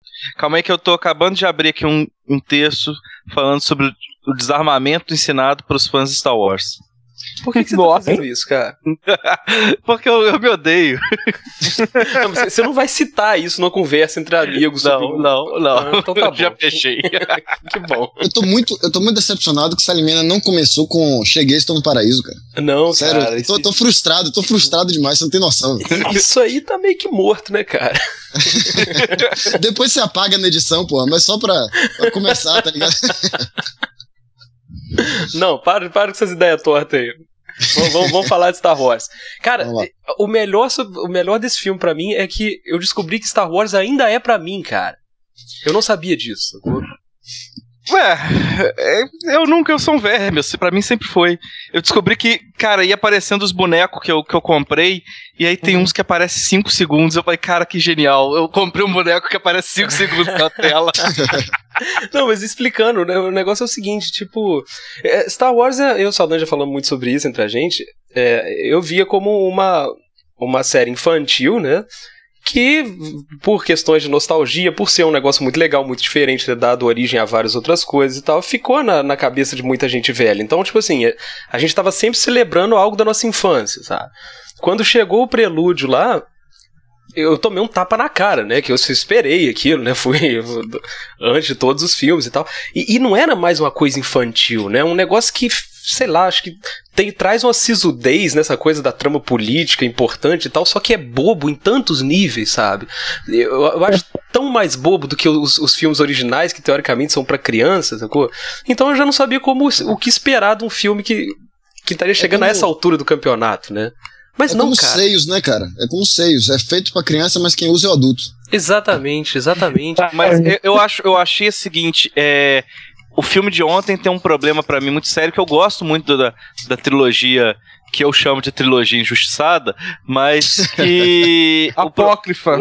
Calma aí que eu tô acabando de abrir aqui um texto falando sobre o desarmamento ensinado pros fãs de Star Wars. Por que você tá fazendo isso, cara? Porque eu me odeio. Não, você não vai citar isso numa conversa entre amigos. Não. Então tá bom. Já fechei. Que bom. Eu tô muito decepcionado que Salimena não começou com Cheguei, Estou no Paraíso, cara. Não, sério, cara. tô frustrado demais, você não tem noção. Isso aí tá meio que morto, né, cara? Depois você apaga na edição, porra, mas só pra começar, tá ligado? Não, para com essas ideias tortas aí. Vamos falar de Star Wars. Cara, o melhor desse filme pra mim é que eu descobri que Star Wars ainda é pra mim, cara. Eu não sabia disso. Eu sou um verme, pra mim sempre foi. Eu descobri que, cara, ia aparecendo os bonecos que eu comprei, e aí tem uns que aparecem 5 segundos. Eu falei, cara, que genial. Eu comprei um boneco que aparece 5 segundos na tela. Não, mas explicando, né, o negócio é o seguinte, tipo, Star Wars, eu e o Saldanha já falamos muito sobre isso entre a gente, eu via como uma série infantil, né, que por questões de nostalgia, por ser um negócio muito legal, muito diferente, ter dado origem a várias outras coisas e tal, ficou na cabeça de muita gente velha. Então, tipo assim, a gente tava sempre celebrando algo da nossa infância, sabe? Quando chegou o prelúdio lá, eu tomei um tapa na cara, né, que eu esperei aquilo, né, fui antes de todos os filmes e tal, e não era mais uma coisa infantil, né, um negócio que, sei lá, acho que traz uma sisudez nessa coisa da trama política importante e tal, só que é bobo em tantos níveis, sabe, eu acho tão mais bobo do que os filmes originais, que teoricamente são pra crianças, sacou? Então eu já não sabia o que esperar de um filme que estaria chegando a essa altura do campeonato, né. Mas não, como cara. Seios, né, cara? É como Seios. É feito pra criança, mas quem usa é o adulto. Exatamente. Mas eu achei o seguinte, o filme de ontem tem um problema pra mim muito sério, que eu gosto muito da trilogia, que eu chamo de trilogia injustiçada, mas que... apócrifa.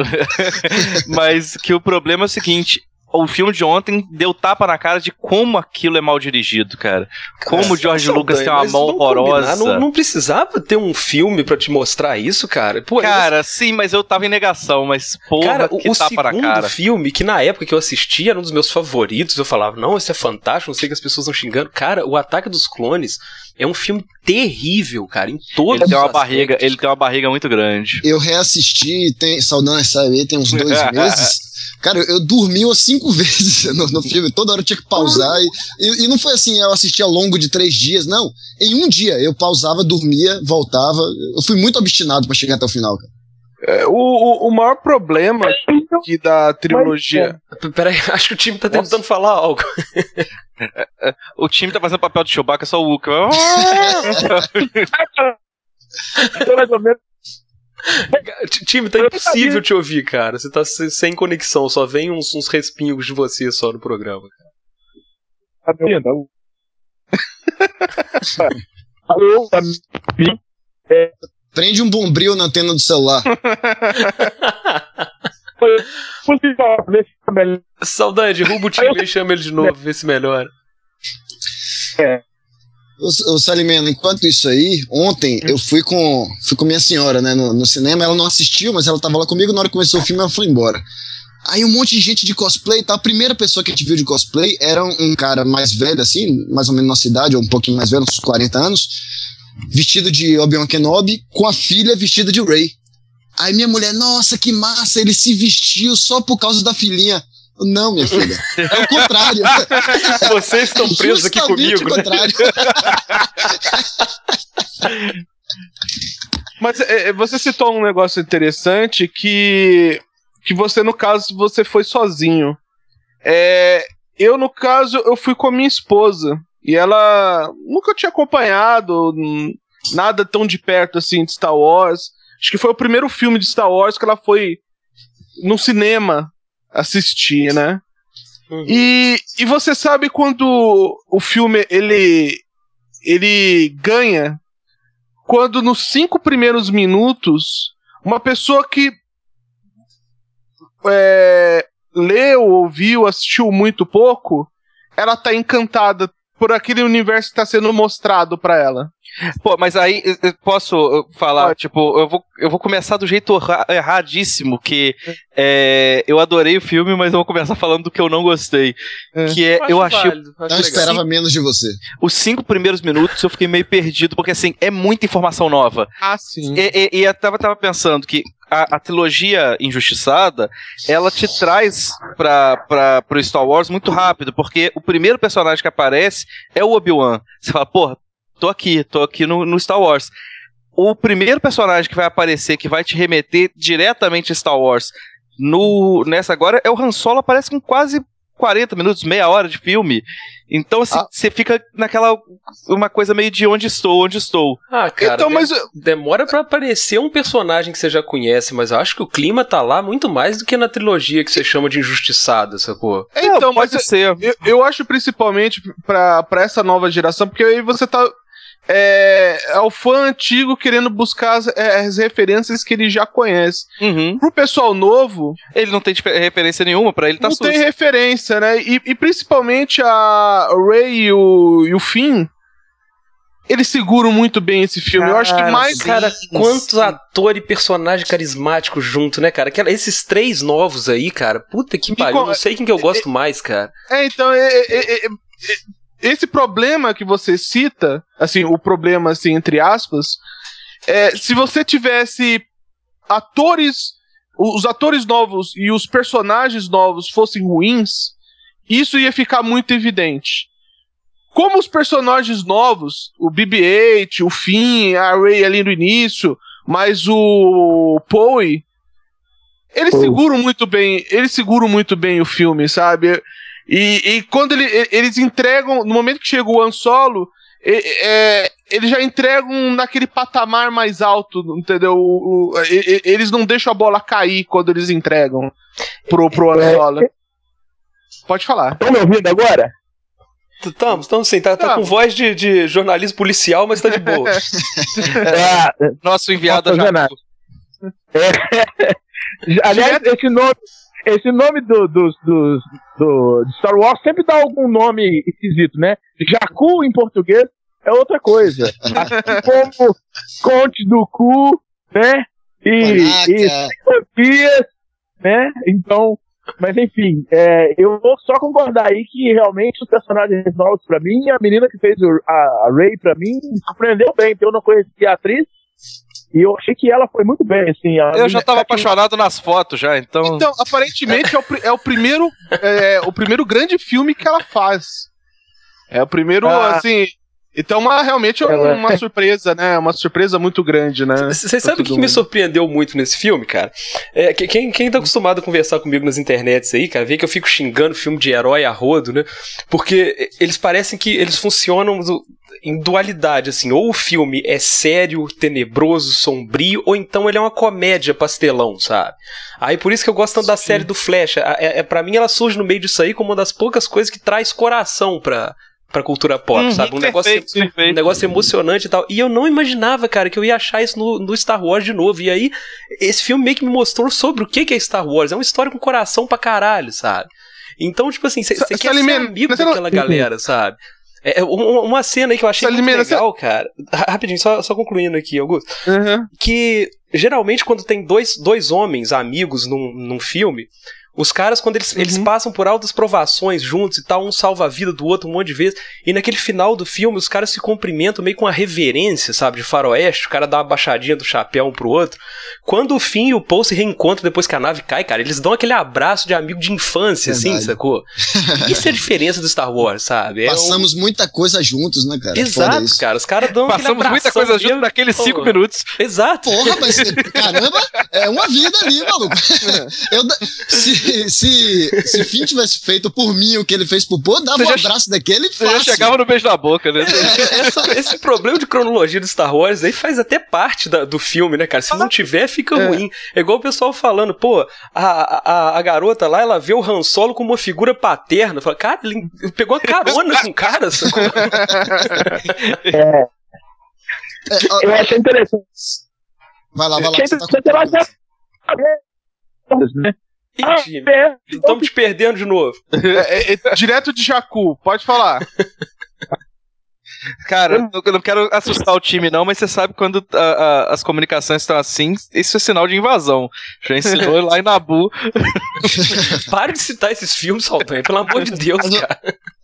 Mas que o problema é o seguinte... O filme de ontem deu tapa na cara de como aquilo é mal dirigido, cara. Como o George Lucas tem uma mão horrorosa. Não precisava ter um filme pra te mostrar isso, cara. Pô, cara, sim, mas eu tava em negação, mas porra, cara, que tapa na cara. O segundo filme, que na época que eu assisti era um dos meus favoritos, eu falava, não, isso é fantástico, não sei que as pessoas estão xingando. Cara, o Ataque dos Clones é um filme terrível, cara, em todos ele tem uma os aspectos. Ele tem uma barriga muito grande. Eu reassisti, Saldanha sabe aí, tem uns 2 meses. Cara, eu dormi umas 5 vezes no filme, toda hora eu tinha que pausar, e não foi assim, eu assisti ao longo de 3 dias, não. Em um dia eu pausava, dormia, voltava, eu fui muito obstinado pra chegar até o final, cara. O maior problema da trilogia... Peraí, acho que o time tá tentando falar algo. O time tá fazendo papel de Chewbacca, só o Luke. Time, tá impossível te ouvir, cara. Você tá sem conexão, só vem uns respingos de você só no programa, cara. Prende um bombril na antena do celular. Saldanha, derruba o time e chama ele de novo, vê se melhora. Ô Salimena, enquanto isso aí, ontem eu fui com minha senhora, né, no cinema, ela não assistiu, mas ela tava lá comigo, na hora que começou o filme ela foi embora. Aí um monte de gente de cosplay, tá? A primeira pessoa que a gente viu de cosplay era um cara mais velho, assim, mais ou menos na cidade, ou um pouquinho mais velho, uns 40 anos, vestido de Obi-Wan Kenobi, com a filha vestida de Rey. Aí minha mulher, nossa, que massa, ele se vestiu só por causa da filhinha. Não, minha filha, é o contrário. Vocês estão presos aqui comigo, o contrário. Mas você citou um negócio interessante que você, no caso, você foi sozinho. Eu, no caso, eu fui com a minha esposa. E ela nunca tinha acompanhado nada tão de perto assim de Star Wars. Acho que foi o primeiro filme de Star Wars que ela foi no cinema assistir, né? Uhum. E você sabe quando o filme ele ganha, quando nos 5 primeiros minutos uma pessoa que leu, ouviu, assistiu muito pouco, ela tá encantada por aquele universo que tá sendo mostrado pra ela. Pô, mas aí eu posso falar, Pode. tipo, eu vou começar do jeito erradíssimo, que eu adorei o filme, mas eu vou começar falando do que eu não gostei. Que é, eu achei Eu esperava menos de você. os 5 primeiros minutos eu fiquei meio perdido, porque assim, é muita informação nova. Ah, sim. E eu tava pensando que a trilogia Injustiçada, ela te traz pro Star Wars muito rápido, porque o primeiro personagem que aparece é o Obi-Wan. Você fala, porra, tô aqui no Star Wars. O primeiro personagem que vai aparecer, que vai te remeter diretamente a Star Wars nessa agora, é o Han Solo, aparece com quase 40 minutos, meia hora de filme. Então, assim, você fica naquela uma coisa meio de onde estou. Ah, cara, Então, mas demora pra aparecer um personagem que você já conhece, mas eu acho que o clima tá lá muito mais do que na trilogia que você chama de Injustiçada, sacou? então, pode ser. Eu acho principalmente pra essa nova geração, porque aí você tá. É o fã antigo querendo buscar as referências que ele já conhece. Uhum. Pro pessoal novo, Ele não tem referência nenhuma, pra ele tá não susto. tem referência, né? E principalmente a Rey e o Finn, eles seguram muito bem esse filme. Eu acho que mais. Cara, quantos ator e personagem carismático junto, né, cara? Esses 3 novos aí, cara, puta que pariu, não sei quem que eu gosto mais, cara. Então, esse problema que você cita, assim, o problema, assim, entre aspas, se você tivesse os atores novos e os personagens novos fossem ruins, isso ia ficar muito evidente. Como os personagens novos, o BB-8, o Finn, a Rey ali no início, mas o Poe, eles seguram muito bem o filme, sabe? E quando eles entregam, no momento que chega o Han Solo, eles já entregam naquele patamar mais alto, entendeu? Eles não deixam a bola cair quando eles entregam pro Han Solo. Pode falar. Estão me ouvindo agora? Estamos sim, tá com voz de jornalismo policial, mas tá de boa. Nosso enviado já. Aliás, esse nome do Star Wars sempre dá algum nome esquisito, né? Jakku em português é outra coisa. Assim como Conte do Cu, né? E Campias, né? Então, mas enfim, eu vou só concordar aí que realmente os personagens novos pra mim, a menina que fez a Rey pra mim, me surpreendeu bem, porque eu não conhecia a atriz. E eu achei que ela foi muito bem, assim. Eu já tava apaixonado nas fotos já, então... Então, aparentemente é o primeiro grande filme que ela faz. É o primeiro, assim... Então, realmente é uma surpresa, né? Uma surpresa muito grande, né? Você sabe o que me surpreendeu muito nesse filme, cara? Quem tá acostumado a conversar comigo nas internets aí, cara, vê que eu fico xingando filme de herói a rodo, né? Porque eles parecem que eles funcionam em dualidade, assim. Ou o filme é sério, tenebroso, sombrio, ou então ele é uma comédia pastelão, sabe? Aí por isso que eu gosto tanto da série do Flash. Pra mim ela surge no meio disso aí como uma das poucas coisas que traz coração pra cultura pop, sabe? Um negócio emocionante e tal. E eu não imaginava, cara, que eu ia achar isso no Star Wars de novo. E aí, esse filme meio que me mostrou sobre o que é Star Wars. É uma história com coração pra caralho, sabe? Então, tipo assim, você quer ser amigo daquela galera, sabe? Uma cena aí que eu achei muito legal, cara. Rapidinho, só concluindo aqui, Augusto. Que, geralmente, quando tem dois homens amigos num filme... Os caras, quando eles passam por altas provações juntos e tal, um salva a vida do outro um monte de vezes, e naquele final do filme os caras se cumprimentam meio com uma reverência, sabe, de faroeste, o cara dá uma baixadinha do chapéu um pro outro. Quando o Finn e o Poe se reencontram depois que a nave cai, cara, eles dão aquele abraço de amigo de infância, assim, sacou? Isso é a diferença do Star Wars, sabe? Passamos muita coisa juntos, né, cara? Exato, cara, os caras dão Passamos muita coisa juntos naqueles 5 minutos. Exato. Porra, mas caramba, é uma vida ali, maluco. Se Finn tivesse feito por mim o que ele fez pro Poe, dava um abraço daquele fácil. Você já chegava no beijo da boca, né? Esse problema de cronologia do Star Wars aí faz até parte do filme, né, cara? Se não tiver, fica ruim. É igual o pessoal falando, pô, a garota lá, ela vê o Han Solo como uma figura paterna. Fala, cara, ele pegou uma carona com o cara. Eu achei interessante. Vai lá. Estamos te perdendo de novo. Direto de Jakku, pode falar. Cara, eu não quero assustar o time, não, mas você sabe quando as comunicações estão assim, isso é sinal de invasão. Já ensinou lá em Nabu. Para de citar esses filmes, Saldanha, pelo amor de Deus, cara.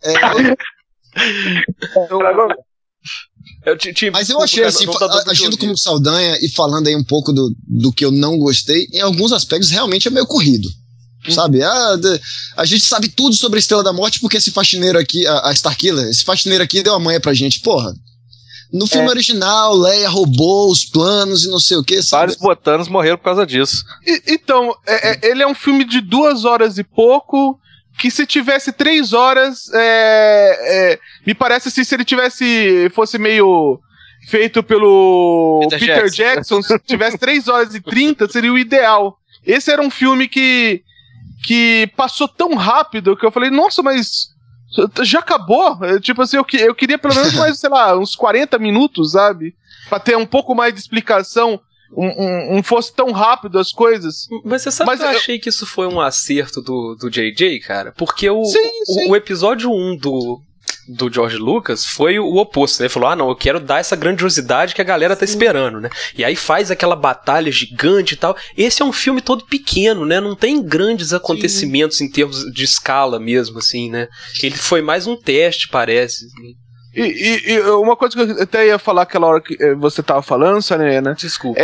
Mas eu achei assim, agindo como Saldanha e falando aí um pouco do que eu não gostei, em alguns aspectos realmente é meio corrido. Sabe? A gente sabe tudo sobre a Estrela da Morte porque esse faxineiro aqui, a Starkiller, esse faxineiro aqui deu a manha pra gente. Porra, no filme original, Leia roubou os planos e não sei o que, sabe? Vários botanos morreram por causa disso. Então, ele é um filme de 2 horas e pouco, que se tivesse 3 horas, me parece assim, se ele fosse meio feito pelo Peter Jackson, se tivesse 3 horas e 30, seria o ideal. Esse era um filme que passou tão rápido que eu falei, nossa, mas já acabou? Tipo assim, eu queria pelo menos mais, sei lá, uns 40 minutos, sabe? Pra ter um pouco mais de explicação, não fosse tão rápido as coisas. Mas você sabe que eu achei que isso foi um acerto do JJ, cara? Porque o episódio 1 do George Lucas foi o oposto, né? Ele falou, não, eu quero dar essa grandiosidade que a galera tá esperando, né? E aí faz aquela batalha gigante e tal. Esse é um filme todo pequeno, né? Não tem grandes acontecimentos em termos de escala mesmo, assim, né? Ele foi mais um teste, parece. E uma coisa que eu até ia falar aquela hora que você tava falando, Sarena. Desculpa.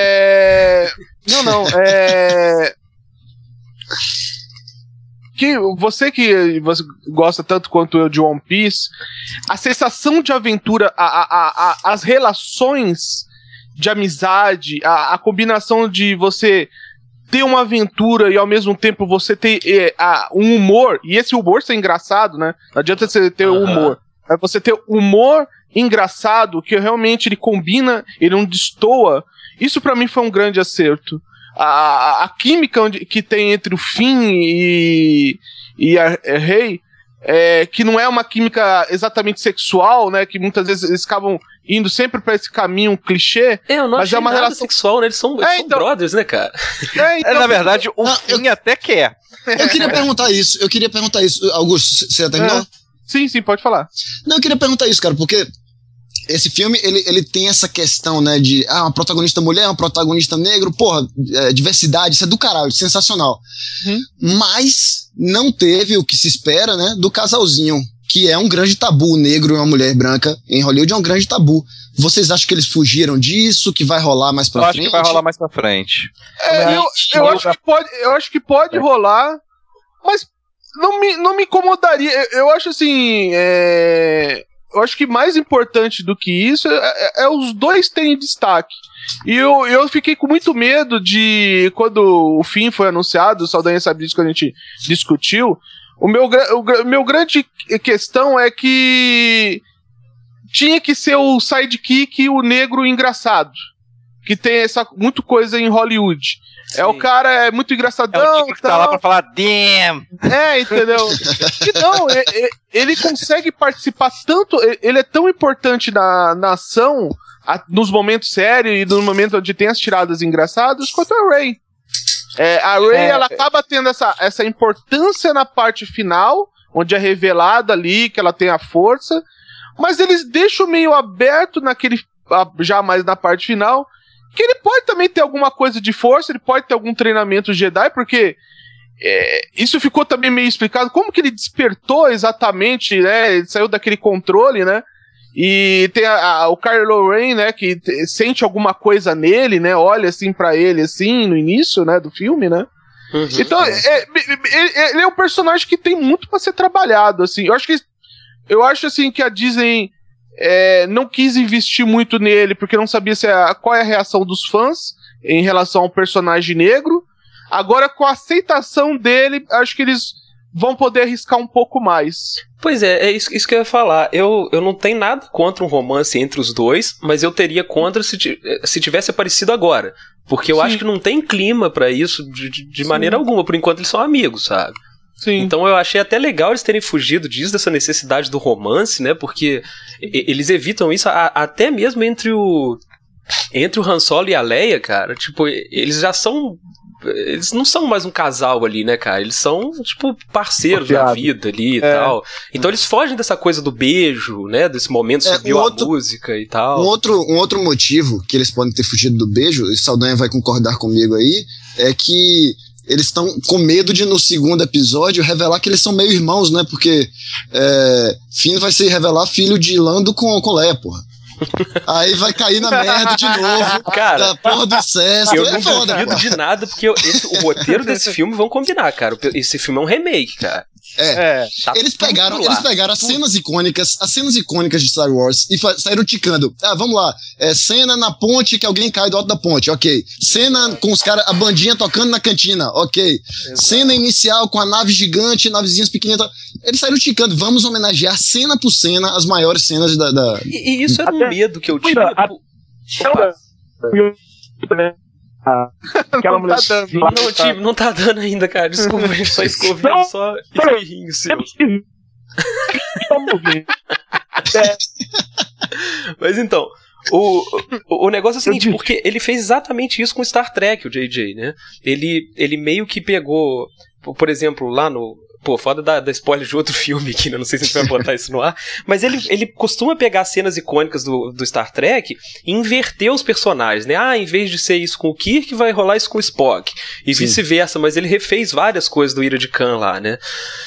Não, que você gosta tanto quanto eu de One Piece, a sensação de aventura, as relações de amizade, a combinação de você ter uma aventura e ao mesmo tempo você ter um humor, e esse humor ser engraçado, né? Não adianta você ter humor. É você ter humor engraçado, que realmente ele combina, ele não destoa. Isso pra mim foi um grande acerto. A química que tem entre o Finn e a Rey, que não é uma química exatamente sexual, né? Que muitas vezes eles acabam indo sempre pra esse caminho clichê. Eu não mas achei é uma nada relação sexual, né? Eles são brothers, né, cara? Na verdade, o Finn até quer. Eu queria perguntar isso. Augusto, você já terminou? Sim, pode falar. Não, eu queria perguntar isso, cara, porque esse filme, ele tem essa questão, né, de uma protagonista mulher, um protagonista negro, porra, diversidade, isso é do caralho, sensacional. Mas não teve o que se espera, né, do casalzinho, que é um grande tabu, o negro e uma mulher branca em Hollywood é um grande tabu. Vocês acham que eles fugiram disso, que vai rolar mais pra frente? Eu acho que vai rolar mais pra frente. Eu acho que pode rolar, mas não me incomodaria. Eu acho assim, eu acho que mais importante do que isso é os dois terem destaque. E eu fiquei com muito medo de, quando o fim foi anunciado, o Saldanha sabe disso que a gente discutiu, o meu grande questão é que tinha que ser o sidekick e o negro engraçado, que tem essa muito coisa em Hollywood. Sim. O cara muito engraçadão. É o tipo que tá lá pra falar damn. Entendeu? Então, ele consegue participar tanto, ele é tão importante na ação, nos momentos sérios e no momento onde tem as tiradas engraçadas, quanto a Rey. A Rey, ela acaba tendo essa importância na parte final, onde é revelada ali que ela tem a força, mas eles deixam meio aberto já mais na parte final, que ele pode também ter alguma coisa de força, ele pode ter algum treinamento Jedi, porque isso ficou também meio explicado, como que ele despertou exatamente, né, ele saiu daquele controle, né, e tem o Kylo Ren, né, que sente alguma coisa nele, né, olha assim pra ele, assim, no início, né, do filme, né. Então, ele é um personagem que tem muito pra ser trabalhado, assim, eu acho assim que a Disney não quis investir muito nele, porque não sabia qual é a reação dos fãs em relação ao personagem negro. Agora, com a aceitação dele, acho que eles vão poder arriscar um pouco mais. Pois é isso que eu ia falar. Eu não tenho nada contra um romance entre os dois, mas eu teria contra se tivesse aparecido agora. Porque eu acho que não tem clima pra isso de maneira alguma. Por enquanto, eles são amigos, sabe? Sim. Então eu achei até legal eles terem fugido disso, dessa necessidade do romance, né? Porque eles evitam isso até mesmo entre o Han Solo e a Leia, cara. Tipo, eles já são eles não são mais um casal ali, né, cara? Eles são, tipo, parceiros da vida ali e tal. Então eles fogem dessa coisa do beijo, né? Desse momento subiu a música e tal. Um outro motivo que eles podem ter fugido do beijo, e Saldanha vai concordar comigo aí, é que eles estão com medo de, no segundo episódio, revelar que eles são meio irmãos, né? Porque Finn vai se revelar filho de Lando com Leia, porra. Aí vai cair na merda de novo. Cara, da porra do incesto. Eu não duvido de nada, porque o roteiro desse filme vão combinar, cara. Esse filme é um remake, cara. Tá eles pegaram as cenas icônicas de Star Wars e saíram ticando. Vamos lá. Cena na ponte que alguém cai do alto da ponte, ok. Cena com os caras, a bandinha tocando na cantina, ok. Exato. Cena inicial com a nave gigante, navezinhas pequenininhas. Eles saíram ticando. Vamos homenagear cena por cena as maiores cenas da... E isso era um medo que eu tinha. Aquela mulher não tá dando ainda, cara. Desculpa, a gente só escovinha só espirrinho seu. Mas então, o negócio é o seguinte, porque ele fez exatamente isso com Star Trek, o JJ, né? Ele meio que pegou, por exemplo, lá no... Pô, foda da spoiler de outro filme aqui, né? Não sei se a gente vai botar isso no ar. Mas ele costuma pegar cenas icônicas do Star Trek e inverter os personagens, né? Em vez de ser isso com o Kirk, vai rolar isso com o Spock. E vice-versa, mas ele refez várias coisas do Ira de Khan lá, né?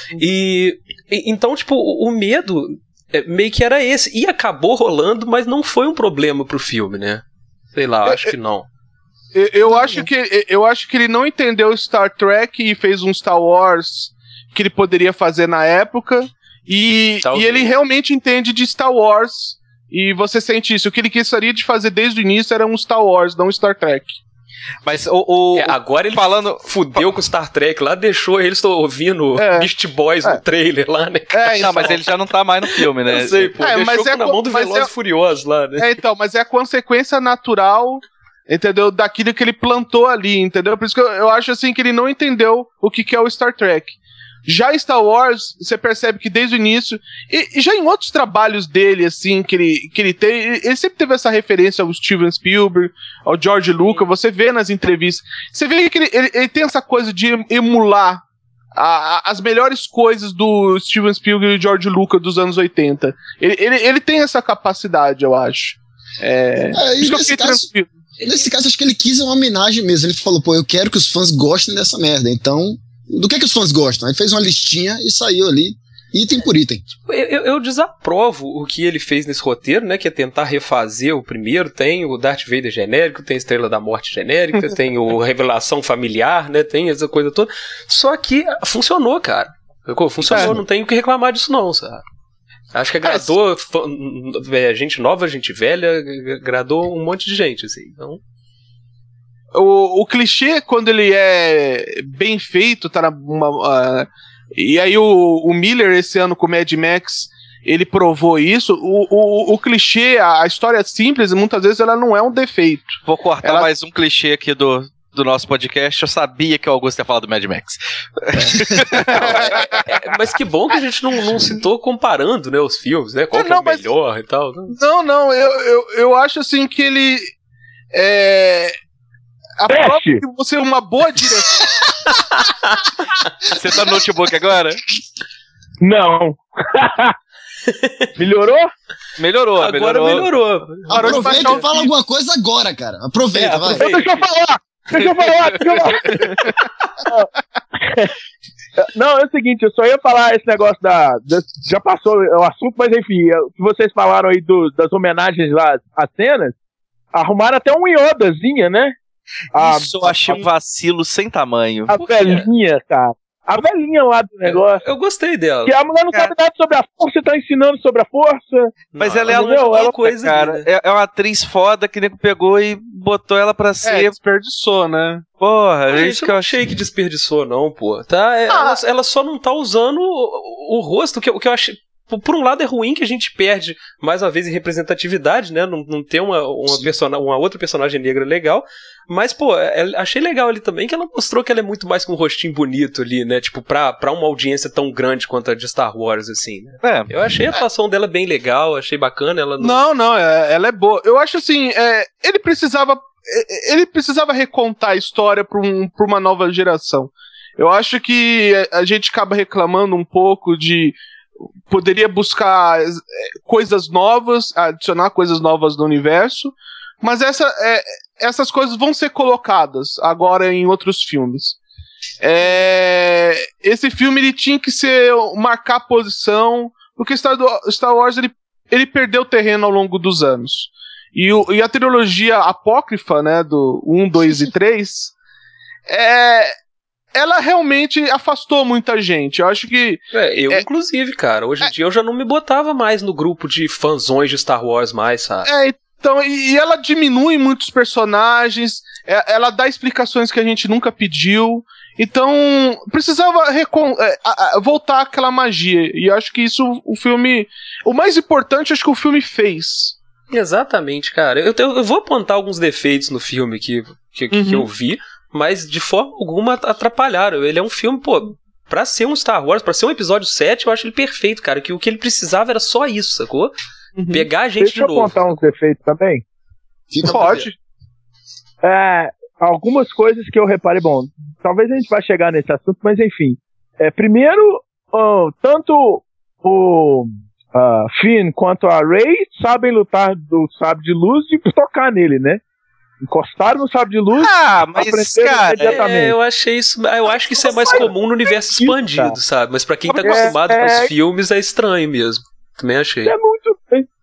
Então, tipo, o medo meio que era esse. E acabou rolando, mas não foi um problema pro filme, né? Sei lá, acho que não. Eu acho que ele não entendeu Star Trek e fez um Star Wars que ele poderia fazer na época, e ele realmente entende de Star Wars, e você sente isso. O que ele gostaria de fazer desde o início era um Star Wars, não um Star Trek. Mas agora ele fudeu com Star Trek lá, deixou eles ouvindo Beast Boys no trailer lá, né? Não, mas ele já não tá mais no filme, né? Eu sei, pô, deixou na mão do Velozes e Furiosos lá, né? Então, mas é a consequência natural, entendeu? Daquilo que ele plantou ali, entendeu? Por isso que eu acho assim que ele não entendeu o que é o Star Trek. Já Star Wars, você percebe que desde o início, e já em outros trabalhos dele, assim, que ele tem, ele sempre teve essa referência ao Steven Spielberg, ao George Lucas, você vê nas entrevistas, você vê que ele tem essa coisa de emular as melhores coisas do Steven Spielberg e George Lucas dos anos 80. Ele tem essa capacidade, eu acho. Isso que eu fiquei tranquilo. Nesse caso, acho que ele quis uma homenagem mesmo. Ele falou, eu quero que os fãs gostem dessa merda, então... Do que os fãs gostam? Ele fez uma listinha e saiu ali, item por item. Eu desaprovo o que ele fez nesse roteiro, né? Que é tentar refazer o primeiro. Tem o Darth Vader genérico, tem a Estrela da Morte genérica, tem o Revelação Familiar, né? Tem essa coisa toda. Só que funcionou, cara. Funcionou, não tem o que reclamar disso não, sabe? Acho que agradou gente nova, gente velha, agradou um monte de gente, assim, então... O clichê, quando ele é bem feito, tá e aí o Miller, esse ano com o Mad Max, ele provou isso. O clichê, a história simples, muitas vezes ela não é um defeito. Vou cortar mais um clichê aqui do nosso podcast. Eu sabia que o Augusto ia falar do Mad Max. Mas que bom que a gente não citou comparando, né, os filmes, né? Qual que é o melhor e tal. Não, eu acho assim que ele a prova que você é uma boa direção. Você tá no notebook agora? Não. Melhorou? Melhorou. Aproveita e fala alguma coisa agora, cara. Aproveita, vai. Deixa eu falar. Não, é o seguinte, eu só ia falar esse negócio já passou o assunto, mas enfim, o que vocês falaram aí das homenagens lá às cenas, arrumaram até uma iodazinha, né? Isso eu achei um vacilo sem tamanho. A velhinha, cara. A velhinha lá do negócio. Eu gostei dela. Que a mulher não sabe nada sobre a força e tá ensinando sobre a força. Mas ela é uma coisa, cara. É uma atriz foda que o nego pegou e botou ela pra ser. Desperdiçou, né? Porra, é isso que eu achei que desperdiçou, não, pô. Tá? Ela só não tá usando o rosto, o que eu achei. Por um lado é ruim que a gente perde, mais uma vez, em representatividade, né? Não ter uma outra personagem negra legal. Mas, pô, achei legal ali também que ela mostrou que ela é muito mais que um rostinho bonito ali, né? Tipo, pra uma audiência tão grande quanto a de Star Wars, assim, né? Eu achei a atuação dela bem legal, achei bacana. Ela não, ela é boa. Eu acho assim, ele precisava ele precisava recontar a história pra uma nova geração. Eu acho que a gente acaba reclamando um pouco de... Poderia buscar coisas novas, adicionar coisas novas no universo, mas essas coisas vão ser colocadas agora em outros filmes. Esse filme ele tinha que marcar posição, porque Star Wars ele perdeu terreno ao longo dos anos. E a trilogia apócrifa, né, do 1, 2 e 3, ela realmente afastou muita gente. Eu acho que... inclusive, cara, hoje em dia eu já não me botava mais no grupo de fãzões de Star Wars mais, sabe? Então, e ela diminui muitos personagens, ela dá explicações que a gente nunca pediu, então precisava voltar àquela magia, e eu acho que isso o filme... O mais importante, acho que o filme fez. Exatamente, cara. Eu vou apontar alguns defeitos no filme que eu vi, mas de forma alguma atrapalharam. Ele é um filme, pô, pra ser um Star Wars, pra ser um episódio 7, eu acho ele perfeito, cara. Que o que ele precisava era só isso, sacou? Pegar a gente de novo. Deixa eu apontar uns defeitos também? Pode. Algumas coisas que eu reparei, bom, talvez a gente vai chegar nesse assunto, mas enfim. Primeiro, tanto o Finn quanto a Rey sabem lutar do sabre de luz e tocar nele, né? Encostaram no sabre de luz. Mas, cara, eu achei isso. Eu acho que isso é mais comum no universo expandido, sabe? Mas pra quem tá acostumado com os filmes é estranho mesmo. Também achei. É muito.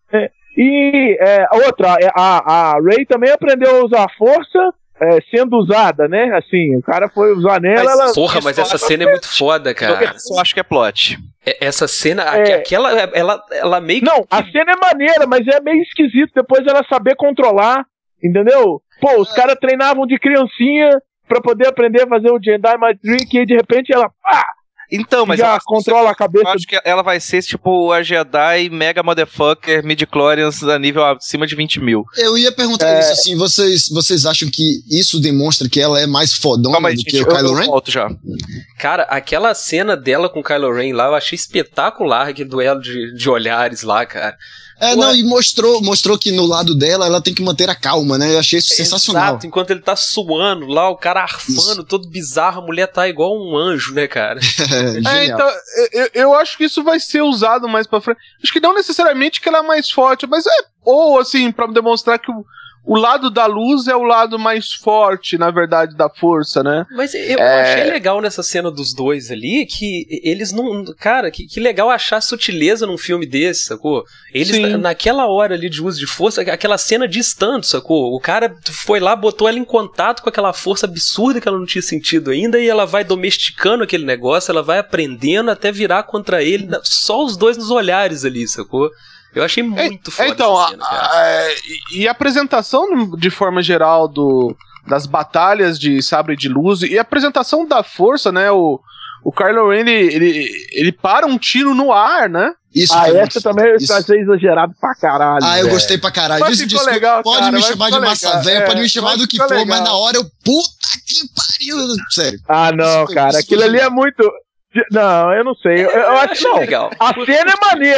A Rey também aprendeu a usar a força sendo usada, né? Assim, o cara foi usar nela. Mas essa cena é muito foda, cara. Eu só acho que é plot. Essa cena, aquela, ela meio que... Não, a cena é maneira, mas é meio esquisito depois ela saber controlar, entendeu? Pô, os caras treinavam de criancinha pra poder aprender a fazer o Jedi Mind Trick e de repente ela... Então, mas já controla a cabeça. Eu acho que ela vai ser tipo a Jedi Mega Motherfucker Midichlorians a nível acima de 20 mil. Eu ia perguntar isso, assim, vocês acham que isso demonstra que ela é mais fodona do que o Kylo Ren? Já. Cara, aquela cena dela com o Kylo Ren lá, eu achei espetacular, aquele duelo de olhares lá, cara. E mostrou que no lado dela ela tem que manter a calma, né? Eu achei isso sensacional. Exato, enquanto ele tá suando lá, o cara arfando, todo bizarro, a mulher tá igual um anjo, né, cara? Então, eu acho que isso vai ser usado mais pra frente. Acho que não necessariamente que ela é mais forte, mas ou assim, pra demonstrar que o lado da luz é o lado mais forte, na verdade, da força, né? Mas eu achei legal nessa cena dos dois ali, que eles não... Cara, que legal achar sutileza num filme desse, sacou? Eles, naquela hora ali de uso de força, aquela cena diz tanto, sacou? O cara foi lá, botou ela em contato com aquela força absurda que ela não tinha sentido ainda, e ela vai domesticando aquele negócio, ela vai aprendendo até virar contra ele, só os dois nos olhares ali, sacou? Eu achei muito foda essa cena, cara. E a apresentação, de forma geral, das batalhas de sabre de luz, e a apresentação da força, né? O Kylo Ren, ele para um tiro no ar, né? Isso, essa também eu achei exagerado pra caralho. Eu gostei pra caralho. Mas ficou legal, pode cara, me chamar de massa velha, pode me chamar do que for, mas na hora eu... Puta que pariu! Sério. Não, cara, aquilo ali é muito... Não, eu não sei. Eu acho que legal. A cena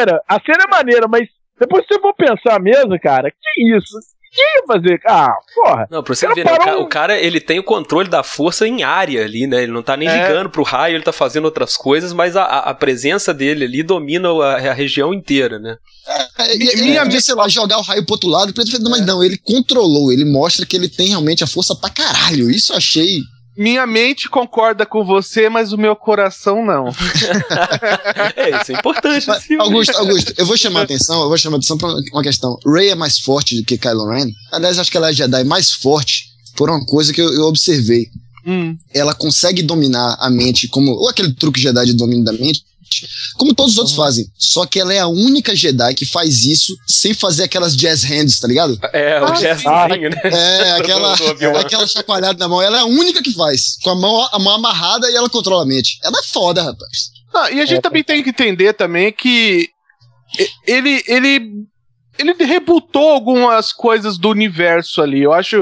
é maneira, mas depois se você for pensar mesmo, cara, que isso? Que ia fazer? Porra. Não, pra você ver, né, o cara, ele tem o controle da força em área ali, né? Ele não tá nem ligando pro raio, ele tá fazendo outras coisas, mas a presença dele ali domina a região inteira, né? Ele podia, sei lá, jogar o raio pro outro lado, mas não, ele controlou, ele mostra que ele tem realmente a força pra caralho. Isso eu achei... Minha mente concorda com você, mas o meu coração não. Isso é importante. Augusto, eu vou chamar a atenção pra uma questão. Rey é mais forte do que Kylo Ren. Aliás, acho que ela é a Jedi mais forte por uma coisa que eu observei. Ela consegue dominar a mente, ou aquele truque Jedi de domínio da mente, como todos os outros fazem. Só que ela é a única Jedi que faz isso sem fazer aquelas jazz hands, tá ligado? O jazzzinho, né? Aquela chacoalhada na mão. Ela é a única que faz. Com a mão amarrada e ela controla a mente. Ela é foda, rapaz. E a gente também tem que entender também que ele rebutou algumas coisas do universo ali. Eu acho...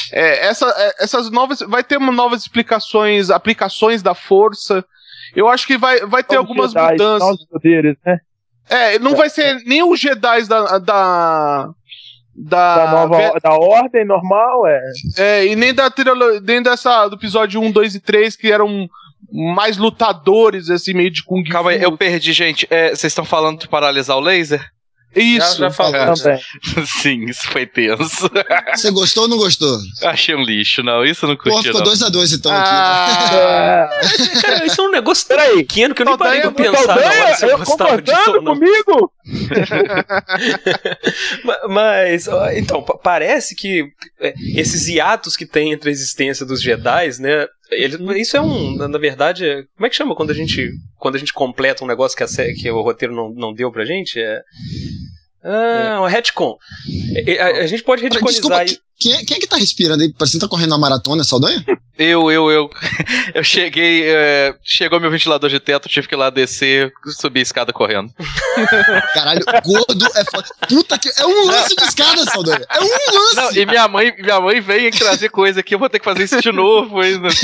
essas novas... Vai ter novas aplicações da força. Eu acho que vai ter algumas mudanças. Poderes, né? Não vai ser nem os Jedi da ordem normal, e nem nem dessa do episódio 1, 2 e 3, que eram mais lutadores, assim, meio de Kung Fu. Calma aí, eu perdi, gente. Vocês estão falando de paralisar o laser? Isso. Já falamos. também. Sim, isso foi tenso. Você gostou ou não gostou? Achei um lixo, não. Isso eu não Pô, curti, ficou não. 2-2 então aqui. Cara, isso é um negócio tão Peraí. pequeno que eu nem parei pra pensar na hora se eu Eu gostava disso ou concordando não. comigo? Mas, então, parece que esses hiatos que tem entre a existência dos Jedi, né? Isso é na verdade, como é que chama quando a gente completa um negócio que o roteiro não deu pra gente? Um retcon. A gente pode reticonizar. Desculpa, quem é que tá respirando aí? Parece que tá correndo uma maratona, Saldanha? Eu cheguei, chegou meu ventilador de teto, tive que ir lá descer, subir a escada correndo. Caralho, gordo é foda. Puta que... É um lance de escada, Saldanha. É um lance. Não, e minha mãe veio trazer coisa aqui, eu vou ter que fazer isso de novo.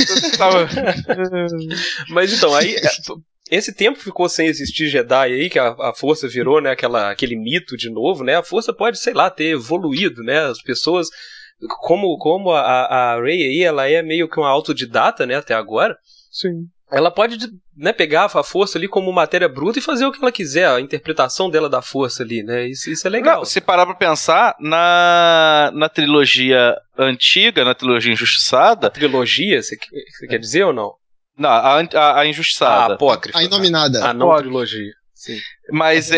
Mas então, aí... Esse tempo ficou sem existir Jedi aí, que a Força virou, né, aquele mito de novo, né? A Força pode, sei lá, ter evoluído, né? As pessoas... Como a Rey aí, ela é meio que uma autodidata, né, até agora. Sim. Ela pode, né, pegar a força ali como matéria bruta e fazer o que ela quiser, a interpretação dela da força ali, né? Isso é legal. Não, se parar pra pensar, na trilogia antiga, na trilogia Injustiçada... A trilogia, você quer dizer ou não? Não, a Injustiçada. A apócrifa. A Inominada. A não trilogia. Sim. Mas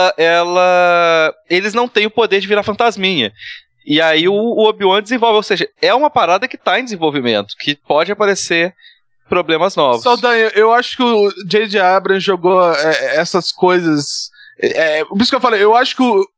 eles não têm o poder de virar fantasminha. E aí o Obi-Wan desenvolve, ou seja, é uma parada que tá em desenvolvimento, que pode aparecer problemas novos. Saldanha, eu acho que o J.J. Abrams jogou essas coisas... por isso que eu falei, eu acho que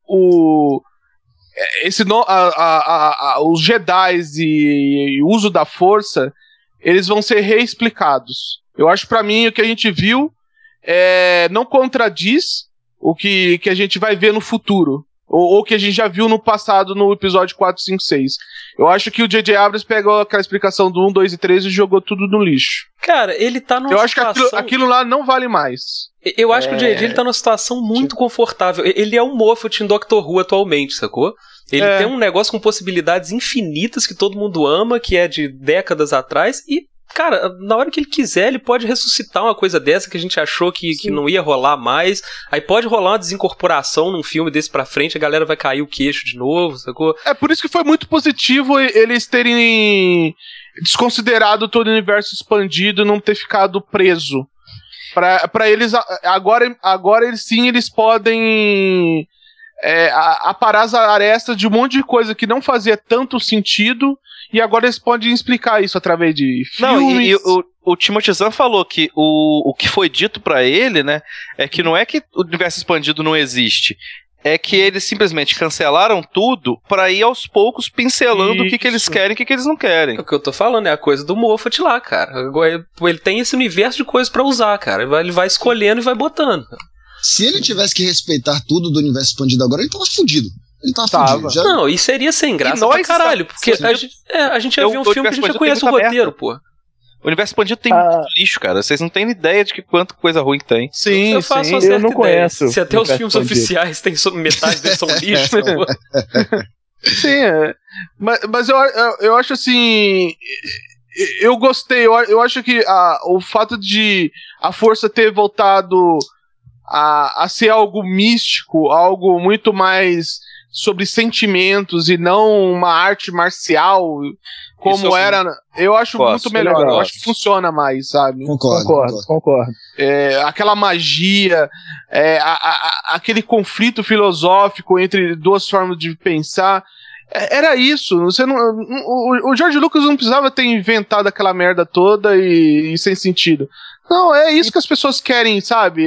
os Jedi e o uso da força, eles vão ser reexplicados. Eu acho, pra mim, o que a gente viu não contradiz o que a gente vai ver no futuro. Ou que a gente já viu no passado, no episódio 4, 5, 6. Eu acho que o J.J. Abrams pegou aquela explicação do 1, 2 e 3 e jogou tudo no lixo. Cara, ele tá numa situação... Eu acho que aquilo lá não vale mais. Eu acho que o J.J. ele tá numa situação muito confortável. Ele é um Moffat em Doctor Who atualmente, sacou? Ele tem um negócio com possibilidades infinitas que todo mundo ama, que é de décadas atrás, e cara, na hora que ele quiser, ele pode ressuscitar uma coisa dessa que a gente achou que não ia rolar mais. Aí pode rolar uma desincorporação num filme desse pra frente, a galera vai cair o queixo de novo, sacou? Por isso que foi muito positivo eles terem desconsiderado todo o universo expandido e não ter ficado preso. Pra eles, agora eles podem aparar as arestas de um monte de coisa que não fazia tanto sentido. E agora eles podem explicar isso através de filmes. Não, e o Timothy Zahn falou que o que foi dito pra ele, né, é que não é que o universo expandido não existe, é que eles simplesmente cancelaram tudo pra ir aos poucos pincelando o que eles querem e o que eles não querem. O que eu tô falando é a coisa do Moffat lá, cara. Ele tem esse universo de coisas pra usar, cara. Ele vai escolhendo e vai botando. Se ele tivesse que respeitar tudo do universo expandido agora, ele tava fudido. Ele tava fudido. Já... Não, e seria sem graça pra caralho. Porque a gente ia ver um filme que a gente já conhece o roteiro, pô. O universo expandido tem muito lixo, cara. Vocês não têm ideia de que quanto coisa ruim tem. Sim, eu faço uma eu certa não ideia. conheço. Se até os filmes oficiais tem metade deles são lixo, pô. Sim, mas eu acho assim... Eu gostei. Eu acho que o fato de a força ter voltado a ser algo místico, algo muito mais sobre sentimentos e não uma arte marcial como era, eu acho muito melhor. Eu acho que funciona mais, sabe? Concordo. Aquela magia, aquele conflito filosófico entre duas formas de pensar. Era isso. O George Lucas não precisava ter inventado aquela merda toda e sem sentido. Não, é isso que as pessoas querem, sabe?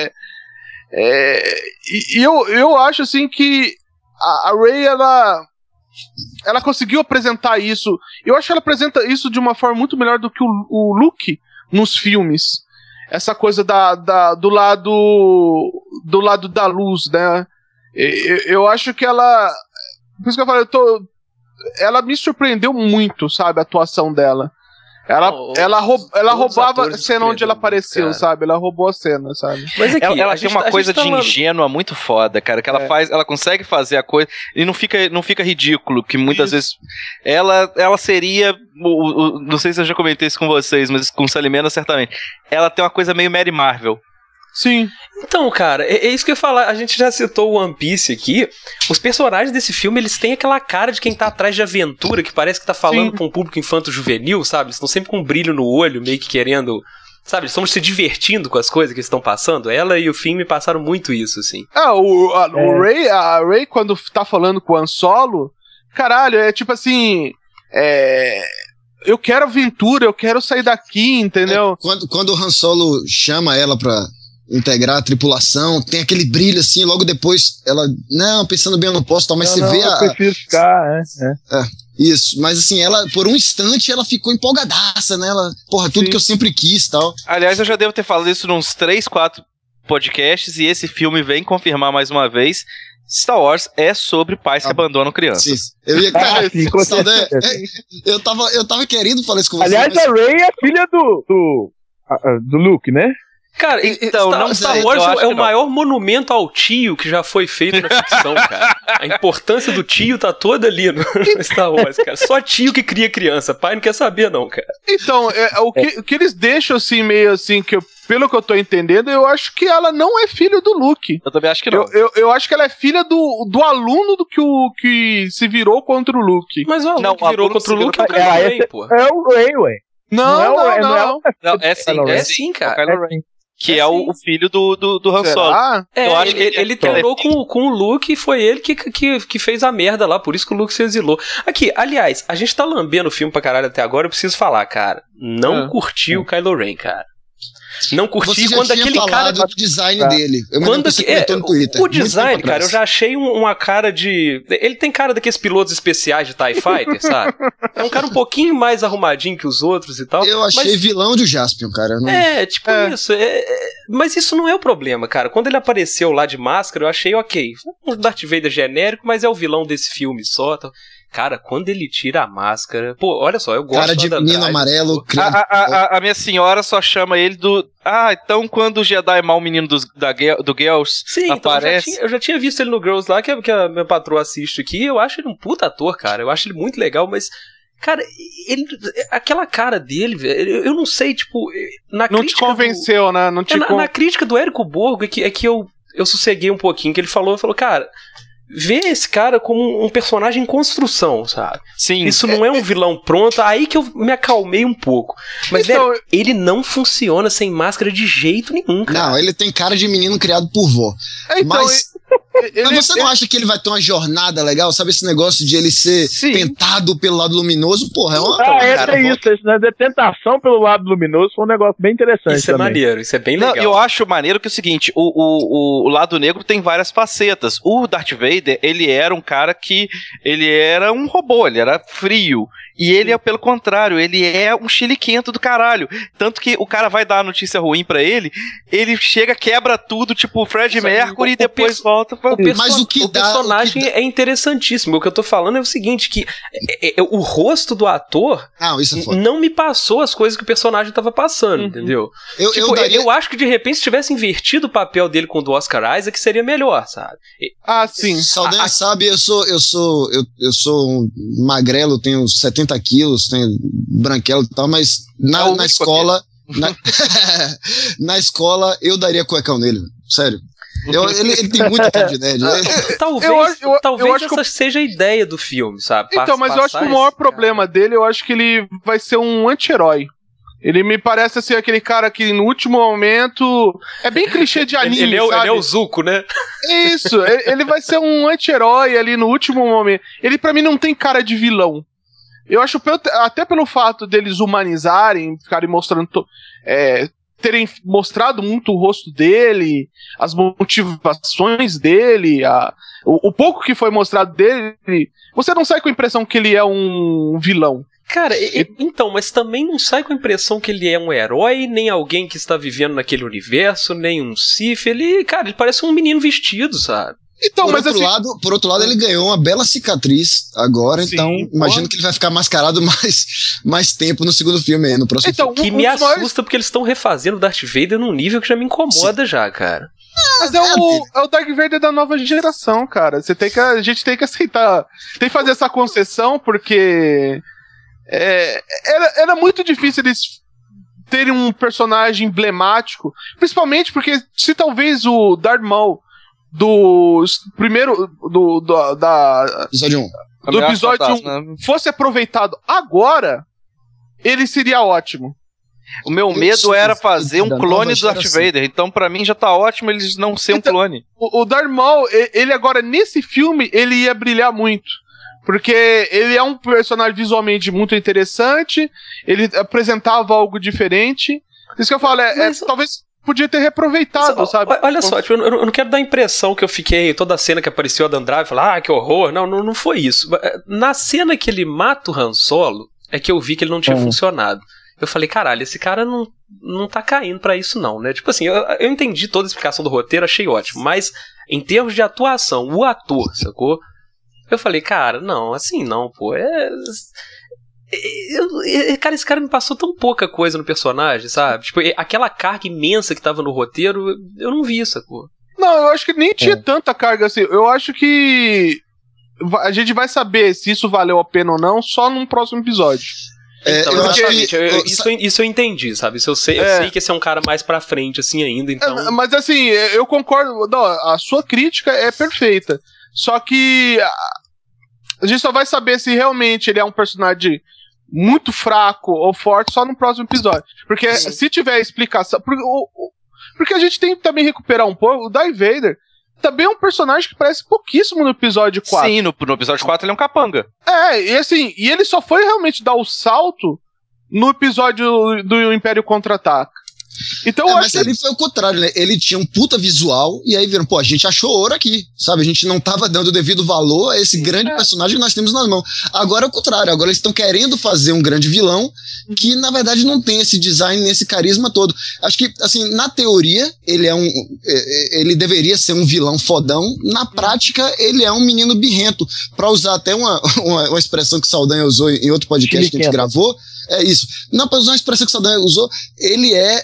E eu acho assim que a Rey, ela conseguiu apresentar isso. Eu acho que ela apresenta isso de uma forma muito melhor do que o Luke nos filmes. Essa coisa do lado da luz, né? Eu acho que ela... Por isso que eu falei, ela me surpreendeu muito, sabe? A atuação dela. Ela roubava a cena onde ela apareceu, cara. sabe? Ela roubou a cena, sabe? Mas aqui, Ela tem uma coisa de ingênua muito foda, cara, que ela consegue fazer a coisa e não fica ridículo, que muitas vezes ela seria, não sei se eu já comentei isso com vocês, mas com Salimena certamente, ela tem uma coisa meio Mary Marvel. Sim. Então, cara, é isso que eu ia falar. A gente já citou o One Piece aqui. Os personagens desse filme, eles têm aquela cara de quem tá atrás de aventura, que parece que tá falando pra um público infanto-juvenil, sabe? Eles estão sempre com um brilho no olho, meio que querendo... Sabe, eles estão se divertindo com as coisas que eles estão passando. Ela e o Finn me passaram muito isso, assim. A Rey, quando tá falando com o Han Solo, caralho, é tipo assim... Eu quero aventura, eu quero sair daqui, entendeu? Quando o Han Solo chama ela pra integrar a tripulação, tem aquele brilho assim, logo depois ela, não, pensando bem, eu não posso, tal, mas você vê eu prefiro ficar, isso, mas assim, ela, por um instante, ela ficou empolgadaça, né? Ela, porra, tudo que eu sempre quis, tal. Aliás, eu já devo ter falado isso nos 3, 4 podcasts, e esse filme vem confirmar mais uma vez, Star Wars é sobre pais que abandonam crianças. Sim. Eu ia, cara, sim, eu tava querendo falar isso com você. Aliás, a Rey é filha do Luke, né? Cara, então, Star Wars é o maior monumento ao tio que já foi feito na ficção, cara. A importância do tio tá toda ali no Star Wars, cara. Só tio que cria criança. Pai não quer saber, não, cara. Então, o que eles deixam, assim, meio assim, pelo que eu tô entendendo, eu acho que ela não é filha do Luke. Eu também acho que não. Eu acho que ela é filha do aluno que se virou contra o Luke. Mas o aluno que virou contra o Luke é o Kylo Ren, pô. É o Rey, ué. Não. Não, é sim, cara. É Kylo Ren. Que é o filho do Han Solo. Eu acho que ele treinou com o Luke e foi ele que fez a merda lá, por isso que o Luke se exilou. Aqui, aliás, a gente tá lambendo o filme pra caralho até agora, eu preciso falar, cara. Não curti o Kylo Ren, cara. Não curti quando aquele cara do design dele. O design, cara, eu já achei uma cara de... Ele tem cara daqueles pilotos especiais de TIE Fighter, sabe? É um cara um pouquinho mais arrumadinho que os outros e tal. Eu achei vilão do Jaspion, cara. Não... Isso. Mas isso não é o problema, cara. Quando ele apareceu lá de máscara, eu achei ok. Um Darth Vader genérico, mas é o vilão desse filme só. Cara, quando ele tira a máscara... Pô, olha só, eu gosto... Cara de menino amarelo... A minha senhora só chama ele do... então quando o Jedi mal menino do Girls aparece... Então eu já tinha visto ele no Girls lá, que a minha patroa assiste aqui, eu acho ele um puta ator, cara. Eu acho ele muito legal, mas... Cara, aquela cara dele, velho, eu não sei, tipo... Não te convenceu, né? Na crítica do Érico Borgo é que eu sosseguei um pouquinho, que ele falou, cara... Vê esse cara como um personagem em construção, sabe? Sim. Isso não é um vilão pronto, aí que eu me acalmei um pouco. Mas, então, velho, ele não funciona sem máscara de jeito nenhum, cara. Não, ele tem cara de menino criado por vó. Mas você não acha que ele vai ter uma jornada legal? Sabe esse negócio de ele ser tentado pelo lado luminoso? Porra, é uma... tem isso. A tentação pelo lado luminoso foi um negócio bem interessante. Isso também. É maneiro, isso é bem legal. Eu acho maneiro que é o seguinte, o lado negro tem várias facetas. O Darth Vader, ele era um cara que... Ele era um robô, ele era frio. E ele é pelo contrário, ele é um chiliquento do caralho. Tanto que o cara vai dar a notícia ruim pra ele chega, quebra tudo, tipo o Fred Mercury, e depois volta pra... Mas o personagem é interessantíssimo. O que eu tô falando é o seguinte, que o rosto do ator não me passou as coisas que o personagem tava passando, entendeu? Eu acho que de repente se tivesse invertido o papel dele com o do Oscar Isaac, seria melhor, sabe? Sim. Saldanha sabe, eu sou um magrelo, tenho 70 quilos, tenho branquelo e tal, mas na escola... Na escola, eu daria cuecão nele, sério. Ele tem muita cara de nerd. Talvez essa seja a ideia do filme, sabe? Então, mas eu acho que o maior problema dele, eu acho que ele vai ser um anti-herói. Ele me parece ser aquele cara que no último momento... É bem clichê de anime, ele sabe? Ele é o Zuko, né? Isso, ele vai ser um anti-herói ali no último momento. Ele pra mim não tem cara de vilão. Eu acho, até pelo fato deles humanizarem, ficarem mostrando... terem mostrado muito o rosto dele, as motivações dele, o pouco que foi mostrado dele, você não sai com a impressão que ele é um vilão. Cara, então, mas também não sai com a impressão que ele é um herói, nem alguém que está vivendo naquele universo, nem um Sith. Ele parece um menino vestido, sabe? Então, mas assim... Por outro lado, ele ganhou uma bela cicatriz agora, Sim, então imagino que ele vai ficar mascarado mais tempo no segundo filme aí, no próximo então, filme. Que me assusta porque eles estão refazendo o Darth Vader num nível que já me incomoda já, cara. Mas é o Darth Vader da nova geração, cara. A gente tem que aceitar. Tem que fazer essa concessão, porque era muito difícil eles terem um personagem emblemático. Principalmente porque se talvez o Darth Maul do primeiro Episódio 1. do episódio 1 fosse aproveitado agora, ele seria ótimo. O meu medo era fazer um clone do Darth Vader, então pra mim já tá ótimo eles não serem um clone. O Darth Maul, ele agora nesse filme, ele ia brilhar muito. Porque ele é um personagem visualmente muito interessante, ele apresentava algo diferente. Isso que eu falo, talvez podia ter reaproveitado, sabe? Olha só, tipo, eu não quero dar a impressão que eu fiquei toda a cena que apareceu a Dan Drive, falar, que horror. Não foi isso. Na cena que ele mata o Han Solo, é que eu vi que ele não tinha funcionado. Eu falei, caralho, esse cara não tá caindo pra isso não, né? Tipo assim, eu entendi toda a explicação do roteiro, achei ótimo, mas em termos de atuação, o ator, sacou? Eu falei, cara, não, assim não, pô, cara, esse cara me passou tão pouca coisa no personagem, sabe? Tipo, aquela carga imensa que tava no roteiro, eu não vi, sacou? Não, eu acho que nem tinha tanta carga assim. Eu acho que a gente vai saber se isso valeu a pena ou não só num próximo episódio. Então, exatamente, isso eu entendi, sabe? Eu sei que esse é um cara mais pra frente, assim, ainda, então... Mas assim, eu concordo, não, a sua crítica é perfeita. Só que a gente só vai saber se realmente ele é um personagem muito fraco ou forte só no próximo episódio. Porque se tiver explicação... Porque a gente tem que também recuperar um pouco. O Darth Vader também é um personagem que parece pouquíssimo no episódio 4. Sim, no episódio 4 ele é um capanga. E assim, e ele só foi realmente dar o salto no episódio do Império Contra-Ataca. Então, mas ali foi o contrário, né? Ele tinha um puta visual e aí viram, a gente achou ouro aqui, sabe? A gente não tava dando o devido valor a esse grande personagem que nós temos nas mãos. Agora é o contrário, agora eles estão querendo fazer um grande vilão que, na verdade, não tem esse design, esse carisma todo. Acho que, assim, na teoria, ele deveria ser um vilão fodão. Na prática, ele é um menino birrento. Pra usar até uma expressão que o Saldanha usou em outro podcast que a gente gravou, é isso. Não, para usar uma expressão que o Saldanha usou, ele é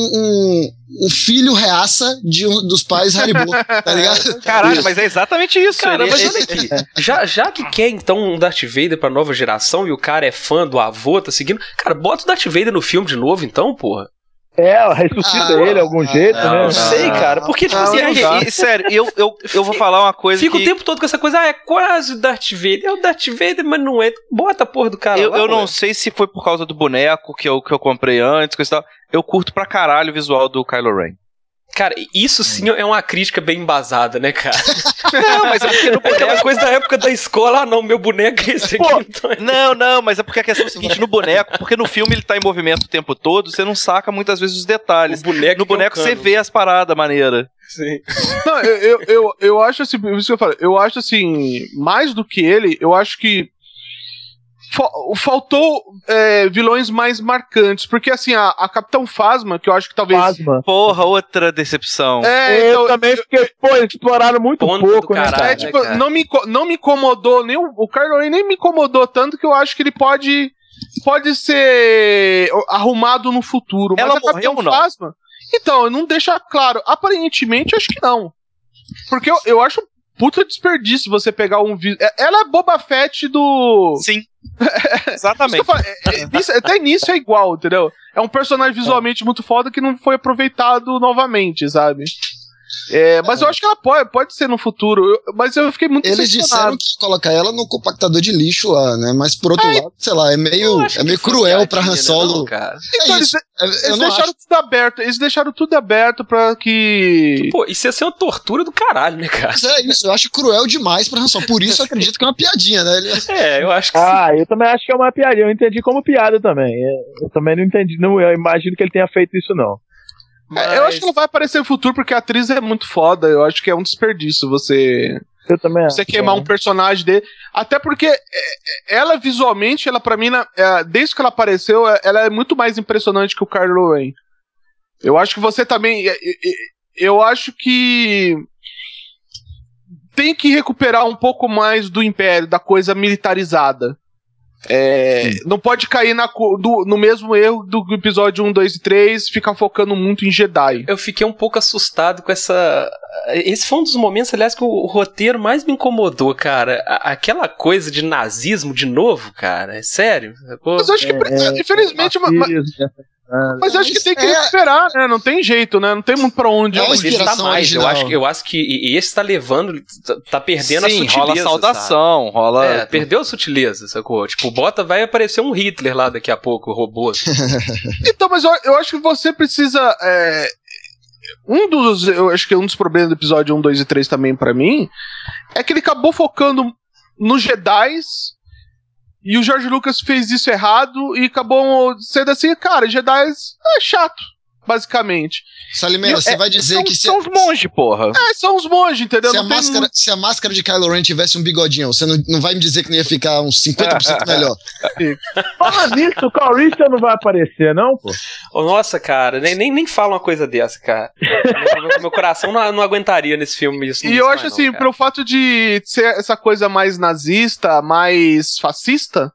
um filho reaça dos pais Haribo, tá ligado? Caralho, mas é exatamente isso. Cara, mas olha aqui, já que quer então um Darth Vader pra nova geração e o cara é fã do avô, tá seguindo, cara, bota o Darth Vader no filme de novo então, porra. Ressuscita ele de algum jeito, né? Não sei, cara. Porque, tipo assim, sério, eu vou falar uma coisa fica o tempo todo com essa coisa, é quase o Darth Vader. É o Darth Vader, mas não é. Bota a porra do cara lá. Eu não sei se foi por causa do boneco que eu comprei antes, coisa e tal. Eu curto pra caralho o visual do Kylo Ren. Cara, isso sim é uma crítica bem embasada, né, cara? Não, mas é porque no boneco... aquela coisa da época da escola, não, meu boneco é esse aqui. Não, mas é porque a questão é o seguinte, no boneco, porque no filme ele tá em movimento o tempo todo, você não saca muitas vezes os detalhes. No boneco você vê as paradas maneiras. Sim. Não, eu acho assim, isso que eu falo, eu acho assim, mais do que ele, eu acho que faltou vilões mais marcantes, porque assim, a Capitão Phasma, que eu acho que talvez... Phasma. Porra, outra decepção. Eu também fiquei, exploraram muito pouco, né, cara? Tipo, não me incomodou, nem o Kylo Ren nem me incomodou tanto que eu acho que ele pode ser arrumado no futuro. Ela mas a Capitão morreu ou não? Phasma, então, não deixa claro. Aparentemente, acho que não. Porque eu acho puta desperdício você pegar um... Ela é Boba Fett do... Sim. Exatamente. Até nisso é igual, entendeu? É um personagem visualmente muito foda que não foi aproveitado novamente, sabe? Mas eu acho que ela pode ser no futuro. Mas eu fiquei muito decepcionado. Eles disseram que colocar ela no compactador de lixo lá, né? Mas por outro lado, sei lá, é meio cruel pra Han Solo. Não, cara. Então, eles deixaram tudo aberto. Eles deixaram tudo aberto pra que... Pô, isso ia ser uma tortura do caralho, né, cara? Mas é isso, eu acho cruel demais pra Han Solo. Por isso eu acredito que é uma piadinha, né? Eu acho que eu também acho que é uma piadinha. Eu entendi como piada também. Eu também não entendi. Eu imagino que ele tenha feito isso, não. Eu acho que ela vai aparecer no futuro porque a atriz é muito foda. Eu acho que é um desperdício você queimar um personagem dele. Até porque ela visualmente, ela pra mim, desde que ela apareceu, ela é muito mais impressionante que o Kylo Ren. Eu acho que você também... Eu acho que tem que recuperar um pouco mais do Império, da coisa militarizada. Não pode cair no mesmo erro do episódio 1, 2 e 3, ficar focando muito em Jedi. Eu fiquei um pouco assustado com essa... Esse foi um dos momentos, aliás, que o roteiro mais me incomodou, cara. Aquela coisa de nazismo de novo, cara. É sério? Mas eu acho que, infelizmente... Mas acho que tem que recuperar, né? Não tem jeito, né? Não tem muito pra onde. Esse tá mais. Eu acho que esse tá levando, tá perdendo a sutileza. Rola saudação, sabe? rola... perdeu a sutileza, sacou? Tipo, vai aparecer um Hitler lá daqui a pouco, robô. Então, mas eu acho que você precisa... Eu acho que um dos problemas do episódio 1, 2 e 3 também pra mim é que ele acabou focando nos Jedis. E o George Lucas fez isso errado e acabou sendo assim, cara, Jedi é chato, basicamente. Salimena, você vai dizer que... São os monges, porra. São os monges, entendeu? Se a máscara de Kylo Ren tivesse um bigodinho, você não vai me dizer que não ia ficar uns 50% melhor. Fala nisso, o Calrissian não vai aparecer, não, pô? Nossa, cara, nem fala uma coisa dessa, cara. meu coração não aguentaria nesse filme isso. E eu acho assim, pelo fato de ser essa coisa mais nazista, mais fascista,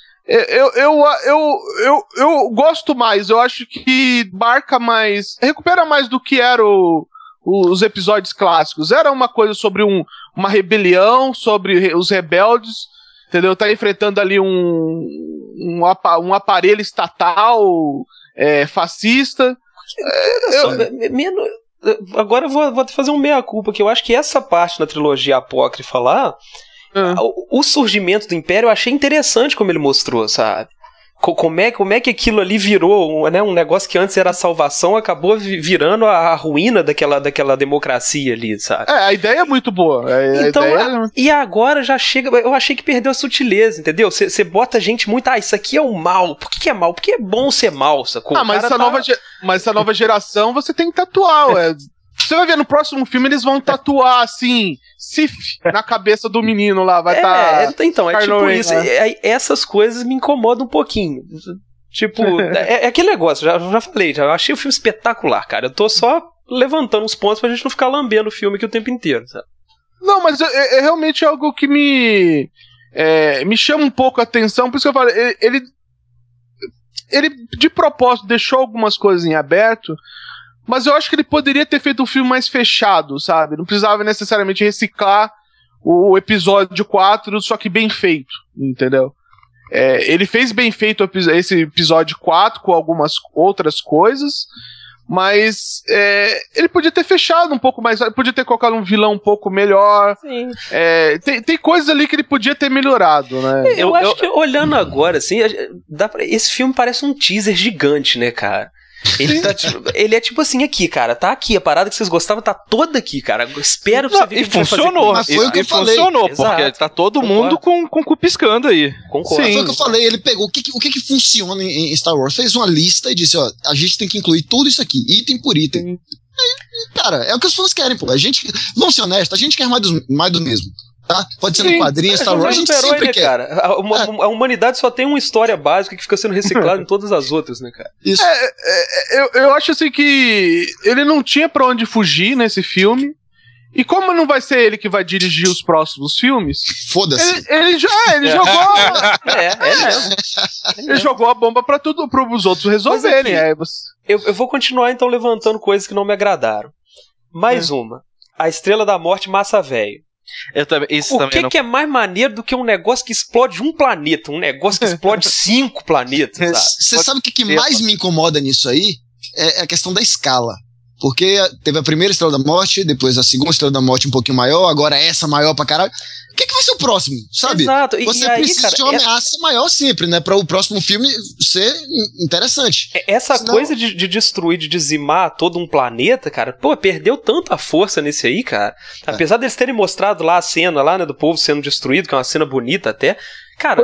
eu gosto mais. Eu acho que marca mais, recupera mais do que eram os episódios clássicos. Era uma coisa sobre uma rebelião, sobre os rebeldes, entendeu? Tá enfrentando ali um aparelho estatal fascista. Agora eu vou fazer um meia-culpa, que eu acho que essa parte na trilogia apócrifa lá, o surgimento do Império eu achei interessante como ele mostrou, sabe? Como é que aquilo ali virou, né, um negócio que antes era a salvação, acabou virando a ruína daquela democracia ali, sabe? A ideia é muito boa. E agora já chega... Eu achei que perdeu a sutileza, entendeu? Você bota gente muito... isso aqui é o mal. Por que é mal? Porque é bom ser mal, sacou? Mas essa nova geração você tem que tatuar, Você vai ver no próximo filme, eles vão tatuar, assim, Sif na cabeça do menino lá, vai estar... Então, é tipo isso. Essas coisas me incomodam um pouquinho. Tipo, é aquele negócio, já falei, já achei o filme espetacular, cara. Eu tô só levantando os pontos pra gente não ficar lambendo o filme aqui o tempo inteiro, sabe? Não, mas é realmente algo que me chama um pouco a atenção, por isso que eu falo, ele de propósito deixou algumas coisas em aberto, mas eu acho que ele poderia ter feito um filme mais fechado, sabe? Não precisava necessariamente reciclar o episódio 4, só que bem feito, entendeu? Ele fez bem feito esse episódio 4 com algumas outras coisas, mas ele podia ter fechado um pouco mais, podia ter colocado um vilão um pouco melhor. Sim. Tem coisas ali que ele podia ter melhorado, né? Eu acho que olhando agora, assim, esse filme parece um teaser gigante, né, cara? Ele é tipo assim, aqui, cara, tá aqui, a parada que vocês gostavam tá toda aqui, cara. Espero pra você ver. E funcionou, mas foi o que eu falei. Funcionou, Exato. porque tá todo mundo com o cu piscando aí. Concordo. Foi o que eu falei, ele pegou o que funciona em Star Wars, fez uma lista e disse, a gente tem que incluir tudo isso aqui, item por item. Cara, é o que os fãs querem, pô. Vamos ser honestos, a gente quer mais do mesmo. Tá? Pode ser no quadrinho, Star Wars, a gente sempre quer. Cara. A humanidade só tem uma história básica que fica sendo reciclada em todas as outras, né, cara? Isso. Eu acho assim que ele não tinha pra onde fugir nesse filme. E como não vai ser ele que vai dirigir os próximos filmes, foda-se. Ele jogou. Ele jogou a bomba pra os outros resolverem. Eu vou continuar então levantando coisas que não me agradaram. Mais uma. A Estrela da Morte Massa Velho. O que é mais maneiro do que um negócio que explode um planeta? Um negócio que explode 5 planetas, sabe? Você sabe o que mais me incomoda nisso aí? É a questão da escala. Porque teve a primeira Estrela da Morte, depois a segunda Estrela da Morte um pouquinho maior, agora essa maior pra caralho. O que vai ser o próximo, sabe? Exato. Você aí, precisa cara, de uma ameaça maior sempre, né? Para o próximo filme ser interessante. Senão... coisa de destruir, de dizimar todo um planeta, cara, perdeu tanta força nesse aí, cara. Apesar deles terem mostrado lá a cena lá, né, do povo sendo destruído, que é uma cena bonita até. Cara,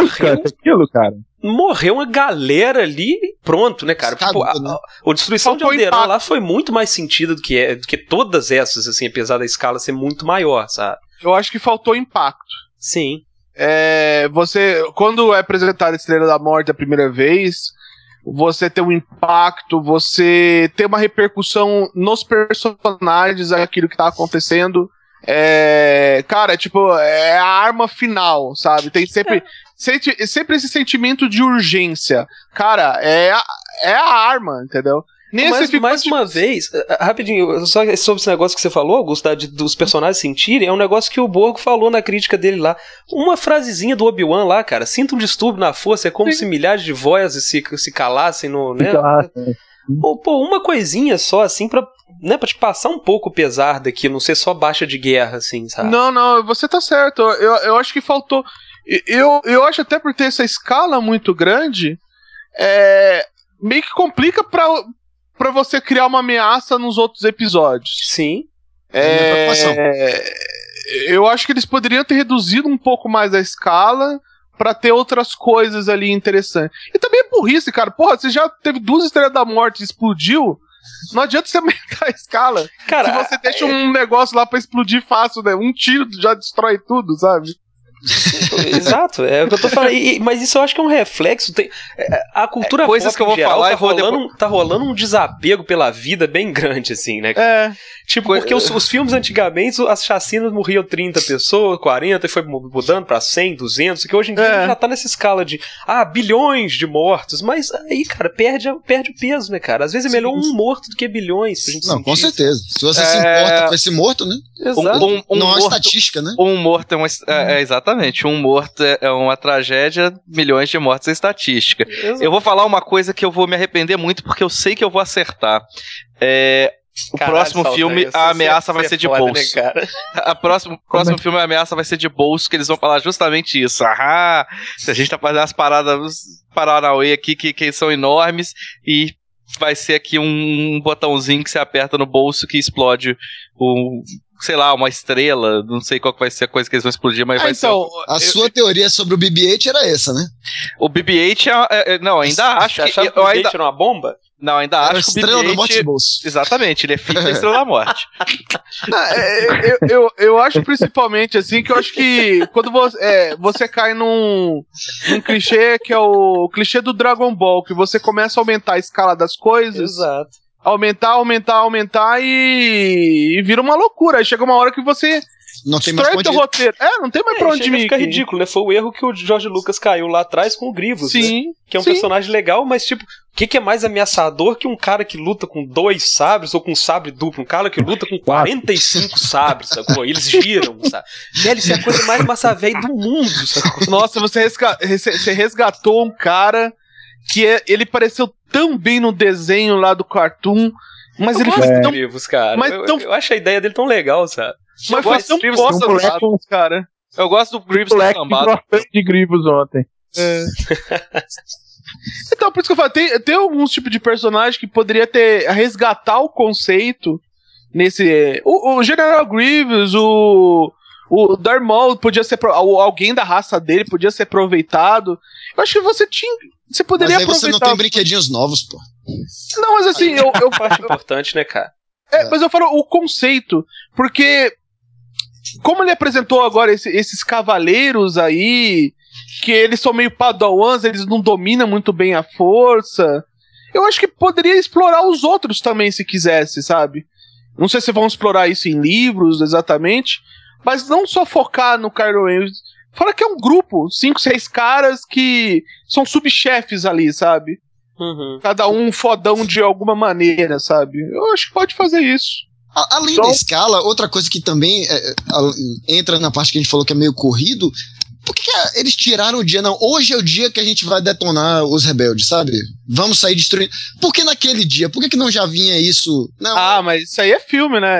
morreu uma galera ali pronto, né, cara? Tipo, a destruição de Alderaan lá foi muito mais sentido do que todas essas, assim, apesar da escala ser muito maior, sabe? Eu acho que faltou impacto. Sim. Quando é apresentada a Estrela da Morte a primeira vez, você tem um impacto, você tem uma repercussão nos personagens, aquilo que tá acontecendo. Cara, tipo, é a arma final, sabe? Tem sempre esse sentimento de urgência. Cara, é a arma, entendeu? Mais uma vez, rapidinho, só sobre esse negócio que você falou, Augusto, dos personagens sentirem, é um negócio que o Borgo falou na crítica dele lá. Uma frasezinha do Obi-Wan lá, cara, sinta um distúrbio na força, é como se milhares de vozes se calassem no... Né? Pô, uma coisinha só, assim, pra te passar um pouco o pesar daquilo, não ser só baixa de guerra, assim, sabe? Não, você tá certo, eu acho que faltou... Eu acho até por ter essa escala muito grande, meio que complica pra você criar uma ameaça nos outros episódios. Sim. Eu acho que eles poderiam ter reduzido um pouco mais a escala pra ter outras coisas ali interessantes. E também é burrice, cara. Porra, você já teve 2 Estrelas da Morte e explodiu, não adianta você aumentar a escala. Cara, se você deixa um negócio lá pra explodir fácil, né? Um tiro já destrói tudo, sabe? Exato, é o que eu tô falando. Mas isso eu acho que é um reflexo. A cultura coisas pop que eu vou geral falar tá rolando um desapego pela vida bem grande, assim, né? Tipo, porque os filmes antigamente, as chacinas morriam 30 pessoas, 40, e foi mudando pra 100, 200, que hoje em dia já tá nessa escala de bilhões de mortos. Mas aí, cara, perde o peso, né, cara? Às vezes é melhor um morto do que bilhões pra gente sentir. Não, com certeza. Se você se importa com esse morto, né? Exato. Não é uma estatística, né? Um morto exatamente. Um morto é uma tragédia, milhões de mortos é estatística. Exato. Eu vou falar uma coisa que eu vou me arrepender muito, porque eu sei que eu vou acertar. O próximo filme, a ameaça vai ser de bolso. Né, cara? O próximo filme, a ameaça vai ser de bolso, que eles vão falar justamente isso. A gente tá fazendo as paradas Paranauê aqui que são enormes, e vai ser aqui um botãozinho que você aperta no bolso que explode sei lá, uma estrela, não sei qual que vai ser a coisa que eles vão explodir, mas vai ser... A sua teoria sobre o BB-8 era essa, né? O BB-8 não, ainda acho que... Você achava que o BB-8 era uma bomba? Não, ainda era acho que o Estrela BB-8... da Morte de bolso. Exatamente, ele é filho da Estrela da Morte. Eu acho principalmente assim, que eu acho que quando você cai num clichê que é o clichê do Dragon Ball, que você começa a aumentar a escala das coisas. Exato. Aumentar e vira uma loucura. Aí chega uma hora que você não tem mais teu roteiro. Não tem mais pra onde ir. Fica ridículo, né? Foi o erro que o George Lucas caiu lá atrás com o Grievous, sim, né? Que é um personagem legal, mas tipo, o que é mais ameaçador que um cara que luta com 2 sabres ou com um sabre duplo? Um cara que luta com 45 sabres, sacou? Eles giram, sabe? Velho, isso é a coisa mais massa velha do mundo, sacou? Nossa, você resgatou um cara que ele pareceu tão bem no desenho lá do cartoon, mas ele foi tão... Grievous, cara. Mas eu acho a ideia dele tão legal, sabe? Mas foi tão bosta do lado, cara. Eu gosto do Grievous sambado. De Grievous ontem. Então, por isso que eu falo, tem alguns tipos de personagem que poderia resgatar o conceito nesse... O General Grievous, o Darth Maul podia ser... Alguém da raça dele podia ser aproveitado. Eu acho que você poderia aproveitar. Mas aí você não tem brinquedinhos novos, pô. Não, mas assim, eu acho importante, né, cara? Mas eu falo o conceito, porque como ele apresentou agora esses cavaleiros aí, que eles são meio padawans, eles não dominam muito bem a força, eu acho que poderia explorar os outros também, se quisesse, sabe? Não sei se vão explorar isso em livros, exatamente, mas não só focar no Kylo Ren. Fala que é um grupo, 5, 6 caras que são subchefes ali, sabe? Uhum. Cada um fodão de alguma maneira, sabe? Eu acho que pode fazer isso. Além da escala, outra coisa que também entra na parte que a gente falou que é meio corrido, por que eles tiraram o dia? Não, hoje é o dia que a gente vai detonar os rebeldes, sabe? Vamos sair destruindo. Por que naquele dia? Por que não já vinha isso? Não. Mas isso aí é filme, né?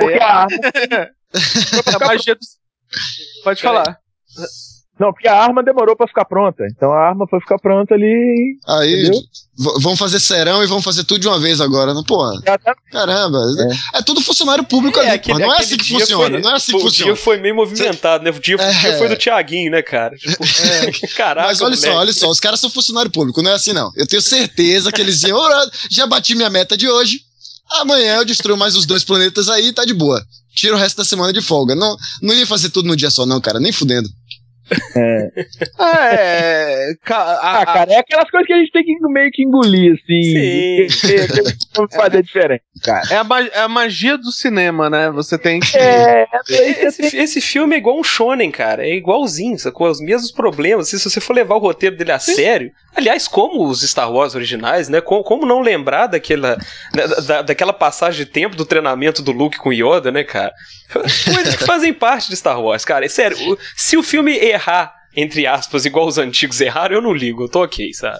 Pode falar. Não, porque a arma demorou pra ficar pronta. Então a arma foi ficar pronta ali. Aí, vamos fazer serão e vamos fazer tudo de uma vez agora, né? Pô, caramba. É tudo funcionário público ali, pô. Não é assim que funciona. Não é assim que funciona. O dia foi meio movimentado, né? O dia foi do Thiaguinho, né, cara? Tipo, caraca. Mas olha só, os caras são funcionário público, não é assim, não. Eu tenho certeza que eles iam, já bati minha meta de hoje, amanhã eu destruo mais os 2 planetas aí e tá de boa. Tira o resto da semana de folga. Não ia fazer tudo no dia só, não, cara. Nem fudendo. Cara, é aquelas coisas que a gente tem que meio que engolir, assim. Sim. Fazer diferente, cara. É a magia do cinema, né? Você tem que... Esse filme é igual um shonen, cara. É igualzinho, com os mesmos problemas. Se você for levar o roteiro dele a sério... Aliás, como os Star Wars originais, né? Como não lembrar daquela passagem de tempo do treinamento do Luke com Yoda, né, cara? Coisas que fazem parte de Star Wars, cara. É sério, se o filme errar, entre aspas, igual os antigos erraram, eu não ligo, eu tô ok, sabe?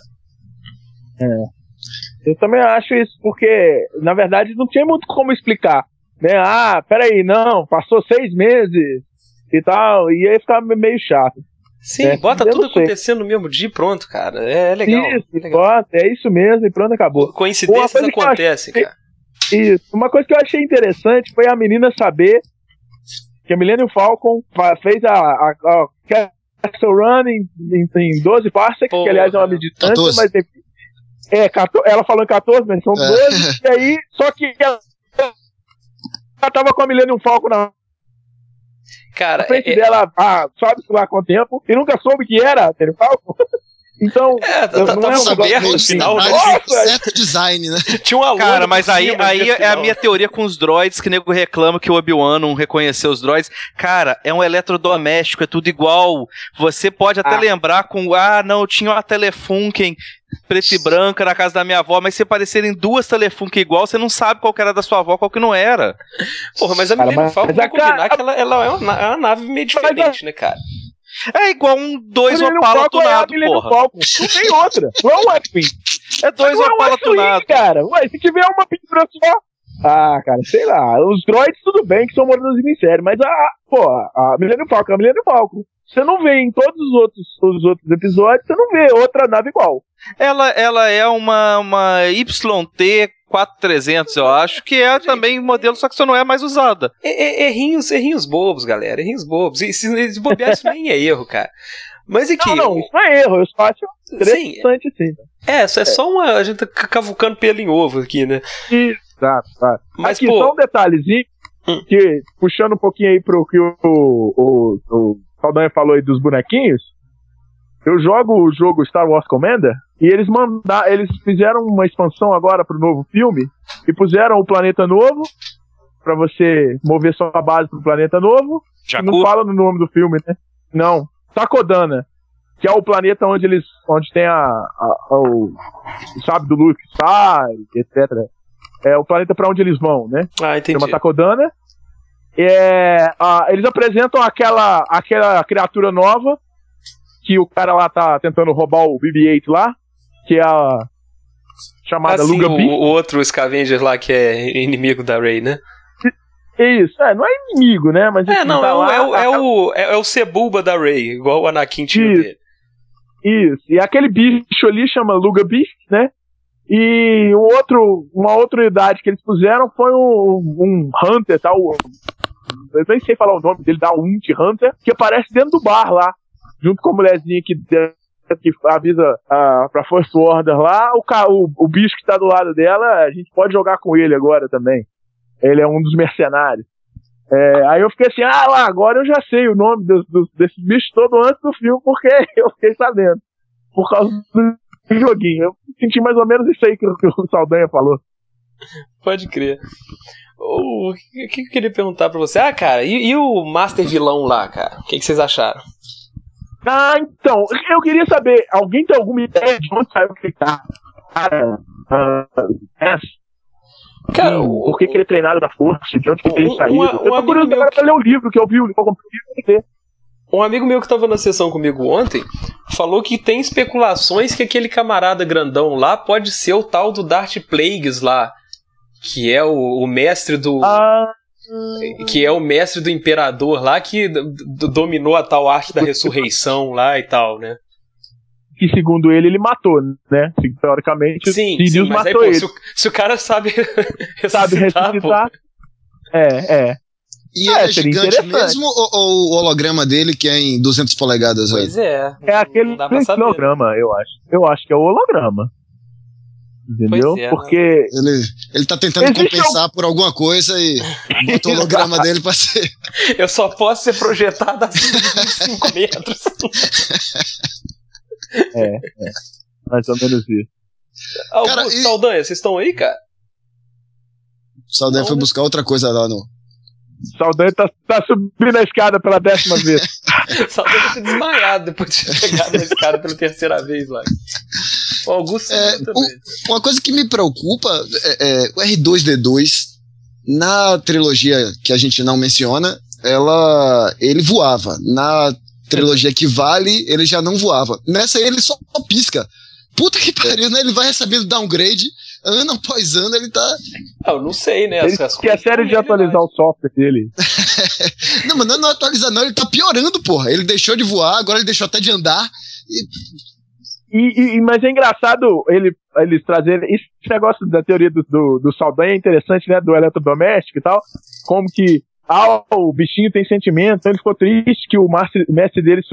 Eu também acho isso, porque, na verdade, não tinha muito como explicar, né? Peraí, não, passou 6 meses e tal, e aí ficava meio chato. Sim, né? Bota tudo acontecendo no mesmo dia e pronto, cara. É legal. Isso, bota, é isso mesmo, e pronto, acabou. Coincidências acontecem, cara. Isso. Uma coisa que eu achei interessante foi a menina saber que a Millennium Falcon fez a Castle Run em 12 parsecs, que aliás é uma meditância, 14. mas ela falou em 14, mas são 12, e aí, só que ela tava com a Millennium Falcon na cara, frente dela, sabe-se lá quanto tempo, e nunca soube que era a Millennium Falcon. Então, não é um aberto no final, né? Certo design, né? Tinha uma lona. Cara, mas aí é a minha teoria com os droids, que o nego reclama que o Obi-Wan não reconheceu os droids. Cara, é um eletrodoméstico, é tudo igual. Você pode até lembrar não, tinha uma Telefunken preta e branca na casa da minha avó, mas se aparecerem 2 Telefunken igual, você não sabe qual que era da sua avó, qual que não era. Porra, mas a Millennium Falcon, vamos combinar que ela é uma nave meio diferente, né, cara? É igual 2 Opala tunado, porra. Não tem outra. Não é um X-Wing. É 2 Opala tunado. Cara. Ué, se tiver uma pintura só... cara, sei lá. Os droids tudo bem que são modelos em série, mas a Millennium Falcon é a Millennium Falcon. Você não vê em todos os outros episódios, você não vê outra nave igual. Ela é uma YT 4300, eu acho, que é também modelo, só que só não é mais usada. Errinhos bobos, galera. Errinhos bobos. E se bobear, isso nem é erro, cara. Mas é que... Não, isso não é erro. Eu acho interessante, sim. É só a gente tá cavucando pelo em ovo aqui, né? Exato. Mas, aqui, só um detalhezinho, que puxando um pouquinho aí pro que o Saldanha falou aí dos bonequinhos, eu jogo o jogo Star Wars Commander e eles fizeram uma expansão agora pro novo filme e puseram o planeta novo pra você mover sua base pro planeta novo. Não fala no nome do filme, né? Não. Takodana, que é o planeta onde tem o sábio do Luke sai, etc. É o planeta pra onde eles vão, né? Entendi. Chama Takodana. Eles apresentam aquela criatura nova que o cara lá tá tentando roubar o BB-8 lá, que é a chamada Luga Beast. O outro Scavenger lá que é inimigo da Rey, né? Isso, não é inimigo, né? Mas é o Sebulba da Rey, igual o Anakin tinha dele. Isso, e aquele bicho ali chama Luga Beast, né? E uma outra unidade que eles puseram foi um Hunter, tal. Eu nem sei falar o nome dele, da Unt Hunter, que aparece dentro do bar lá, junto com a mulherzinha que avisa pra First Order lá, o bicho que tá do lado dela, a gente pode jogar com ele agora também. Ele é um dos mercenários. Aí eu fiquei assim, agora eu já sei o nome desses bichos todo antes do filme, porque eu fiquei sabendo. Por causa do joguinho. Eu senti mais ou menos isso aí que o Saldanha falou. Pode crer. O que eu queria perguntar pra você? Cara, e o Master Vilão lá, cara? O que vocês acharam? Então, eu queria saber, alguém tem alguma ideia de onde saiu aquele cara? Cara, por que ele é treinado da força? De onde ele saiu? Eu tô curioso agora pra ler o livro, que eu vi o livro, eu comprei o livro e ler. Um amigo meu que tava na sessão comigo ontem falou que tem especulações que aquele camarada grandão lá pode ser o tal do Darth Plagueis lá, que é o mestre do... que é o mestre do imperador lá, que dominou a tal arte da ressurreição lá e tal, né? Que segundo ele matou, né? Teoricamente, Sidious matou aí, ele. Se o cara sabe ressuscitar, E é gigante mesmo ou o holograma dele que é em 200 polegadas? Pois é. É aquele holograma, eu acho. Eu acho que é o holograma. Entendeu? Porque... Ele tá tentando compensar por alguma coisa e bota o holograma dele pra ser... Eu só posso ser projetado acima de 25 metros. Mais ou menos isso. Augusto, Cara, Saldanha, vocês estão aí, cara? O Saldanha foi buscar outra coisa lá no. Saldanha tá subindo a escada pela 10ª vez. Saldanha vai ter desmaiado depois de ter chegado na escada pela 3ª vez lá. O Augusto também. Uma coisa que me preocupa é o R2-D2, na trilogia que a gente não menciona, ele voava. Na trilogia que vale, ele já não voava. Nessa aí ele só pisca. Puta que pariu, né? Ele vai recebendo downgrade, ano após ano ele tá... Eu não sei, né? Ele quer sério de atualizar o software dele. Não, mas não atualizar não, ele tá piorando, porra. Ele deixou de voar, agora ele deixou até de andar. Mas é engraçado eles trazerem... Esse negócio da teoria do Saldanha é interessante, né? Do eletrodoméstico e tal. Como que o bichinho tem sentimento, então ele ficou triste que o mestre dele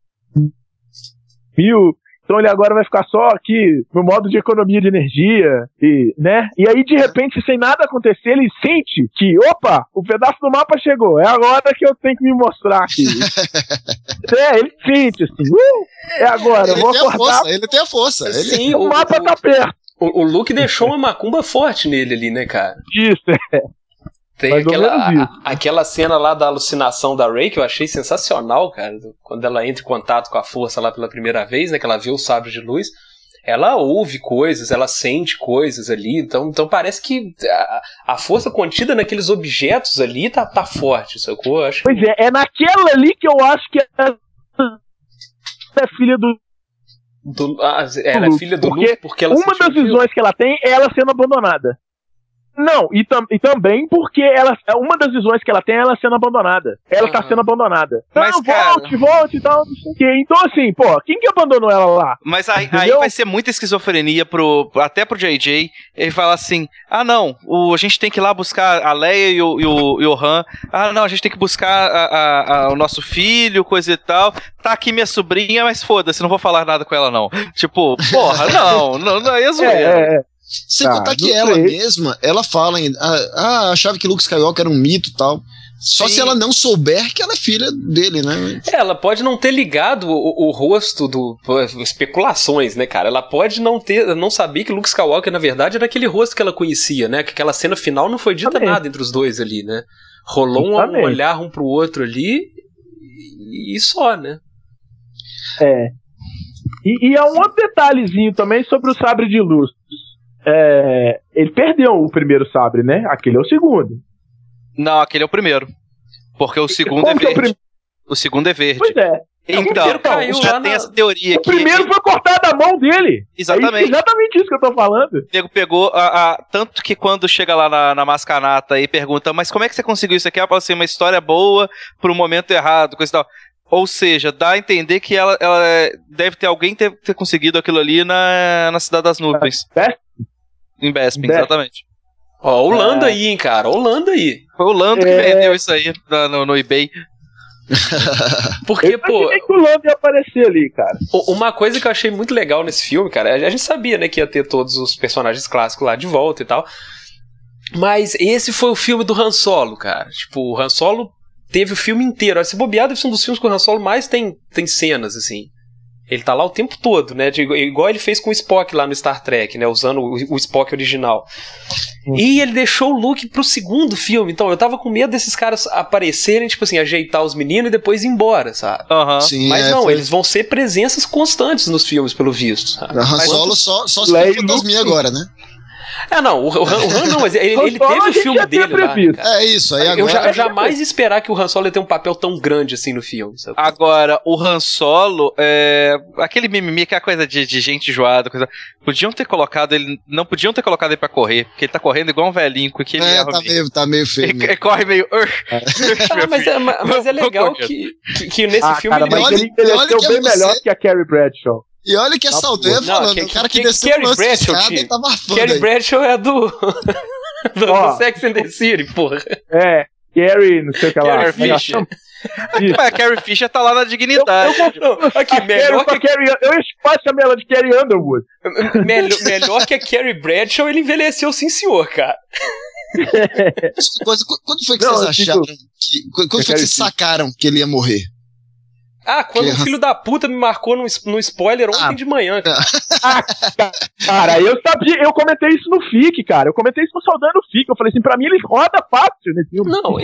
sumiu. Então ele agora vai ficar só aqui no modo de economia de energia, né? E aí, de repente, sem nada acontecer, ele sente que, opa, o pedaço do mapa chegou, é agora que eu tenho que me mostrar aqui. Ele sente, assim, é agora, eu vou acordar. Ele tem a força. Sim, o mapa tá perto. O Luke deixou uma macumba forte nele ali, né, cara? Isso, Tem aquela cena lá da alucinação da Rey que eu achei sensacional, cara. Quando ela entra em contato com a força lá pela primeira vez, né? Que ela vê o sabre de luz. Ela ouve coisas, ela sente coisas ali. Então parece que a força contida naqueles objetos ali tá forte, sacou? Eu acho pois é naquela ali que eu acho que é filha do... ela é filha do Luke porque ela uma das visões que ela tem é ela sendo abandonada. Não, e também porque uma das visões que ela tem é ela sendo abandonada. Ela tá sendo abandonada. Não, Mas, volte e tal, não sei o quê. Então, assim, pô, quem que abandonou ela lá? Mas aí vai ser muita esquizofrenia até pro JJ. Ele fala assim, não, a gente tem que ir lá buscar a Leia e o Han. Não, a gente tem que buscar o nosso filho, coisa e tal. Tá aqui minha sobrinha, mas foda-se, não vou falar nada com ela, não. Tipo, porra, não é zoeira. Sem contar que ela mesma, ela fala achava que Luke Skywalker era um mito e tal. Só se ela não souber que ela é filha dele, né? Ela pode não ter ligado o rosto especulações, né, cara? Ela pode não saber que Luke Skywalker, na verdade, era aquele rosto que ela conhecia, né? Que aquela cena final não foi dita nada entre os dois ali, né? Rolou um olhar um pro outro ali e só, né? E há um outro detalhezinho também sobre o sabre de luz. Ele perdeu o primeiro sabre, né? Aquele é o segundo. Não, aquele é o primeiro. Porque o segundo é verde. O segundo é verde. Pois é. Então, já tem essa teoria aqui. O primeiro foi cortado a mão dele. Exatamente. É exatamente isso que eu tô falando. O nego pegou, tanto que quando chega lá na Mascanata e pergunta, mas como é que você conseguiu isso aqui? Ela fala assim, uma história boa pro momento errado, coisa e tal. Ou seja, dá a entender que ela deve ter alguém ter conseguido aquilo ali na Cidade das Nuvens. Em Bespin, exatamente. Ó, o Lando aí, hein, cara. O Lando aí. Foi o Lando que vendeu isso aí no eBay. Porque, pô... que o Lando ia aparecer ali, cara. Uma coisa que eu achei muito legal nesse filme, cara, a gente sabia, né, que ia ter todos os personagens clássicos lá de volta e tal. Mas esse foi o filme do Han Solo, cara. Tipo, o Han Solo teve o filme inteiro. Esse bobeado deve ser um dos filmes que o Han Solo mais tem cenas, assim. Ele tá lá o tempo todo, né? Igual ele fez com o Spock lá no Star Trek, né? Usando o Spock original. E ele deixou o Luke pro segundo filme. Então eu tava com medo desses caras aparecerem, tipo assim, ajeitar os meninos e depois ir embora, sabe? Sim, mas não, eles vão ser presenças constantes nos filmes, pelo visto. Sabe? Han Solo só se for fantasminha agora, né? Não, o Han não, mas ele teve o filme dele lá. É isso, aí agora... Eu jamais ia esperar que o Han Solo ia ter um papel tão grande assim no filme. Sabe? Agora, o Han Solo, aquele mimimi que é a coisa de gente enjoada, coisa... não podiam ter colocado ele pra correr, porque ele tá correndo igual um velhinho, com aquele tá meio feio. Ele corre meio... mas é legal que nesse filme... Cara, mas ele envelheceu bem melhor que a Carrie Bradshaw. E olha que é Saldanha falando, o cara que desceu no lance de escada e tá marfando. Carrie Bradshaw é do Sex and the City, porra. Carrie, não sei o que lá. Carrie Fisher. A Carrie Fisher tá lá na dignidade. Eu quase chamei ela de Carrie Underwood. Melhor que a Carrie Bradshaw, ele envelheceu sim, senhor, cara. Quando foi que vocês acharam quando foi que vocês sacaram que ele ia morrer? Quando o filho da puta me marcou no spoiler ontem de manhã. Cara, eu sabia, eu comentei isso no FIC, cara. Eu comentei isso no Saldanha no FIC. Eu falei assim, pra mim ele roda fácil nesse filme. Não,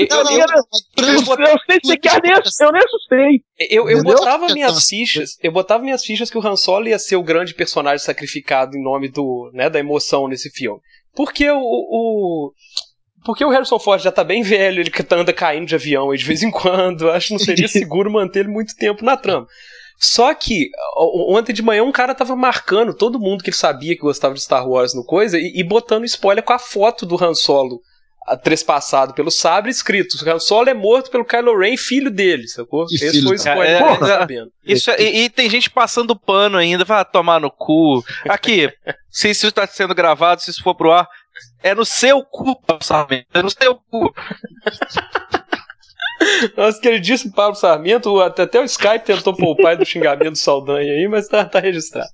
eu nem assustei. Eu botava minhas fichas que o Han Solo ia ser o grande personagem sacrificado em nome da emoção nesse filme. Porque Porque o Harrison Ford já tá bem velho, ele anda caindo de avião aí de vez em quando, acho que não seria seguro manter ele muito tempo na trama. Só que, ontem de manhã um cara tava marcando todo mundo que ele sabia que gostava de Star Wars no coisa e botando spoiler com a foto do Han Solo trespassado pelo sabre escrito: Han Solo é morto pelo Kylo Ren, filho dele, sacou? Esse foi o spoiler que eu tô sabendo. E tem gente passando pano ainda, vai tomar no cu. Aqui, se isso tá sendo gravado, se isso for pro ar, é no seu cu, Pablo Sarmento. É no seu cu. Nossa, queridíssimo Pablo Sarmento, até o Skype tentou poupar do xingamento do Saldanha aí, mas tá registrado.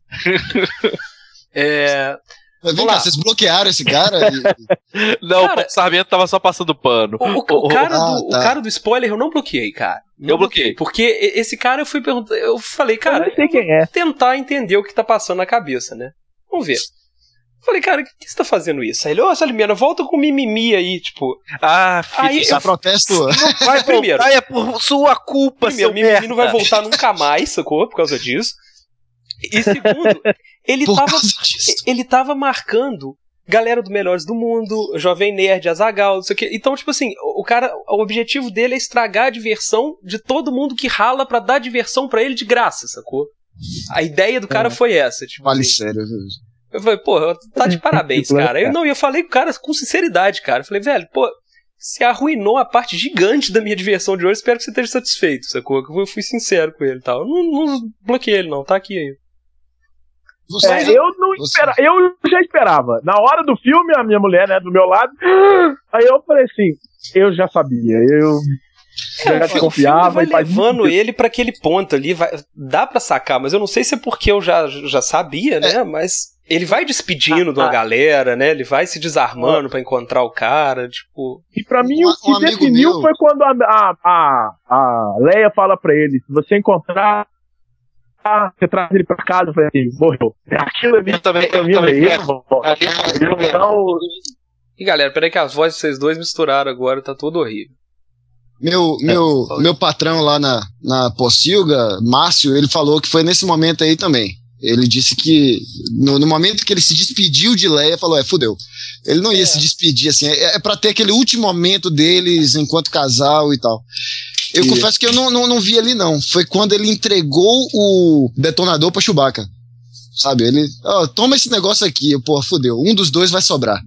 Mas vem cá, vocês bloquearam esse cara? Não, cara, o Sarmento tava só passando pano. O cara do spoiler eu não bloqueei, cara. Eu bloqueei. Porque esse cara eu fui perguntar, eu falei, cara, eu não sei quem é. Tentar entender o que tá passando na cabeça, né? Vamos ver. Falei, cara, por que você tá fazendo isso? Aí ele, Salimena, volta com mimimi aí, tipo... filho, aí eu protesto... Não vai primeiro. É por sua culpa, primeiro, seu mimimi não vai voltar nunca mais, sacou? Por causa disso. E segundo, ele tava marcando galera do Melhores do Mundo, Jovem Nerd, Azaghal, não sei o quê. Então, tipo assim, o objetivo dele é estragar a diversão de todo mundo que rala pra dar diversão pra ele de graça, sacou? A ideia do cara foi essa. Tipo, vale sério, viu? Eu falei, pô, tá de parabéns, cara. Eu falei com o cara com sinceridade, cara. Eu falei, velho, pô, você arruinou a parte gigante da minha diversão de hoje, espero que você esteja satisfeito, sacou? Eu fui sincero com ele e tal. Eu não bloqueei ele, não, tá aqui aí. Eu já esperava. Na hora do filme, a minha mulher, né, do meu lado, aí eu falei assim, eu já sabia, eu já confiava. Vai levando ele pra aquele ponto ali, dá pra sacar, mas eu não sei se é porque eu já sabia, né, mas... Ele vai despedindo de uma galera, né? Ele vai se desarmando pra encontrar o cara, tipo... E pra mim, o que definiu foi quando a Leia fala pra ele, se você encontrar, você traz ele pra casa. Eu falei assim, morreu. Aquilo ali também. E galera, peraí que as vozes de vocês dois misturaram agora, tá tudo horrível. Meu patrão lá na Pocilga, Márcio, ele falou que foi nesse momento aí também. Ele disse que no momento que ele se despediu de Leia, falou, fudeu. Ele não ia se despedir assim, é pra ter aquele último momento deles enquanto casal e tal. Eu confesso que eu não vi ali não, foi quando ele entregou o detonador pra Chewbacca. Sabe, ele, toma esse negócio aqui, pô, fudeu, um dos dois vai sobrar.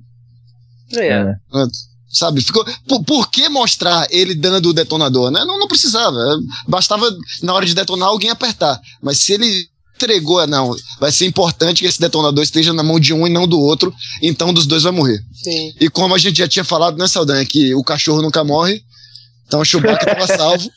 Sabe, ficou, por que mostrar ele dando o detonador, né? Não precisava, bastava na hora de detonar alguém apertar, mas se ele entregou, não, vai ser importante que esse detonador esteja na mão de um e não do outro, então um dos dois vai morrer. Sim. E como a gente já tinha falado, né, Saldanha, que o cachorro nunca morre, então o Chewbacca estava salvo.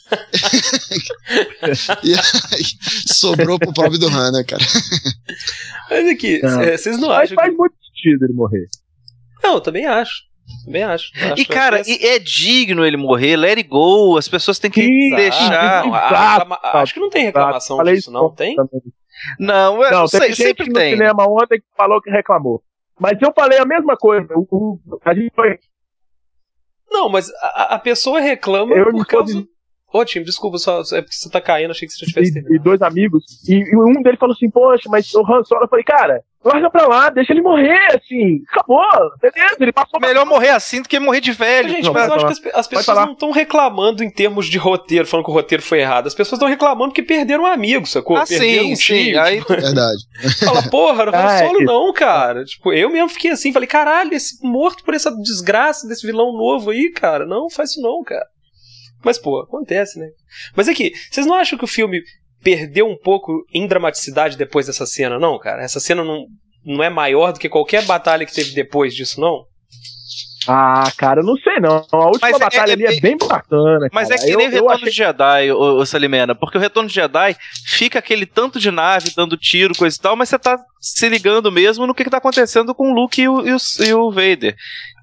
E aí sobrou pro pobre do Han, né, cara? Mas aqui, vocês não acham faz muito sentido ele morrer. Não, eu também acho. E cara, é digno ele morrer, let it go, as pessoas têm que deixar. Acho que não tem reclamação disso, não tem? Não, teve sempre gente tem. No cinema ontem que falou que reclamou. Mas eu falei a mesma coisa. A gente foi... Não, mas a pessoa reclama por causa... Ô, Tim, desculpa, é porque você tá caindo, achei que você já tivesse terminado. E dois amigos, e um deles falou assim, poxa, mas o Han Solo, eu falei, cara, larga pra lá, deixa ele morrer, assim, acabou, beleza, ele passou... Melhor morrer assim do que morrer de velho. Gente, mas eu acho que as pessoas não estão reclamando em termos de roteiro, falando que o roteiro foi errado, as pessoas estão reclamando que perderam um amigo, sacou? Perderam um tio. Aí... Verdade. Fala, porra, não Han Solo não, cara. Tipo, eu mesmo fiquei assim, falei, caralho, esse morto por essa desgraça desse vilão novo aí, cara, não faz isso não, cara. Mas, pô, acontece, né? Mas aqui, vocês não acham que o filme perdeu um pouco em dramaticidade depois dessa cena, não, cara? Essa cena não é maior do que qualquer batalha que teve depois disso, não? Ah, cara, eu não sei não. A última batalha ali é bem bacana, mas cara. É que nem o Retorno de Jedi, o Salimena, porque o Retorno de Jedi fica aquele tanto de nave dando tiro, coisa e tal, mas você tá se ligando mesmo no que tá acontecendo com o Luke e o Vader.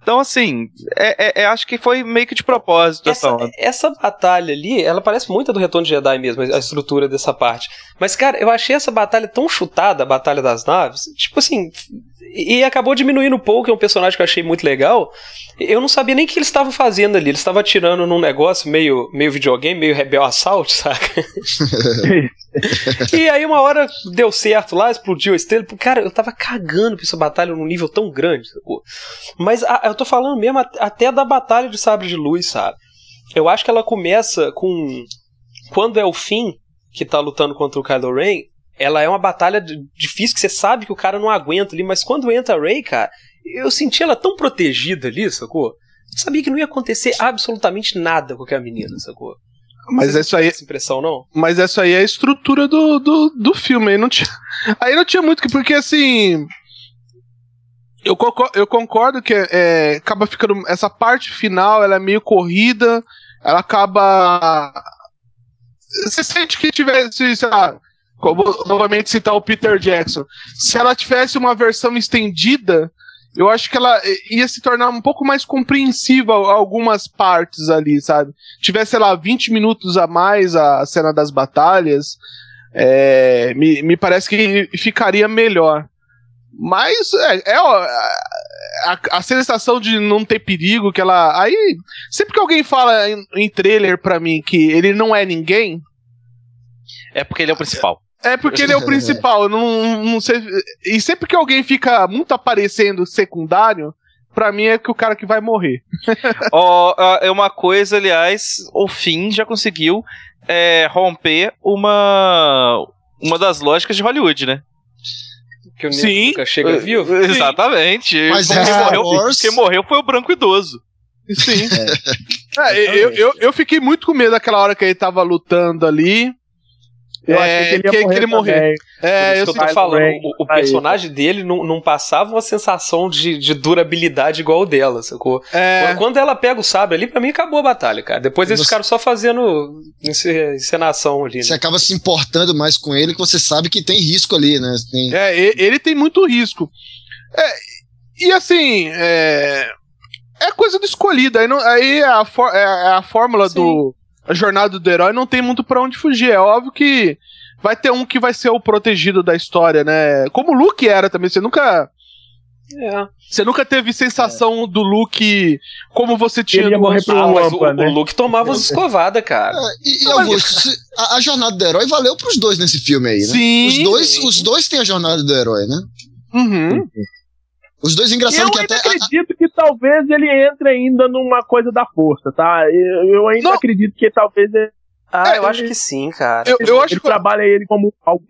Então, assim, acho que foi meio que de propósito. Essa batalha ali, ela parece muito a do Retorno de Jedi mesmo, a estrutura dessa parte. Mas, cara, eu achei essa batalha tão chutada, a Batalha das Naves, tipo assim, e acabou diminuindo um pouco, é um personagem que eu achei muito legal. Eu não sabia nem o que eles estavam fazendo ali, eles estavam atirando num negócio meio videogame, meio Rebel Assault, saca? E aí uma hora deu certo lá, explodiu a estrela. Cara, eu tava cagando pra essa batalha num nível tão grande, sacou? Mas eu tô falando mesmo até da batalha de sabre de luz, sabe? Eu acho que ela começa com... Quando é o Finn que tá lutando contra o Kylo Ren, ela é uma batalha difícil, que você sabe que o cara não aguenta ali, mas quando entra a Rey, cara, eu senti ela tão protegida ali, sacou? Eu sabia que não ia acontecer absolutamente nada com aquela menina, sacou? Mas isso aí, essa impressão, não? Mas essa aí é a estrutura do filme. Aí não tinha muito que. Porque assim. Eu concordo que acaba ficando. Essa parte final ela é meio corrida. Ela acaba. Você sente que tivesse, sei lá. Vou novamente citar o Peter Jackson. Se ela tivesse uma versão estendida, eu acho que ela ia se tornar um pouco mais compreensiva algumas partes ali, sabe? Tivesse, sei lá, 20 minutos a mais a cena das batalhas, me parece que ficaria melhor. Mas a sensação de não ter perigo, que ela... Aí, sempre que alguém fala em trailer pra mim que ele não é ninguém... É porque ele é o principal. É porque ele é o principal, eu não sei. E sempre que alguém fica muito aparecendo secundário, pra mim é que o cara que vai morrer. É uma coisa, aliás, o Finn já conseguiu romper uma das lógicas de Hollywood, né? Que o negro nunca chega vivo? Exatamente. Mas quem morreu foi o branco idoso. Sim. Eu fiquei muito com medo daquela hora que ele tava lutando ali. Eu achei que ele ia morrer. Isso que eu tô falando. O personagem dele não passava uma sensação de durabilidade igual o dela, sacou? Quando ela pega o sabre ali, pra mim acabou a batalha, cara. Depois eles ficaram só fazendo encenação ali. Você acaba se importando mais com ele, que você sabe que tem risco ali, né? Ele tem muito risco. E assim, é coisa do escolhido. Aí a fórmula do... A jornada do herói não tem muito pra onde fugir. É óbvio que vai ter um que vai ser o protegido da história, né? Como o Luke era também. Você nunca teve sensação do Luke como você tinha. Ele ia morrer pro Wampa, né? O Luke tomava as escovadas, cara. Augusto, a jornada do herói valeu pros dois nesse filme aí, né? Sim. Os dois têm a jornada do herói, né? Uhum. Os dois engraçados que até... Eu acredito que talvez ele entre ainda numa coisa da força, tá? Eu ainda acredito que talvez... Eu acho que sim, cara. Eu acho que trabalha ele como algo...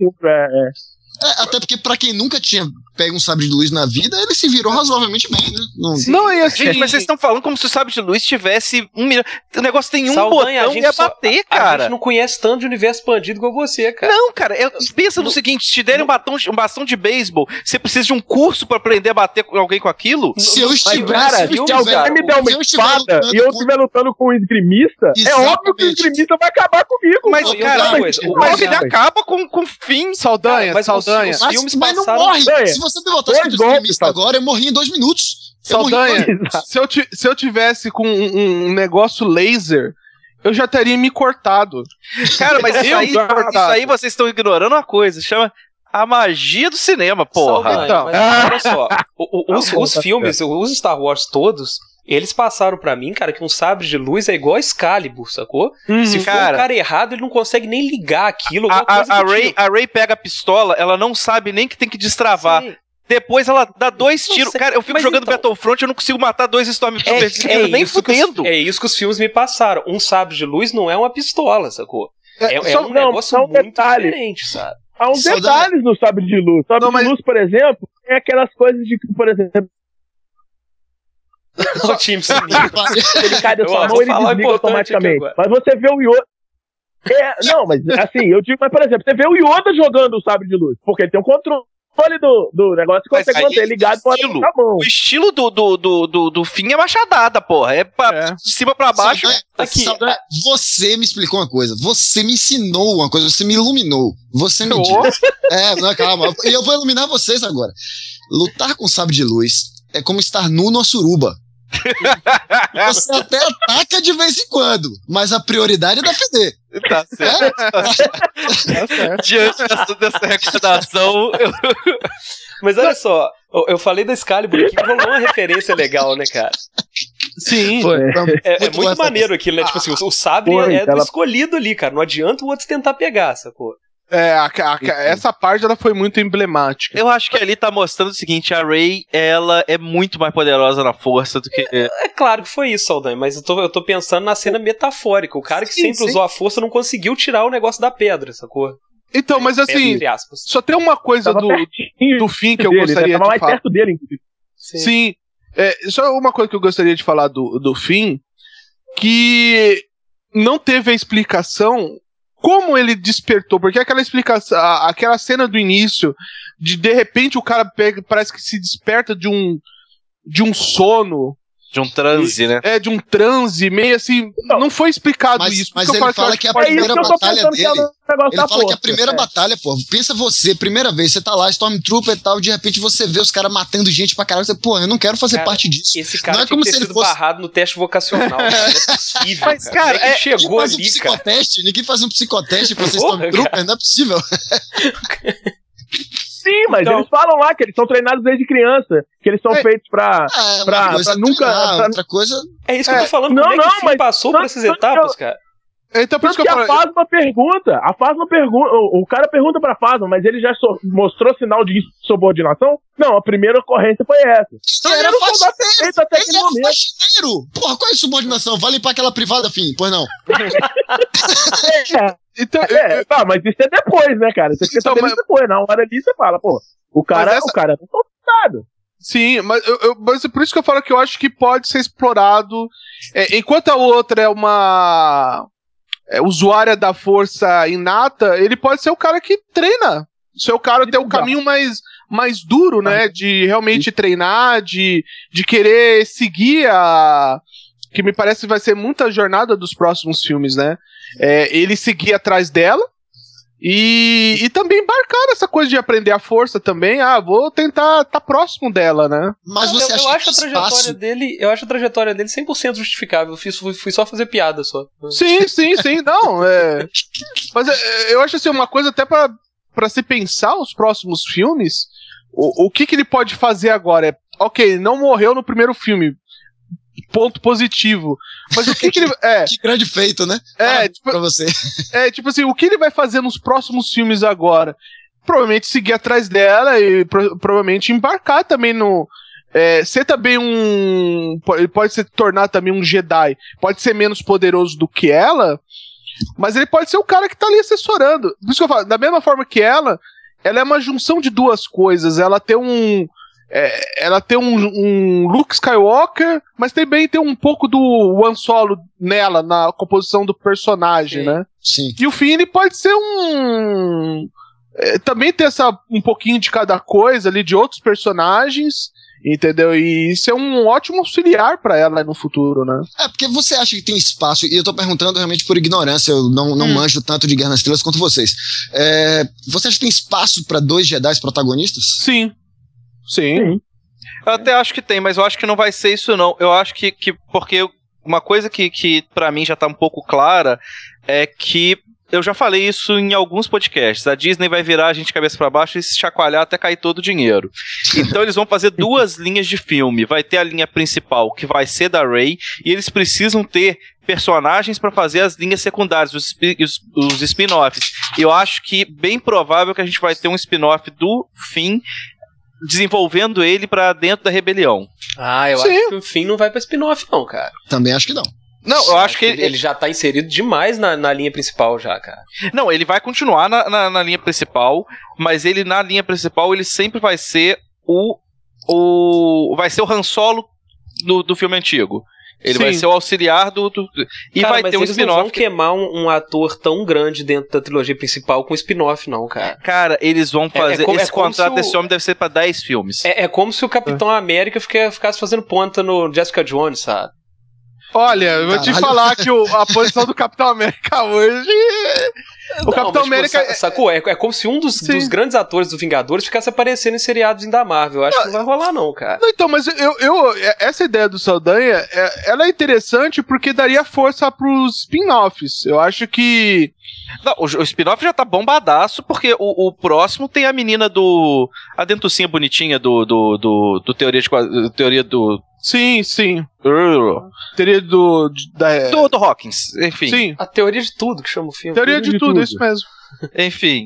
até porque pra quem nunca tinha pego um sabre de luz na vida, ele se virou razoavelmente bem, né? Gente, mas vocês estão falando como se o sabre de luz tivesse um milhão. O negócio tem Saldanha, botão e ia bater, cara. A gente não conhece tanto de universo expandido igual você, cara. Não, cara, pensa no seguinte, se te derem um bastão de beisebol, você precisa de um curso pra aprender a bater com alguém com aquilo? Se eu estiver... Se alguém me der uma espada e eu estiver lutando com um esgrimista, é óbvio que o esgrimista vai acabar comigo. Mas, cara, ele acaba com o fim. Saldanha. Os filmes mas não passaram... morre. Se você me botasse contra o extremista agora, eu morri em 2 minutos. Saldanha, se eu tivesse com um negócio laser, eu já teria me cortado. Cara, mas isso aí vocês estão ignorando uma coisa, chama a magia do cinema, porra. Saldanha, Então. mas olha só, os filmes, os Star Wars todos, eles passaram pra mim, cara, que um sabre de luz é igual a Excalibur, sacou? Se for um cara errado, ele não consegue nem ligar aquilo. A Rey pega a pistola, ela não sabe nem que tem que destravar. Sim. Depois ela dá 2 tiros. Cara, eu fico jogando Battlefront, eu não consigo matar 2 Stormtroopers nem fudendo. É isso que os filmes me passaram. Um sabre de luz não é uma pistola, sacou? É um negócio muito diferente, sabe? Há uns detalhes no sabre de luz. Sabre de luz, por exemplo, é aquelas coisas de que, por exemplo... O time ele cai da sua mão, ele desliga automaticamente. Mas você vê o Yoda... não, mas assim, eu digo, mas por exemplo, você vê o Yoda jogando o sabre de luz, porque ele tem um controle do negócio que consegue manter ligado com a mão. O estilo do fim é machadada, porra. É de cima pra baixo. Você me explicou uma coisa. Você me ensinou uma coisa. Você me iluminou. Você me disse. Não, calma. E eu vou iluminar vocês agora. Lutar com sabre de luz é como estar nu numa suruba. Você até ataca de vez em quando, mas a prioridade é defender. Tá certo. Tá certo. Diante dessa recordação, Mas olha só, eu falei da Excalibur aqui, rolou uma referência legal, né, cara? Sim. É muito maneiro aquilo, né? Tipo assim, o sabre é do escolhido ali, cara. Não adianta o outro tentar pegar, sacou? Essa parte ela foi muito emblemática. eu acho que ali tá mostrando o seguinte, a Rey, ela é muito mais poderosa na força do que... É claro que foi isso, Saldanha, mas eu tô pensando na cena metafórica. O cara que sempre usou a força não conseguiu tirar o negócio da pedra, sacou? Então, mas assim, só tem uma coisa do fim que eu gostaria de falar. mais perto dele, inclusive. Sim. Só uma coisa que eu gostaria de falar do fim, que não teve a explicação como ele despertou, porque aquela explicação, aquela cena do início, de repente o cara parece que se desperta de um sono. De um transe, né? De um transe, meio assim. Não foi explicado isso. Mas ele fala que a primeira batalha dele. Ele fala que a primeira batalha, pô. Pensa você, primeira vez, você tá lá, Stormtrooper e tal, de repente você vê os caras matando gente pra caralho. Você, pô, eu não quero fazer parte disso. Esse cara não é como se ele fosse barrado no teste vocacional. Não é possível. Mas, cara, ele chegou ali, cara. Ninguém faz um psicoteste pra ser Stormtrooper, não é possível. Sim, mas eles falam lá que eles são treinados desde criança, que eles são feitos pra nunca... Outra coisa... É isso que eu tô falando, como é que o filme passou por essas etapas, cara? Então, por isso que a Phasma pergunta, o cara pergunta pra Phasma, mas ele já mostrou sinal de insubordinação? Não, a primeira ocorrência foi essa. Então ele era faxineiro! Porra, qual é a insubordinação? Vai limpar aquela privada, fim? Pois não. Então, mas isso é depois, né, cara? Isso aqui tá depois. Na hora ali você fala, pô, o cara é soldado. Sim, mas por isso que eu falo que eu acho que pode ser explorado. Enquanto a outra é uma usuária da força inata, ele pode ser o cara que treina. Se o cara tem um caminho mais duro, né? De realmente treinar, de querer seguir que me parece que vai ser muita jornada dos próximos filmes, né? Ele seguir atrás dela e também embarcar nessa coisa de aprender a força também. Vou tentar estar próximo dela, né? Mas você eu acho a trajetória dele, eu acho a trajetória dele 100% justificável. Eu fui só fazer piada só. Sim, não. Mas eu acho assim, uma coisa até pra se pensar os próximos filmes, o que ele pode fazer agora ok, não morreu no primeiro filme. Ponto positivo. Mas o que ele... Que grande feito, né? Pra você. Tipo assim, o que ele vai fazer nos próximos filmes agora? Provavelmente seguir atrás dela e provavelmente embarcar também no... ser também ele pode se tornar também um Jedi. Pode ser menos poderoso do que ela, mas ele pode ser o cara que tá ali assessorando. Por isso que eu falo, da mesma forma que ela é uma junção de duas coisas. Ela tem um Luke Skywalker, mas também tem um pouco do Han Solo nela, na composição do personagem, né? Sim. E o Finn, ele pode ser também ter um pouquinho de cada coisa ali, de outros personagens, entendeu? E isso é um ótimo auxiliar pra ela no futuro, né? Porque você acha que tem espaço, e eu tô perguntando realmente por ignorância, eu não manjo tanto de Guerra nas Estrelas quanto vocês. Você acha que tem espaço pra 2 Jedi protagonistas? Sim. Eu até acho que tem, mas eu acho que não vai ser isso não. Eu acho que porque uma coisa que pra mim já tá um pouco clara é que eu já falei isso em alguns podcasts. A Disney vai virar a gente cabeça pra baixo e se chacoalhar até cair todo o dinheiro. Então eles vão fazer 2 linhas de filme. Vai ter a linha principal, que vai ser da Rey, e eles precisam ter personagens pra fazer as linhas secundárias, os spin-offs. Eu acho que bem provável que a gente vai ter um spin-off do Finn desenvolvendo ele pra dentro da rebelião. Eu acho que o Finn não vai pra spin-off não, cara. Também acho que não. Não, eu acho que ele já tá inserido demais na linha principal já, cara. Não, ele vai continuar na linha principal, mas ele na linha principal ele sempre vai ser vai ser o Han Solo do filme antigo. Ele vai ser o auxiliar e cara, vai mas ter um eles spin-off. Não vão queimar um ator tão grande dentro da trilogia principal com spin-off, não, cara. Cara, eles vão fazer. Esse contrato desse homem deve ser pra 10 filmes. É como se o Capitão América ficasse fazendo ponta no Jessica Jones, sabe? Olha, eu vou te falar que a posição do Capitão América hoje... O Capitão América... Tipo, sacou? É como se um dos grandes atores do Vingadores ficasse aparecendo em seriados da Marvel. Eu acho que não vai rolar não, cara. Não, então, mas essa ideia do Saldanha, ela é interessante porque daria força pros spin-offs. Eu acho que... Não, o spin-off já tá bombadaço, porque o próximo tem a menina a dentucinha bonitinha do teoria do... Sim. Teoria do Hawkins, enfim. Sim. A teoria de tudo que chama o filme. Teoria de tudo, isso mesmo. Enfim.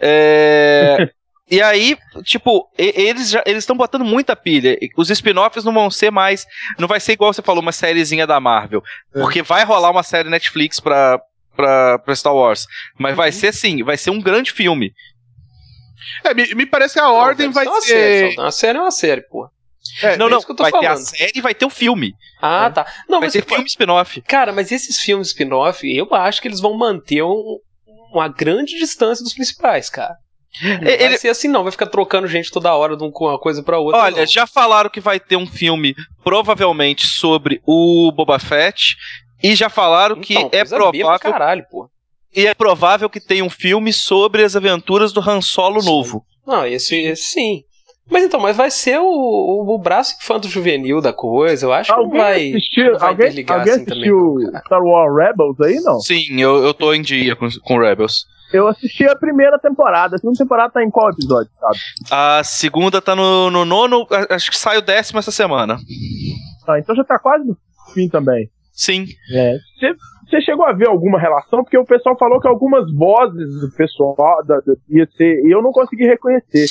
E aí, tipo, eles estão botando muita pilha. Os spin-offs não vão ser mais... Não vai ser igual você falou, uma sériezinha da Marvel. Porque vai rolar uma série Netflix pra Star Wars. Mas vai ser assim, vai ser um grande filme. Me parece que a ordem vai ser... Uma série é uma série, pô. Não, isso que eu tô vai falando. ter a série e vai ter o filme. Ah, tá. Não, vai ter filme spin-off. Cara, mas esses filmes spin-off, eu acho que eles vão manter uma grande distância dos principais, cara. Não vai ser assim não, vai ficar trocando gente toda hora de uma coisa pra outra. Olha, já falaram que vai ter um filme, provavelmente, sobre o Boba Fett, e já falaram que é provável... Caralho, pô. E é provável que tenha um filme sobre as aventuras do Han Solo novo. Não, esse sim. Mas vai ser o braço infanto-juvenil da coisa. Eu acho que não vai interligar alguém assim também. Alguém assistiu Star Wars Rebels aí, não? Sim, eu tô em dia com Rebels. Eu assisti a primeira temporada. A segunda temporada tá em qual episódio, sabe? A segunda tá no 9º, acho que sai o 10º essa semana. Ah, então já tá quase no fim também. Sim. Você chegou a ver alguma relação? Porque o pessoal falou que algumas vozes do pessoal ia ser... E eu não consegui reconhecer.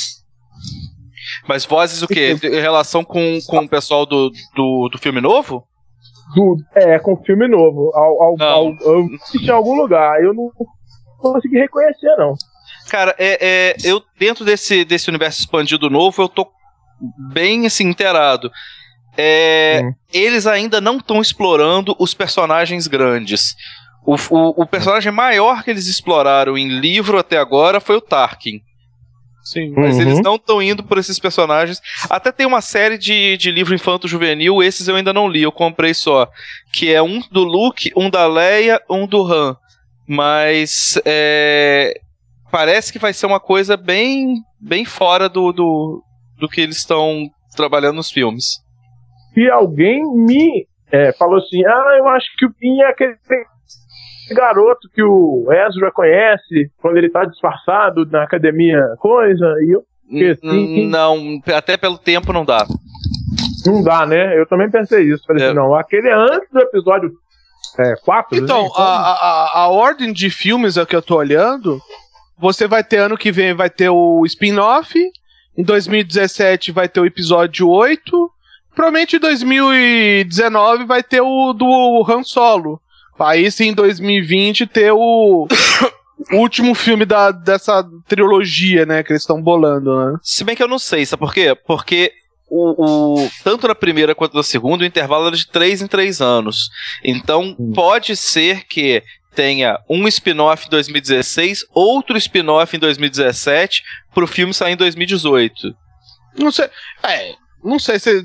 Mas vozes o quê? Em relação com o pessoal do filme novo? Com o filme novo. Eu assisti em algum lugar. Eu não consegui reconhecer, não. Cara, eu dentro desse universo expandido novo, eu tô bem assim, inteirado. Eles ainda não estão explorando os personagens grandes. O personagem maior que eles exploraram em livro até agora foi o Tarkin. Sim, mas eles não estão indo por esses personagens. Até tem uma série de livro infanto-juvenil, esses eu ainda não li, eu comprei só. Que é um do Luke, um da Leia, um do Han. Mas parece que vai ser uma coisa bem fora do que eles estão trabalhando nos filmes. E alguém me falou assim, eu acho que o Pin é aquele garoto que o Ezra conhece quando ele tá disfarçado na academia coisa, e eu assim, não, até pelo tempo não dá. Não dá, né? Eu também pensei isso. Falei assim, não, aquele é antes do episódio 4. Então, né? A ordem de filmes que eu tô olhando, você vai ter ano que vem, vai ter o spin-off, em 2017 vai ter o episódio 8, provavelmente em 2019 vai ter o do Han Solo. Aí sim, em 2020 ter o último filme dessa trilogia, né, que eles estão bolando, né? Se bem que eu não sei, sabe por quê? Porque tanto na primeira quanto na segunda, o intervalo era de 3 em 3 anos. Então, pode ser que tenha um spin-off em 2016, outro spin-off em 2017, pro filme sair em 2018. Não sei. Não sei se...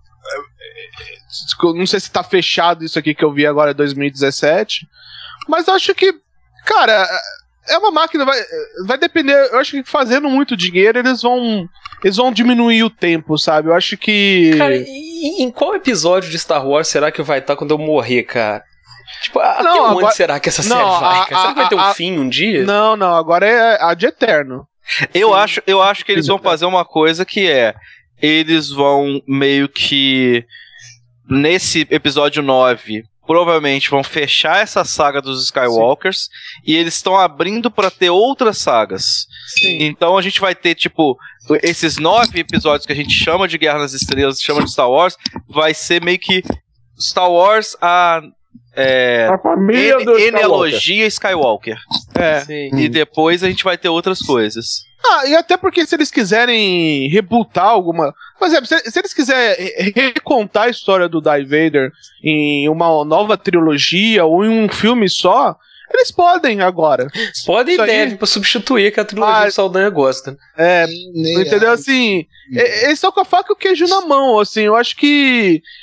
Não sei se tá fechado isso aqui que eu vi agora em 2017, mas acho que, cara, é uma máquina, vai depender. Eu acho que fazendo muito dinheiro eles vão diminuir o tempo, sabe? Eu acho que... Cara, em qual episódio de Star Wars será que vai estar quando eu morrer, cara? Tipo, onde será que essa série vai, cara? Será que vai ter um fim um dia? Não, agora é a de eterno. Eu acho que eles vão fazer uma coisa que eles vão meio que nesse episódio 9 provavelmente vão fechar essa saga dos Skywalkers. Sim. E eles estão abrindo pra ter outras sagas. Sim. Então a gente vai ter, tipo, esses 9 episódios que a gente chama de Guerra nas Estrelas, chama de Star Wars, vai ser meio que Star Wars a família do genealogia Skywalker. E depois a gente vai ter outras coisas. E até porque se eles quiserem rebootar alguma... Por exemplo, se eles quiserem recontar a história do Darth Vader em uma nova trilogia ou em um filme só, eles podem agora. Podem e devem pra substituir que a trilogia do Saldanha gosta. Entendeu? Assim, eles estão com a faca e o queijo na mão, assim, eu acho que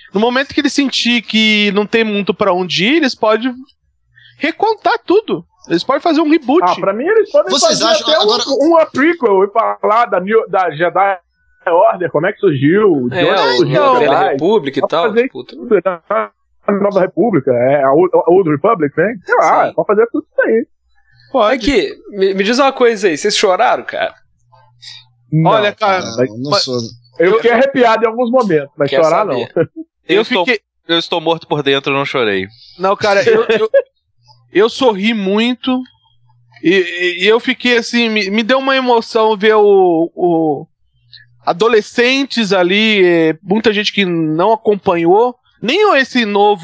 no momento que ele sentir que não tem muito pra onde ir, eles podem recontar tudo. Eles podem fazer um reboot. Pra mim eles podem Vocês fazer acham até agora- uma prequel e falar da Jedi Order, como é que surgiu, de onde surgiu a Velha Jedi. República e Pode tal. fazer Tipo, tudo, né? A Nova República, a Old Republic, né? Sei lá, Sim. pode fazer tudo isso aí. Pode. Aqui, me diz uma coisa aí, vocês choraram, cara? Não, Olha, cara, Não sou. eu fiquei arrepiado em alguns momentos, mas Quer chorar saber? não. Eu estou morto por dentro, eu não chorei. Não, cara, eu sorri muito e eu fiquei assim, me deu uma emoção ver o adolescentes ali, muita gente que não acompanhou, nem esse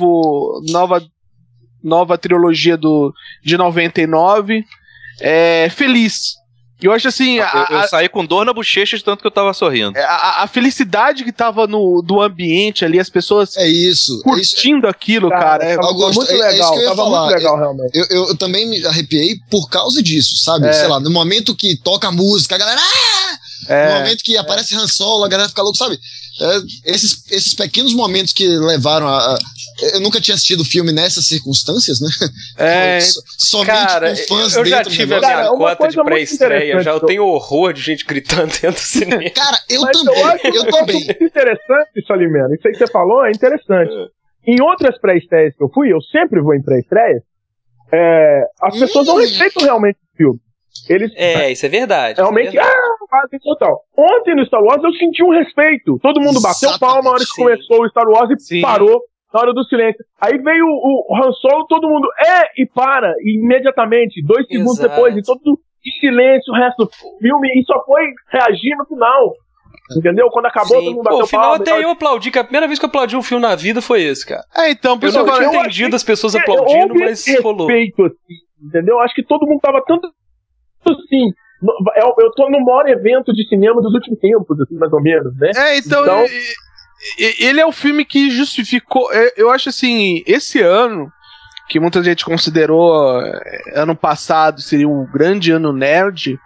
nova trilogia de 99, feliz. Eu acho assim, Eu saí com dor na bochecha de tanto que eu tava sorrindo. a felicidade que tava do ambiente ali, as pessoas É isso. curtindo aquilo, cara. Tava Augusto, muito é legal, isso que eu ia tava falar. muito legal, realmente. Eu também me arrepiei por causa disso, sabe? Sei lá, no momento que toca a música, a galera. No momento que aparece Han Solo, a galera fica louca, sabe? Esses pequenos momentos que levaram eu nunca tinha assistido o filme nessas circunstâncias, né? Somente Cara, com fãs eu já dentro do tive a negócio. minha Cara, uma cota coisa de muito pré-estreia, já eu interessante, tenho horror de gente gritando dentro do cinema. Cara, eu Mas também. Eu também. muito interessante, Salimeno. Isso aí que você falou é interessante. Em outras pré-estreias que eu fui, eu sempre vou em pré-estreias, as pessoas não respeitam realmente o filme. Eles Isso é verdade. realmente isso é verdade. fazem total. Ontem no Star Wars eu senti um respeito. Todo mundo bateu Exatamente, palma na hora que sim. começou o Star Wars e Sim. parou na hora do silêncio. Aí veio o Han Solo, todo mundo e para imediatamente, 2 segundos Exato. depois, e todo em silêncio o resto do filme, e só foi reagir no final. Entendeu? Quando acabou, Sim. todo mundo Pô, bateu o final palma. e até tal. eu aplaudi, que a primeira vez que eu aplaudi um filme na vida foi esse, cara. Então, por Eu isso não eu tinha falei, entendido as pessoas Houve aplaudindo, mas esse rolou. respeito, assim, entendeu? Acho que todo mundo tava tanto assim. Eu tô no maior evento de cinema dos últimos tempos, assim, mais ou menos, né? então, ele é o filme que justificou. Eu acho assim, esse ano, que muita gente considerou ano passado seria um grande ano nerd,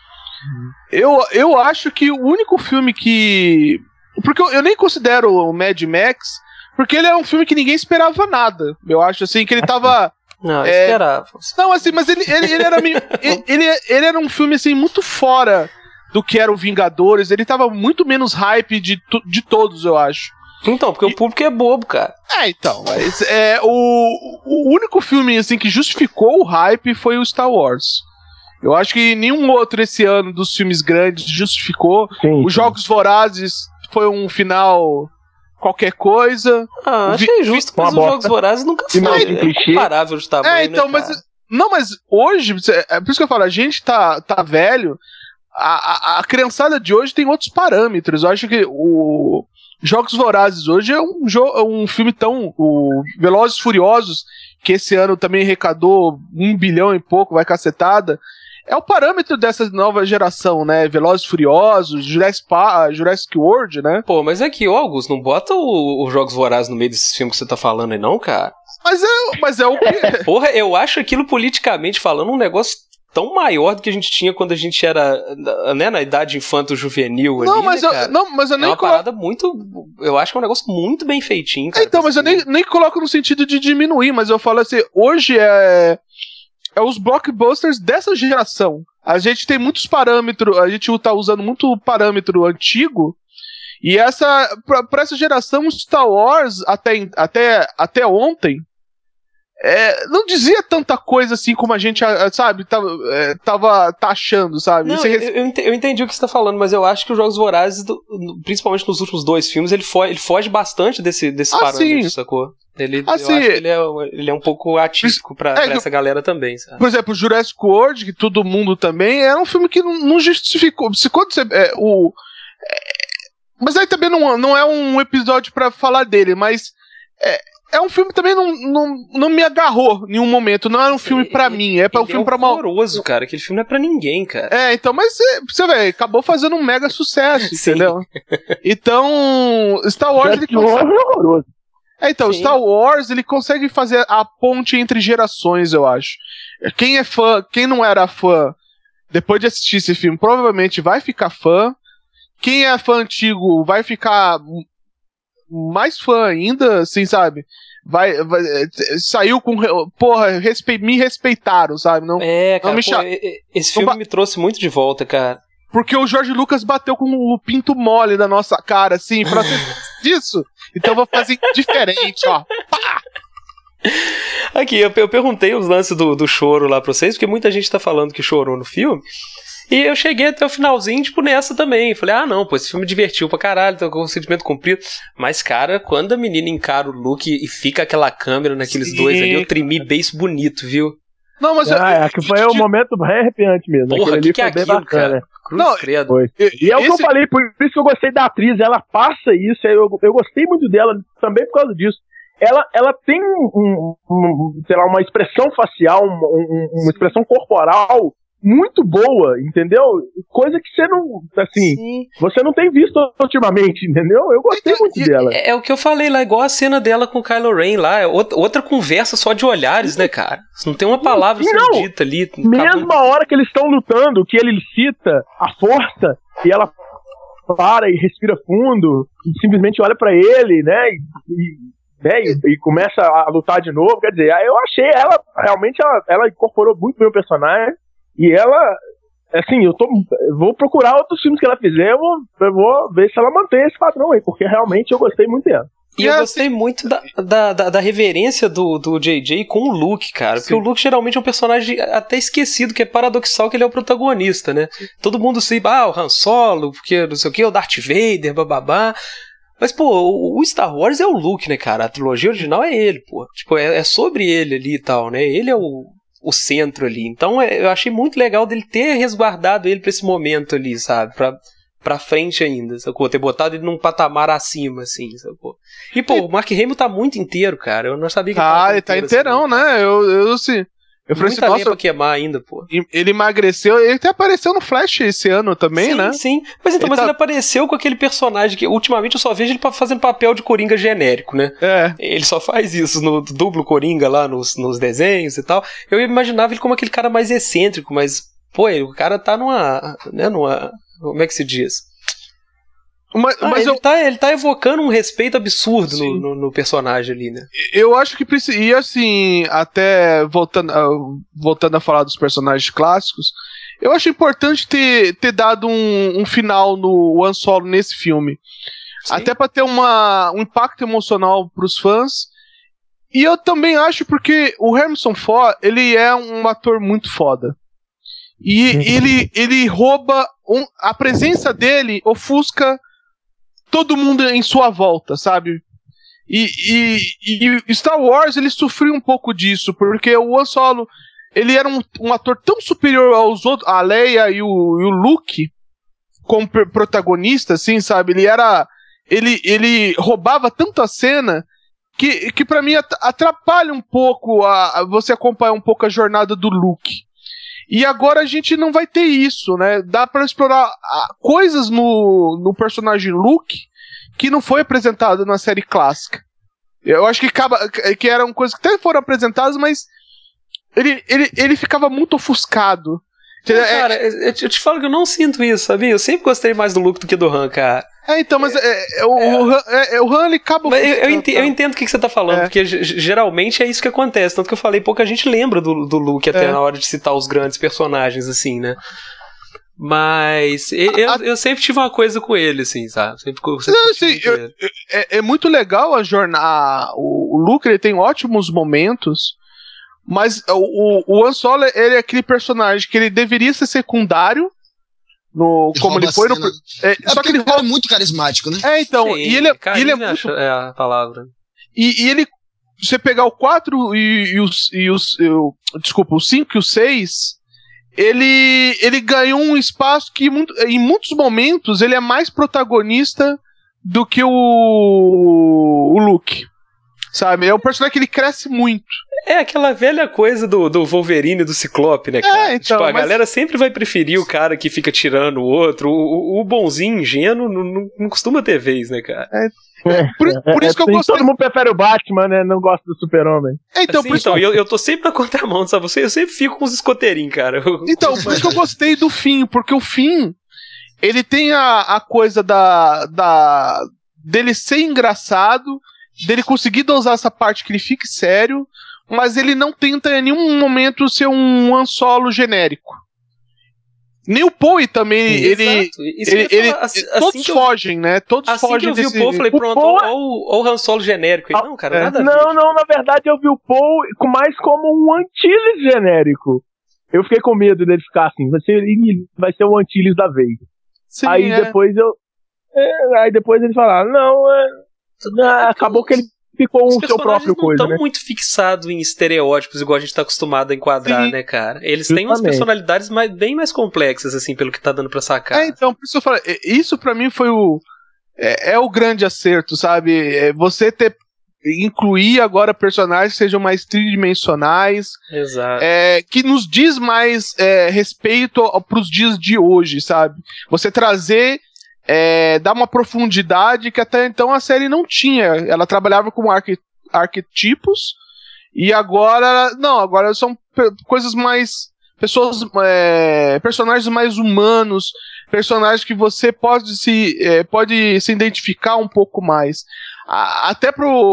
eu acho que o único filme que. Porque eu nem considero o Mad Max, porque ele é um filme que ninguém esperava nada. Eu acho assim que ele tava. Não, eu esperava. Não, assim, mas ele era meio. ele era um filme assim muito fora do que era o Vingadores. Ele tava muito menos hype de todos, eu acho. Então, porque o público é bobo, cara. Então, mas o único filme assim que justificou o hype foi o Star Wars. Eu acho que nenhum outro esse ano dos filmes grandes justificou. Sim, Os Jogos Vorazes foi um final qualquer coisa. Achei justo, mas os Jogos Vorazes nunca foi. É incomparável de tamanho, então, né, cara? mas hoje, é por isso que eu falo, a gente tá velho, a criançada de hoje tem outros parâmetros. Eu acho que o Jogos Vorazes hoje é um filme tão... O Velozes e Furiosos, que esse ano também arrecadou 1 bilhão e pouco, vai cacetada, é o parâmetro dessa nova geração, né? Velozes e Furiosos, Jurassic World, né? Pô, mas aqui, Augusto, não bota os Jogos Vorazes no meio desses filmes que você tá falando aí não, cara? Mas é o que... Porra, eu acho aquilo politicamente falando um negócio tão maior do que a gente tinha quando a gente era, né, na idade infanto-juvenil ali, mas né, cara? mas eu nem parada muito... Eu acho que é um negócio muito bem feitinho, cara. Então, mas eu nem coloco no sentido de diminuir, mas eu falo assim, hoje é os blockbusters dessa geração. A gente tem muitos parâmetros, a gente tá usando muito parâmetro antigo, e pra essa geração, Star Wars, até ontem, não dizia tanta coisa assim como a gente, sabe, tava achando, sabe? Não, eu entendi o que você tá falando, mas eu acho que os Jogos Vorazes, principalmente nos últimos 2 filmes, ele foge bastante desse parâmetro, sacou? Eu acho que ele é um pouco atípico pra essa galera também, sabe? Por exemplo, Jurassic World, que todo mundo também, era um filme que não justificou. Quando você... mas aí também não é um episódio pra falar dele, mas... É um filme que também não me agarrou em nenhum momento. Não era um filme pra mim. É um filme pra mal. Horroroso, cara. Aquele filme não é pra ninguém, cara. Então, mas você vê, acabou fazendo um mega sucesso, entendeu? Então, Star Wars ele consegue... horroroso. Então, Sim. Star Wars ele consegue fazer a ponte entre gerações, eu acho. Quem é fã, quem não era fã, depois de assistir esse filme, provavelmente vai ficar fã. Quem é fã antigo vai ficar mais fã ainda, assim, sabe? Saiu com... Porra, me respeitaram, sabe? Não, cara, esse filme me trouxe muito de volta, cara. Porque o George Lucas bateu com o pinto mole na nossa cara, assim, pra ser disso. Então eu vou fazer diferente, ó. Pá! Aqui, eu perguntei os lances do choro lá pra vocês, porque muita gente tá falando que chorou no filme. E eu cheguei até o finalzinho, tipo, nessa também. Falei, não, pô, esse filme divertiu pra caralho, tá com o sentimento cumprido. Mas, cara, quando a menina encara o Luke e fica aquela câmera naqueles dois ali, eu tremi beijo bonito, viu? Não, mas que foi um momento arrepiante mesmo. Porra, que é aquilo, cara? Cruz credo. E é o que eu falei, por isso que eu gostei da atriz. Ela passa isso, eu gostei muito dela também por causa disso. Ela tem sei lá, uma expressão facial, uma expressão corporal muito boa, entendeu? Coisa que você não, assim, sim, você não tem visto ultimamente, entendeu? Eu gostei muito dela. É o que eu falei lá, igual a cena dela com o Kylo Ren lá, outra conversa só de olhares, né, cara? Não tem uma palavra sendo dita ali. Mesmo a hora que eles estão lutando, que ele cita a força, e ela para e respira fundo, e simplesmente olha pra ele, né, e começa a lutar de novo, quer dizer, eu achei ela, realmente, ela incorporou muito bem o personagem. E ela, assim, eu vou procurar outros filmes que ela fizer, eu vou ver se ela mantém esse padrão aí, porque realmente eu gostei muito dela. E eu gostei muito da reverência do JJ com o Luke, cara. Porque o Luke geralmente é um personagem até esquecido, que é paradoxal que ele é o protagonista, né? Todo mundo se o Han Solo, porque não sei o que, o Darth Vader, bababá. Mas, pô, o Star Wars é o Luke, né, cara? A trilogia original é ele, pô. Tipo, é sobre ele ali e tal, né? Ele é o centro ali. Então eu achei muito legal dele ter resguardado ele pra esse momento ali, sabe? Pra frente ainda, sacou? Ter botado ele num patamar acima, assim, sacou? E, pô, o Mark Hamill tá muito inteiro, cara. Eu não sabia que ele tá inteirão, assim, né? Eu falei muita lenha pra queimar ainda, pô. Ele emagreceu, ele até apareceu no Flash esse ano também, sim, né? Sim, mas então, ele apareceu com aquele personagem que ultimamente eu só vejo ele fazendo papel de Coringa genérico, né? Ele só faz isso no duplo Coringa lá nos desenhos e tal. Eu imaginava ele como aquele cara mais excêntrico, mas, pô, o cara tá numa como é que se diz? Mas ele tá evocando um respeito absurdo no personagem ali, né? Eu acho que precisa. E assim, até voltando a falar dos personagens clássicos, eu acho importante ter dado um final no Han Solo nesse filme. Sim. Até pra ter um impacto emocional pros fãs. E eu também acho porque o Harrison Ford, ele é um ator muito foda. E ele rouba. A presença dele ofusca todo mundo em sua volta, sabe? E Star Wars, ele sofreu um pouco disso, porque o Han Solo, ele era um ator tão superior aos outros, a Leia e o Luke, como protagonista, assim, sabe? Ele roubava tanto a cena que pra mim atrapalha um pouco você acompanhar um pouco a jornada do Luke. E agora a gente não vai ter isso, né? Dá pra explorar coisas no personagem Luke que não foi apresentado na série clássica. Eu acho que eram coisas que até foram apresentadas, mas ele ficava muito ofuscado. Cara, eu te falo que eu não sinto isso, sabia? Eu sempre gostei mais do Luke do que do Han, cara. Então, mas o Han, ele acaba... Eu entendo o que você tá falando, porque geralmente é isso que acontece, tanto que eu falei, pouca gente lembra do Luke até na hora de citar os grandes personagens, assim, né? Mas eu sempre tive uma coisa com ele, assim, sabe? É muito legal a jornada. O Luke, ele tem ótimos momentos, mas o Han Solo, ele é aquele personagem que ele deveria ser secundário, como ele foi no... só que ele é muito carismático, né? Então, sim, e ele é muito... É a palavra. E ele... Você pegar o 4 desculpa, o 5 e o 6, ele ganhou um espaço que em muitos momentos ele é mais protagonista do que o Luke. Sabe? É um personagem que ele cresce muito. É aquela velha coisa do Wolverine e do Ciclope, né, cara? Então, a galera sempre vai preferir o cara que fica tirando o outro. O bonzinho ingênuo não costuma ter vez, né, cara? Por isso que eu gostei. Todo mundo prefere o Batman, né? Não gosta do Super-Homem. Então, assim, eu tô sempre na contramão, sabe? Eu sempre fico com os escoteirinhos, cara. Então, por isso que eu gostei do Finn, porque o Finn, ele tem a coisa dele ser engraçado, dele conseguir dosar essa parte que ele fique sério, mas ele não tenta em nenhum momento ser um Han Solo genérico. Nem o Poe também, todos fogem, né? Todos assim fogem que eu vi desse... o Poe, falei, pronto, olha o Han Solo genérico. Não, cara, nada a ver. Não, na verdade eu vi o Poe mais como um Antilles genérico. Eu fiquei com medo dele ficar assim, vai ser o Antilles da vez. Sim, aí depois eles falaram, acabou que ele ficou o seu próprio coisa, né? Não estão muito fixados em estereótipos, igual a gente tá acostumado a enquadrar, né, cara? Eles têm umas personalidades bem mais complexas, assim, pelo que tá dando pra sacar. Então, por isso eu falo, isso pra mim foi o grande acerto, sabe? Você incluir agora personagens que sejam mais tridimensionais. Exato. Que nos diz mais respeito pros dias de hoje, sabe? Você trazer... dar uma profundidade que até então a série não tinha. Ela trabalhava com arquetipos e agora são coisas mais personagens mais humanos, personagens que você pode se identificar um pouco mais. Até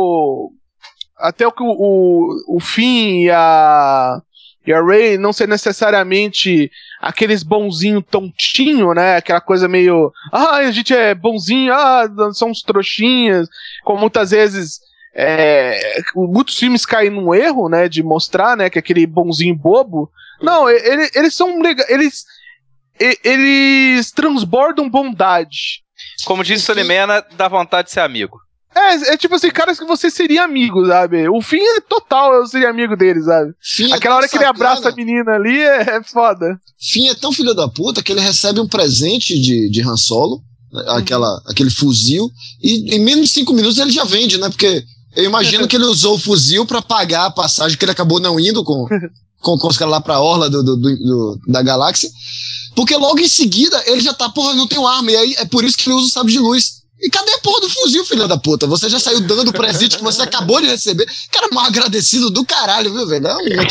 o Finn e a Rey não ser necessariamente aqueles bonzinho tontinho, né? Aquela coisa meio... a gente é bonzinho, são uns trouxinhas. Como muitas vezes... muitos filmes caem num erro, né? De mostrar, né? Que é aquele bonzinho bobo. Não, eles são legais. Eles transbordam bondade. Como disse o Limena, dá vontade de ser amigo. Tipo assim, caras que você seria amigo, sabe? O Finn é total, eu seria amigo dele, sabe? Aquela hora que ele abraça a menina ali é foda. Finn é tão filho da puta que ele recebe um presente de Han Solo, aquele fuzil, e em menos de 5 minutos ele já vende, né? Porque eu imagino que ele usou o fuzil pra pagar a passagem que ele acabou não indo com os caras lá pra orla da galáxia. Porque logo em seguida ele já tá, não tenho arma, e aí é por isso que ele usa o sabre de luz. E cadê a porra do fuzil, filha da puta? Você já saiu dando o presente que você acabou de receber. Cara, mal agradecido do caralho, viu, velho?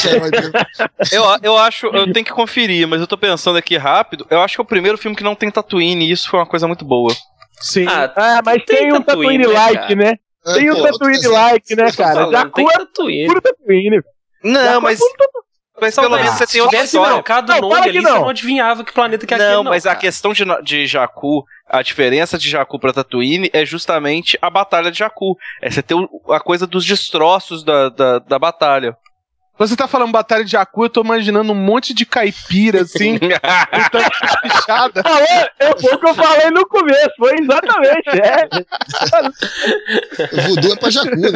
Eu acho, eu tenho que conferir, mas eu tô pensando aqui rápido. Eu acho que é o primeiro filme que não tem Tatooine, e isso foi uma coisa muito boa. Sim. Mas tem um Tatooine-like, né? Tem um Tatooine-like, né, cara? Jakku é puro Tatooine. Não, mas pelo menos você tem outra história. Marcado o nome ali, você não adivinhava que planeta que é aquele. Não, mas a questão de Jakku, a diferença de Jakku pra Tatooine é justamente a batalha de Jakku. Você tem a coisa dos destroços da batalha. Você tá falando batalha de Jakku, eu tô imaginando um monte de caipira, assim, lutando pichada. Foi o que eu falei no começo, foi exatamente, Voodoo é pra Jakku, né?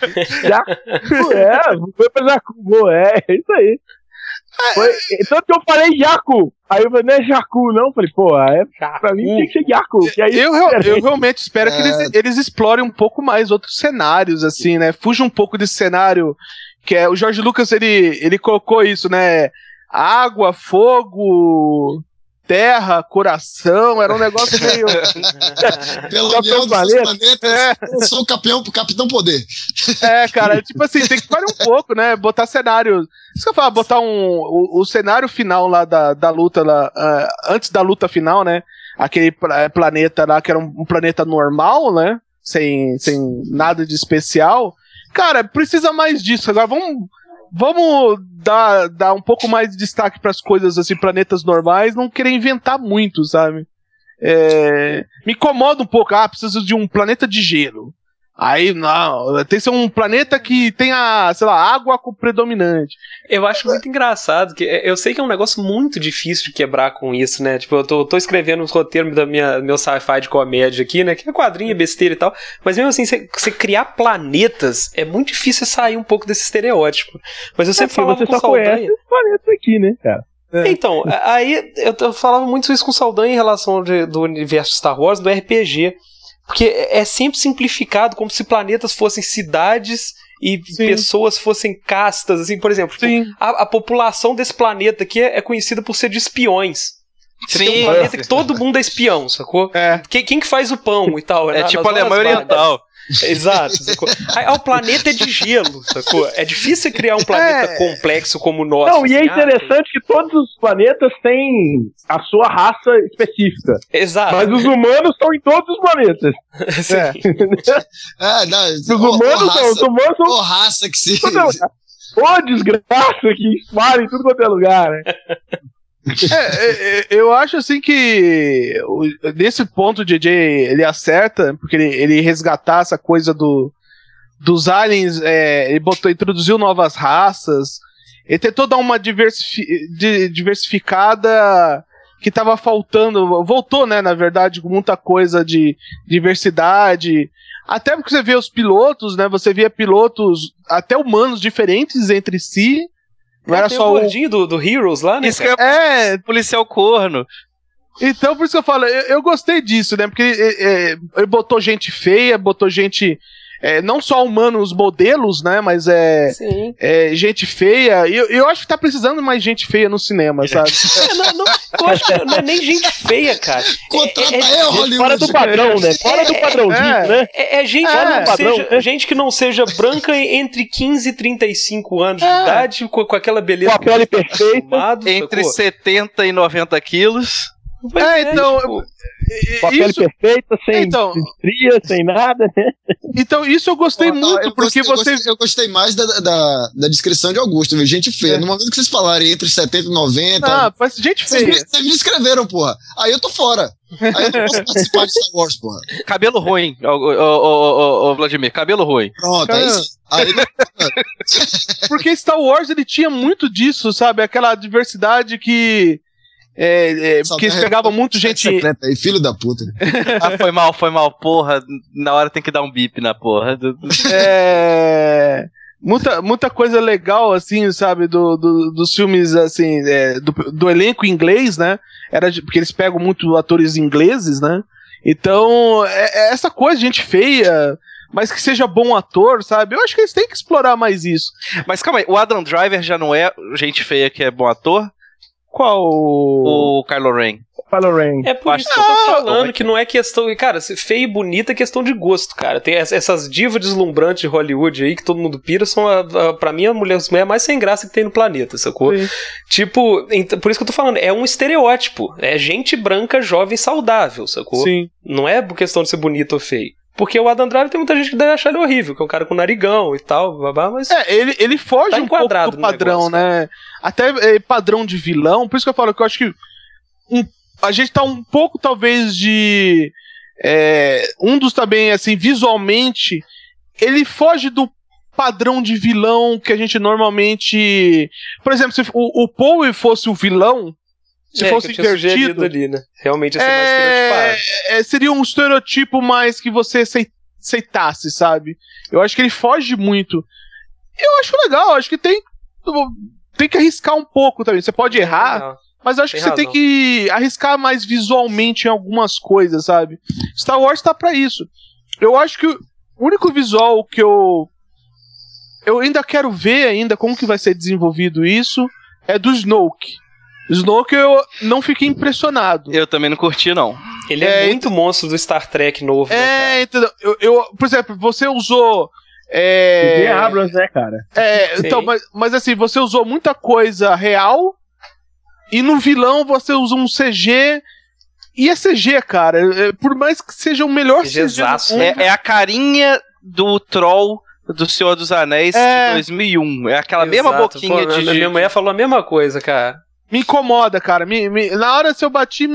Voodoo é pra Jakku, é isso aí. Tanto que eu falei Jakku, aí eu falei, não é Jakku não, eu falei, pra mim tem que ser Jakku. Eu realmente espero que eles explorem um pouco mais outros cenários, assim, né, fuja um pouco desse cenário que o George Lucas, ele colocou isso, né, água, fogo, terra, coração, era um negócio meio... Pelo menos planetas, sou o Capitão Poder. Cara, tipo assim, tem que parar um pouco, né, botar cenário... Isso que eu falo, botar o cenário final lá da luta, lá, antes da luta final, né, aquele planeta lá, que era um planeta normal, né, sem nada de especial. Cara, precisa mais disso. Agora vamos dar um pouco mais de destaque para as coisas, assim, planetas normais, não querer inventar muito, sabe? Me incomoda um pouco. Precisa de um planeta de gelo. Aí, não, tem que ser um planeta que tenha, sei lá, água predominante. Eu acho muito engraçado, que eu sei que é um negócio muito difícil de quebrar com isso, né? Tipo, eu tô escrevendo os roteiros meu sci-fi de comédia aqui, né? Que é quadrinho, besteira e tal. Mas mesmo assim, você criar planetas, é muito difícil sair um pouco desse estereótipo. Mas eu sempre falava com o Saldanha... Você só conhece os planetas aqui, né, cara? Então, aí eu falava muito isso com o Saldanha em relação do universo Star Wars, do RPG. Porque é sempre simplificado como se planetas fossem cidades e pessoas fossem castas, assim, por exemplo. A população desse planeta aqui é conhecida por ser de espiões. Você tem um planeta que todo mundo é espião, sacou? Quem que faz o pão e tal? Tipo a Alemanha Oriental. Exato, sacou? Aí, o planeta é de gelo, sacou? É difícil você criar um planeta complexo como o nosso. Não, e é interessante que todos os planetas têm a sua raça específica. Exato. Mas os humanos estão em todos os planetas. Não, os humanos são... Ô, raça que se... Ô, desgraça que espalha em tudo quanto é lugar, né? Eu acho assim que nesse ponto o JJ ele acerta, porque ele resgatar essa coisa dos aliens, ele introduziu novas raças, ele tentou dar uma diversificada que tava faltando, voltou, né, na verdade, com muita coisa de diversidade, até porque você vê os pilotos, né, você via pilotos até humanos diferentes entre si. Não era só o gordinho do Heroes lá, né? Isso que policial corno. Então, por isso que eu falo, eu gostei disso, né? Porque ele botou gente feia, botou gente... não só humanos modelos, né? Mas gente feia. E eu acho que tá precisando mais gente feia no cinema, sabe? Eu acho que não é nem gente feia, cara. Contrata Hollywood. Fora do padrão, né? Fora do padrãozinho, né? Gente que não seja branca entre 15 e 35 anos de idade, com aquela beleza. Com a pele perfeita. Entre 70 e 90 quilos. Então... Com a pele perfeita, sem estria, sem nada, né? Então, isso eu gostei muito, porque eu gostei mais da descrição de Augusto, viu? Gente feia. No momento que vocês falarem entre 70 e 90... mas gente feia. Vocês me descreveram, porra. Aí eu tô fora. Aí eu não posso participar de Star Wars, porra. Cabelo ruim, ô Vladimir, cabelo ruim. Pronto, aí Porque Star Wars, ele tinha muito disso, sabe? Aquela diversidade que... porque eles pegavam muito gente... Aí, filho da puta. Foi mal, porra. Na hora tem que dar um bip na porra. Muita coisa legal, assim, sabe, dos filmes, assim, do elenco inglês, né? Porque eles pegam muito atores ingleses, né? Então, essa coisa, gente feia, mas que seja bom ator, sabe? Eu acho que eles têm que explorar mais isso. Mas calma aí, o Adam Driver já não é gente feia que é bom ator? Qual? O Kylo Ren. É por isso que eu tô falando que não é questão... Cara, feio e bonita é questão de gosto, cara. Tem essas divas deslumbrantes de Hollywood aí que todo mundo pira, são pra mim a mulher mais sem graça que tem no planeta, sacou? Sim. Tipo, por isso que eu tô falando, é um estereótipo. É gente branca, jovem, saudável, sacou? Sim. Não é por questão de ser bonito ou feio. Porque o Adam Driver tem muita gente que deve achar ele horrível, que é um cara com narigão e tal, mas... ele foge um pouco do padrão, negócio, né? Até padrão de vilão, por isso que eu falo que eu acho que a gente tá um pouco, talvez, de... um dos também, assim, visualmente, ele foge do padrão de vilão que a gente normalmente... Por exemplo, se o Poe fosse o vilão, se fosse invertido ali, né? Realmente ia ser mais estereotipado. Seria um estereotipo mais que você aceitasse, sabe? Eu acho que ele foge muito. Eu acho legal, acho que tem que arriscar um pouco também. Você pode errar, mas eu acho que você tem que arriscar mais visualmente em algumas coisas, sabe? Star Wars tá pra isso. Eu acho que o único visual que eu ainda quero ver ainda como que vai ser desenvolvido isso é do Snoke. Snoke eu não fiquei impressionado. Eu também não curti, não. Ele é muito monstro do Star Trek novo, né, cara? Entendeu? Por exemplo, você usou... Abrams, né, cara? Então, mas assim, você usou muita coisa real e no vilão você usa um CG e é CG, cara. Por mais que seja o melhor CG. É a carinha do troll do Senhor dos Anéis de 2001. É aquela mesma boquinha de... Minha mulher falou a mesma coisa, cara. Me incomoda, cara. Na hora se eu bati...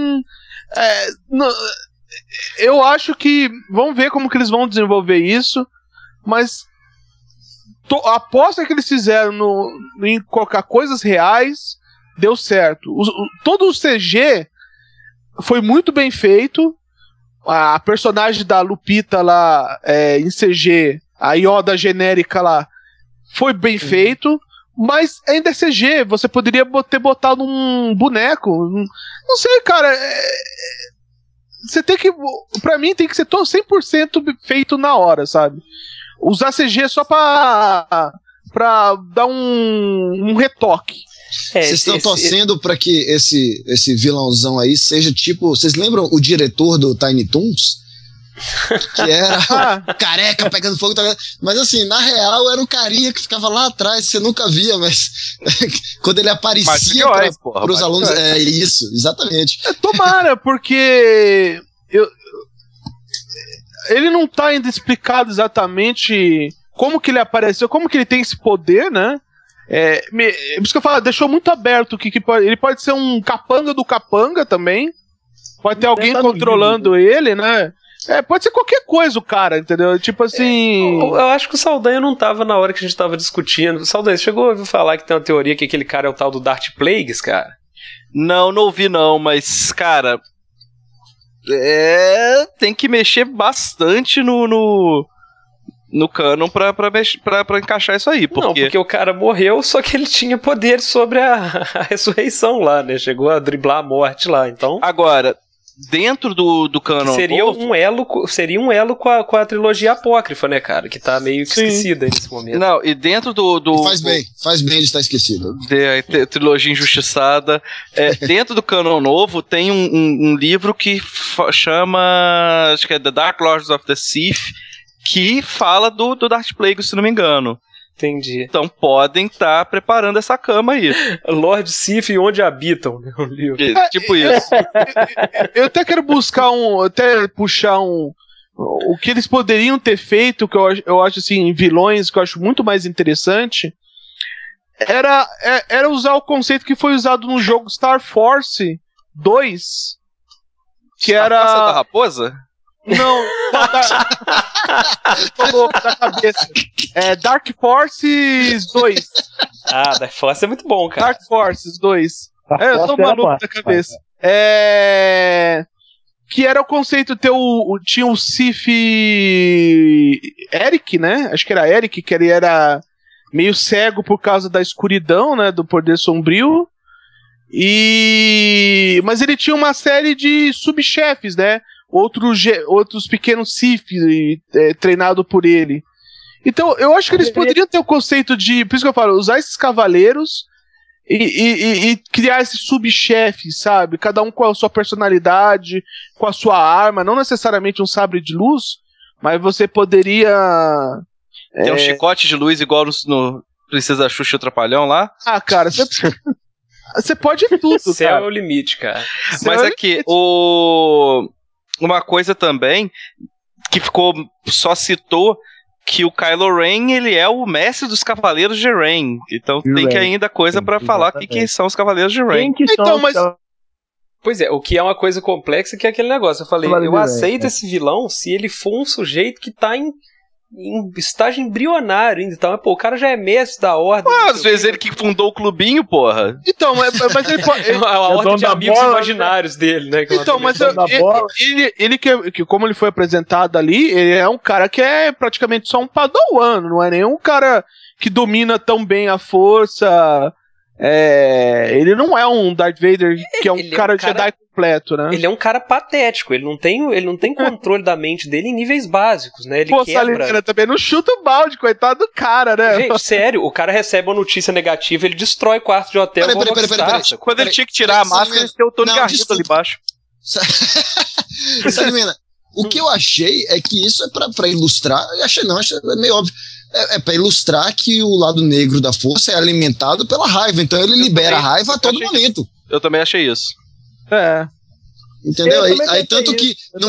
eu acho que... Vamos ver como que eles vão desenvolver isso. Mas... a aposta que eles fizeram em colocar coisas reais... Deu certo. Todo o CG... Foi muito bem feito. A personagem da Lupita lá... em CG... A Yoda genérica lá... Foi bem feito... Mas ainda é CG, você poderia ter botado um boneco. Não sei, cara. Você tem que. Pra mim tem que ser todo 100% feito na hora, sabe? Usar CG só pra dar um retoque. Vocês estão torcendo pra que esse vilãozão aí seja tipo. Vocês lembram o diretor do Tiny Toons? Que era careca pegando fogo. Mas assim, na real, era um carinha que ficava lá atrás, você nunca via, mas quando ele aparecia pros alunos. É isso, exatamente. Tomara, porque ele não tá ainda explicado exatamente como que ele apareceu, como que ele tem esse poder, né? Por isso que eu falo, deixou muito aberto que ele pode ser um capanga do capanga também. Pode ter alguém controlando ele, né? Pode ser qualquer coisa o cara, entendeu? Tipo assim... Eu acho que o Saldanha não tava na hora que a gente tava discutindo. Saldanha, você chegou a ouvir falar que tem uma teoria que aquele cara é o tal do Darth Plagueis, cara? Não ouvi não, mas, cara... tem que mexer bastante no canon pra encaixar isso aí. Não, porque o cara morreu, só que ele tinha poder sobre a ressurreição lá, né? Chegou a driblar a morte lá, então... Agora... Dentro do canon seria um elo com a trilogia apócrifa, né, cara? Que tá meio esquecida nesse momento. Não, e dentro do faz bem de estar esquecido. Trilogia injustiçada. Dentro do canon novo tem um livro que chama, acho que é The Dark Lords of the Sith, que fala do Darth Plagueis, se não me engano. Entendi. Então podem estar preparando essa cama aí. Lord Sif e onde habitam, né, o livro. Tipo isso. Eu até quero puxar o que eles poderiam ter feito, que eu acho assim, vilões, que eu acho muito mais interessante, era usar o conceito que foi usado no jogo Star Force 2, que Star era... Force da raposa? Não, tô louco da cabeça. Dark Forces 2. Dark Forces é muito bom, cara. Dark Forces 2. Eu tô maluco da cabeça. Que era o conceito tinha o Sif Eric, né? Acho que era Eric, que ele era meio cego por causa da escuridão, né? Do poder sombrio. Mas ele tinha uma série de subchefes, né? Outros pequenos Sith treinados por ele. Então, eu acho que eles poderiam ter o conceito de, por isso que eu falo, usar esses cavaleiros e criar esses subchefes, sabe? Cada um com a sua personalidade, com a sua arma, não necessariamente um sabre de luz, mas você poderia... Tem um chicote de luz igual no Princesa Xuxa e o Trapalhão lá? Ah, cara, você pode tudo, cara. Céu é o limite, cara. Mas aqui, uma coisa também que só citou que o Kylo Ren, ele é o mestre dos Cavaleiros de Ren. Então tem que ainda coisa pra falar quem são os Cavaleiros de Ren. Pois é, o que é uma coisa complexa, que é aquele negócio. Eu falei, eu aceito esse vilão se ele for um sujeito que tá em estágio embrionário ainda. Então, o cara já é mestre da ordem. Às vezes ele que fundou o clubinho, porra. Então, mas ele pode... a ordem de amigos imaginários dele, né? Então, mas ele que como ele foi apresentado ali, ele é um cara que é praticamente só um padawan, não é nenhum cara que domina tão bem a força. Ele não é um Darth Vader que é um cara Jedi completo, né? Ele é um cara patético, ele não tem controle da mente dele em níveis básicos, né? Ele Salimena também não chuta o balde, coitado do cara, né? Gente, sério, o cara recebe uma notícia negativa, ele destrói quarto de hotel. Peraí. Quando ele tinha que tirar a máscara, ele tem o Tony Garrido ali embaixo. Salimena, o que eu achei é que isso é pra ilustrar, achei meio óbvio. Pra ilustrar que o lado negro da força é alimentado pela raiva, então ele libera a raiva a todo momento. Eu também achei isso. Entendeu? Aí tanto que no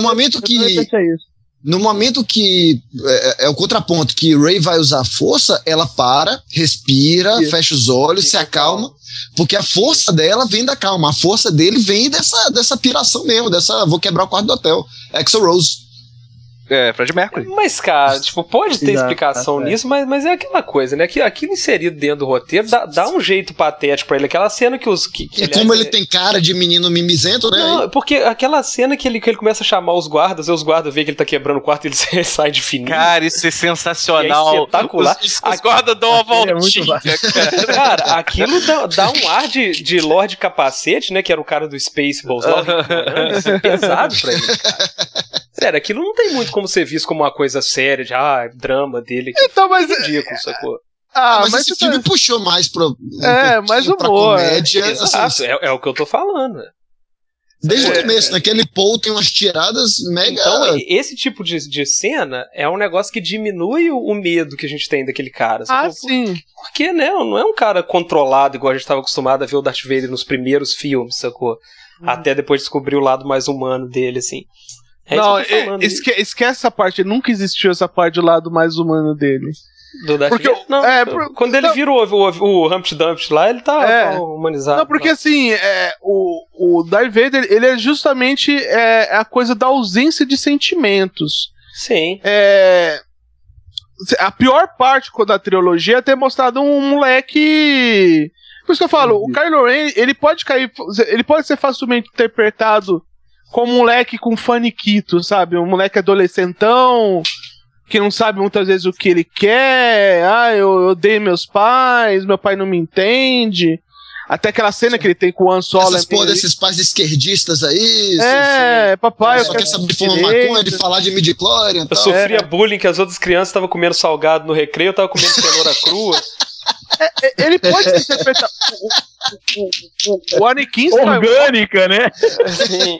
momento que é o contraponto, que Rey vai usar a força, ela para, respira, fecha os olhos, se acalma, porque a força dela vem da calma, a força dele vem dessa piração mesmo, vou quebrar o quarto do hotel, Axl Rose. Fred Mercury. Mas, cara, pode ter explicação nisso, mas é aquela coisa, né? Aquilo inserido dentro do roteiro dá um jeito patético pra ele. Aquela cena que como ele tem cara de menino mimizento, né? Não, porque aquela cena que ele começa a chamar os guardas, e os guardas veem que ele tá quebrando o quarto e ele sai de fininho. Cara, isso é sensacional. É espetacular. Os guardas dão uma voltinha, cara, aquilo dá um ar de Lorde Capacete, né? Que era o cara do Spaceballs lá. Isso é pesado pra ele, cara. Sério, aquilo não tem muito como ser visto como uma coisa séria, drama dele. Então, mas é ridículo, sacou? Mas esse filme puxou mais mais humor. comédia. Exato, é o que eu tô falando. Desde o começo, naquele Paul tem umas tiradas mega... Então, esse tipo de cena é um negócio que diminui o medo que a gente tem daquele cara. Sim. Porque, né, não é um cara controlado igual a gente estava acostumado a ver o Darth Vader nos primeiros filmes, sacou? Até depois descobrir o lado mais humano dele, assim. Não, esquece essa parte. Nunca existiu essa parte do lado mais humano dele. Do Darth Vader? Não, quando ele virou o Humpty Dumpty lá, ele tá humanizado. Não, porque assim, o Darth Vader, ele é justamente a coisa da ausência de sentimentos. Sim. A pior parte da trilogia é ter mostrado um moleque... Por isso que eu falo, o Kylo Ren, ele pode ser facilmente interpretado como um moleque com faniquito, sabe? Um moleque adolescentão, que não sabe muitas vezes o que ele quer. Eu odeio meus pais, meu pai não me entende. Até aquela cena que ele tem com o Han Solo. Essas porra desses pais esquerdistas aí. Papai, eu só quer saber de fumar maconha, de falar de midi-chlorian e tal. Eu sofria bullying que as outras crianças estavam comendo salgado no recreio, eu tava comendo cenoura crua. Ele pode ser interpretado. O Anakin orgânica, né? Sim.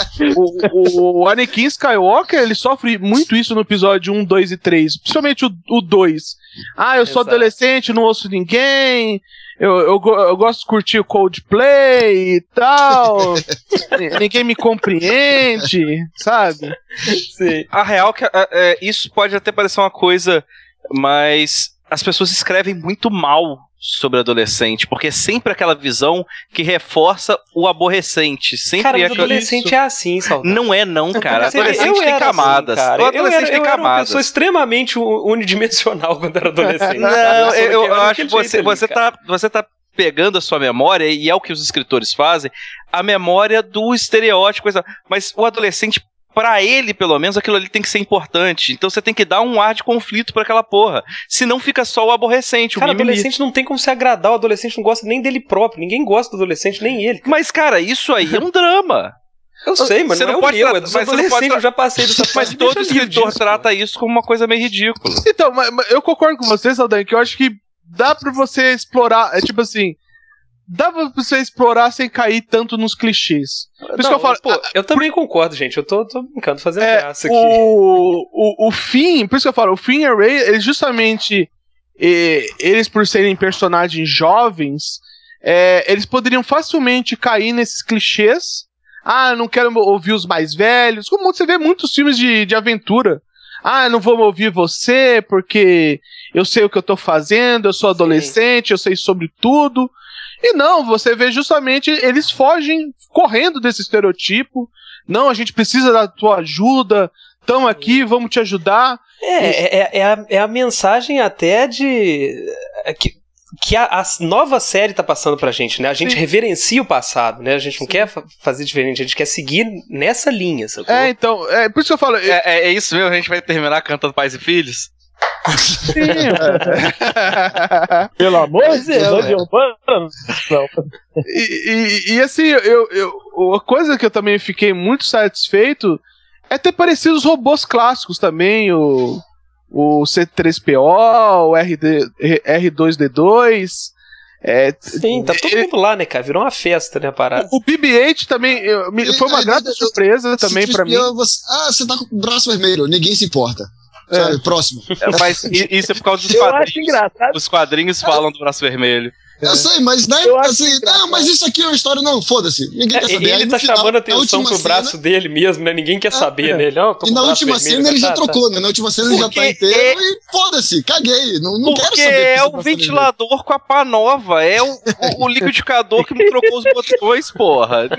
O Anakin Skywalker, ele sofre muito isso no episódio 1, 2 e 3. Principalmente o 2. Eu sou adolescente, não ouço ninguém. Eu gosto de curtir o Coldplay e tal. Ninguém me compreende, sabe? Sim. A real que isso pode até parecer uma coisa, mas as pessoas escrevem muito mal sobre adolescente, porque é sempre aquela visão que reforça o aborrecente. Sempre cara, mas adolescente é assim, Saldanha. Não, cara. Adolescente tem camadas. Assim, o adolescente tem eu camadas. Era uma pessoa extremamente unidimensional quando era adolescente. Não, eu acho que você tá pegando a sua memória, e é o que os escritores fazem, a memória do estereótipo, mas o adolescente, pra ele, pelo menos, aquilo ali tem que ser importante. Então você tem que dar um ar de conflito pra aquela porra. Senão fica só o aborrecente, cara, o mimimi. Adolescente não tem como se agradar, o adolescente não gosta nem dele próprio. Ninguém gosta do adolescente, nem ele. Cara. Mas, cara, isso aí é um drama. Eu sei, mas não é o meu, é dos adolescentes, eu já passei dessa parte. Mas todo escritor trata isso como uma coisa meio ridícula. Então, mas eu concordo com você, Saldanha, que eu acho que dá pra você explorar, tipo assim, dá pra você explorar sem cair tanto nos clichês. Por isso que eu falo, eu também concordo, gente. Eu tô brincando, fazendo graça aqui. O Finn, por isso que eu falo, o Finn e a Rey, eles justamente, eles por serem personagens jovens, eles poderiam facilmente cair nesses clichês. Eu não quero ouvir os mais velhos. Como você vê muitos filmes de aventura. Eu não vou ouvir você porque eu sei o que eu tô fazendo, eu sou adolescente, eu sei sobre tudo. E não, você vê justamente, eles fogem correndo desse estereotipo. Não, a gente precisa da tua ajuda, tamo aqui, vamos te ajudar. É a mensagem até que a nova série tá passando pra gente, né? A gente reverencia o passado, né? A gente não quer fazer diferente, a gente quer seguir nessa linha, sacou? Então, por isso que eu falo... É isso mesmo, a gente vai terminar cantando Pais e Filhos? Sim, pelo amor de Deus, não. E assim, a coisa que eu também fiquei muito satisfeito é ter parecido os robôs clássicos também, o C3PO, o R2D2. Sim, tá todo mundo lá, né, cara? Virou uma festa, né, a parada. O BB-8 também foi uma grata surpresa também pra mim. Você tá com o braço vermelho, ninguém se importa. Sabe, próximo. Mas isso é por causa dos quadrinhos. Eu acho engraçado. Os quadrinhos falam do braço vermelho. Eu sei, mas né, assim, mas isso aqui é uma história, não, foda-se. Ninguém quer saber. Ele tá chamando atenção pro braço dele mesmo, né? Ninguém quer saber, né? E na última cena ele já trocou, né? Na última cena ele já tá inteiro e foda-se, caguei. Não quero saber. Porque é o ventilador com a pá nova, é o liquidificador que me trocou os botões, porra.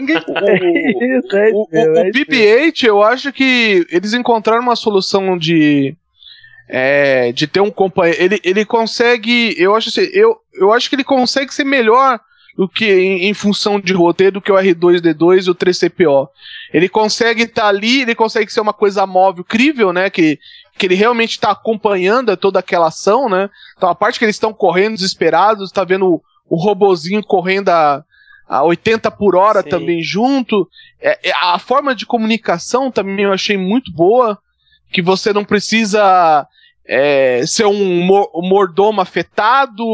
O BB-8, eu acho que eles encontraram uma solução de ter um companheiro. Ele consegue. Eu acho que ele consegue ser melhor do que em função de roteiro do que o R2D2 e o 3CPO. Ele consegue estar ali, ele consegue ser uma coisa móvel, crível, né? Que ele realmente está acompanhando toda aquela ação, né? Então a parte que eles estão correndo desesperados, tá vendo o robozinho correndo a 80 por hora. Sim. Também junto. A forma de comunicação também eu achei muito boa. Que você não precisa ser um mordomo afetado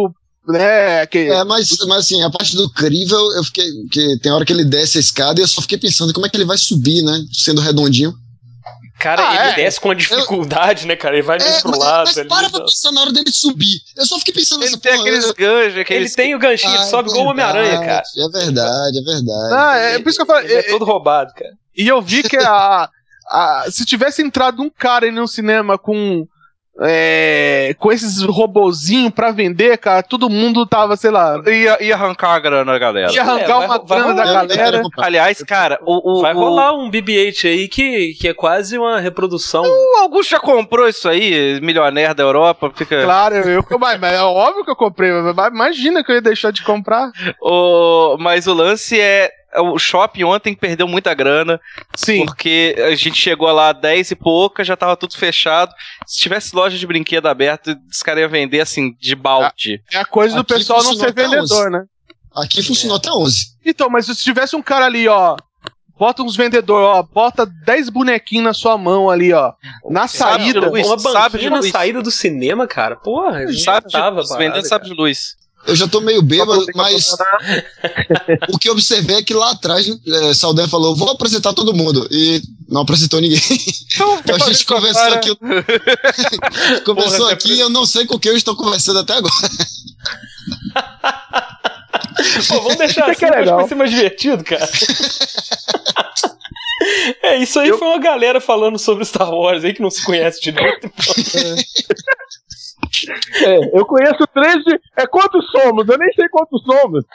né? Mas assim, a parte do crível, eu fiquei. Que tem hora que ele desce a escada e eu só fiquei pensando como é que ele vai subir, né? Sendo redondinho. Cara, ele desce com uma dificuldade, né, cara? Ele vai meio pro lado. Mas para pra pensar na hora dele subir. Eu só fiquei pensando Ele nessa tem aqueles ganchos. Ele tem o ganchinho, ele sobe igual o Homem-Aranha, cara. É verdade. É por isso que eu falei. Ele é todo roubado, cara. E eu vi que se tivesse entrado um cara aí no cinema com esses robozinhos pra vender, cara, todo mundo tava, sei lá. Ia arrancar a grana, galera. Ia arrancar uma grana da galera. Aliás, cara, vai rolar um BB-8 aí que é quase uma reprodução. O Augusto já comprou isso aí, milionário da Europa. Fica... Claro, mas é óbvio que eu comprei. Imagina que eu ia deixar de comprar. Mas o lance é. O shopping ontem perdeu muita grana. Sim. Porque a gente chegou lá 10 e pouca, já tava tudo fechado. Se tivesse loja de brinquedo aberta, os caras iam vender assim, de balde. É a coisa do Aqui pessoal não ser funcionou até vendedor, 11. né? Aqui funcionou até 11. Então, mas se tivesse um cara ali, ó. Bota uns vendedores, ó. Bota 10 bonequinhos na sua mão ali, ó. Na saída. Uma banquinha na saída do cinema, cara. Porra, vendendo sabe de luz. Eu já tô meio bêbado, mas o que eu observei é que lá atrás Saldanha falou, vou apresentar todo mundo, e não apresentou ninguém. Então a gente conversou aqui, e eu não sei com quem eu estou conversando até agora. Pô, vamos deixar assim, acho que vai ser mais divertido, cara. Isso aí foi uma galera falando sobre Star Wars aí que não se conhece direito. Eu conheço 13. Quantos somos? Eu nem sei quantos somos.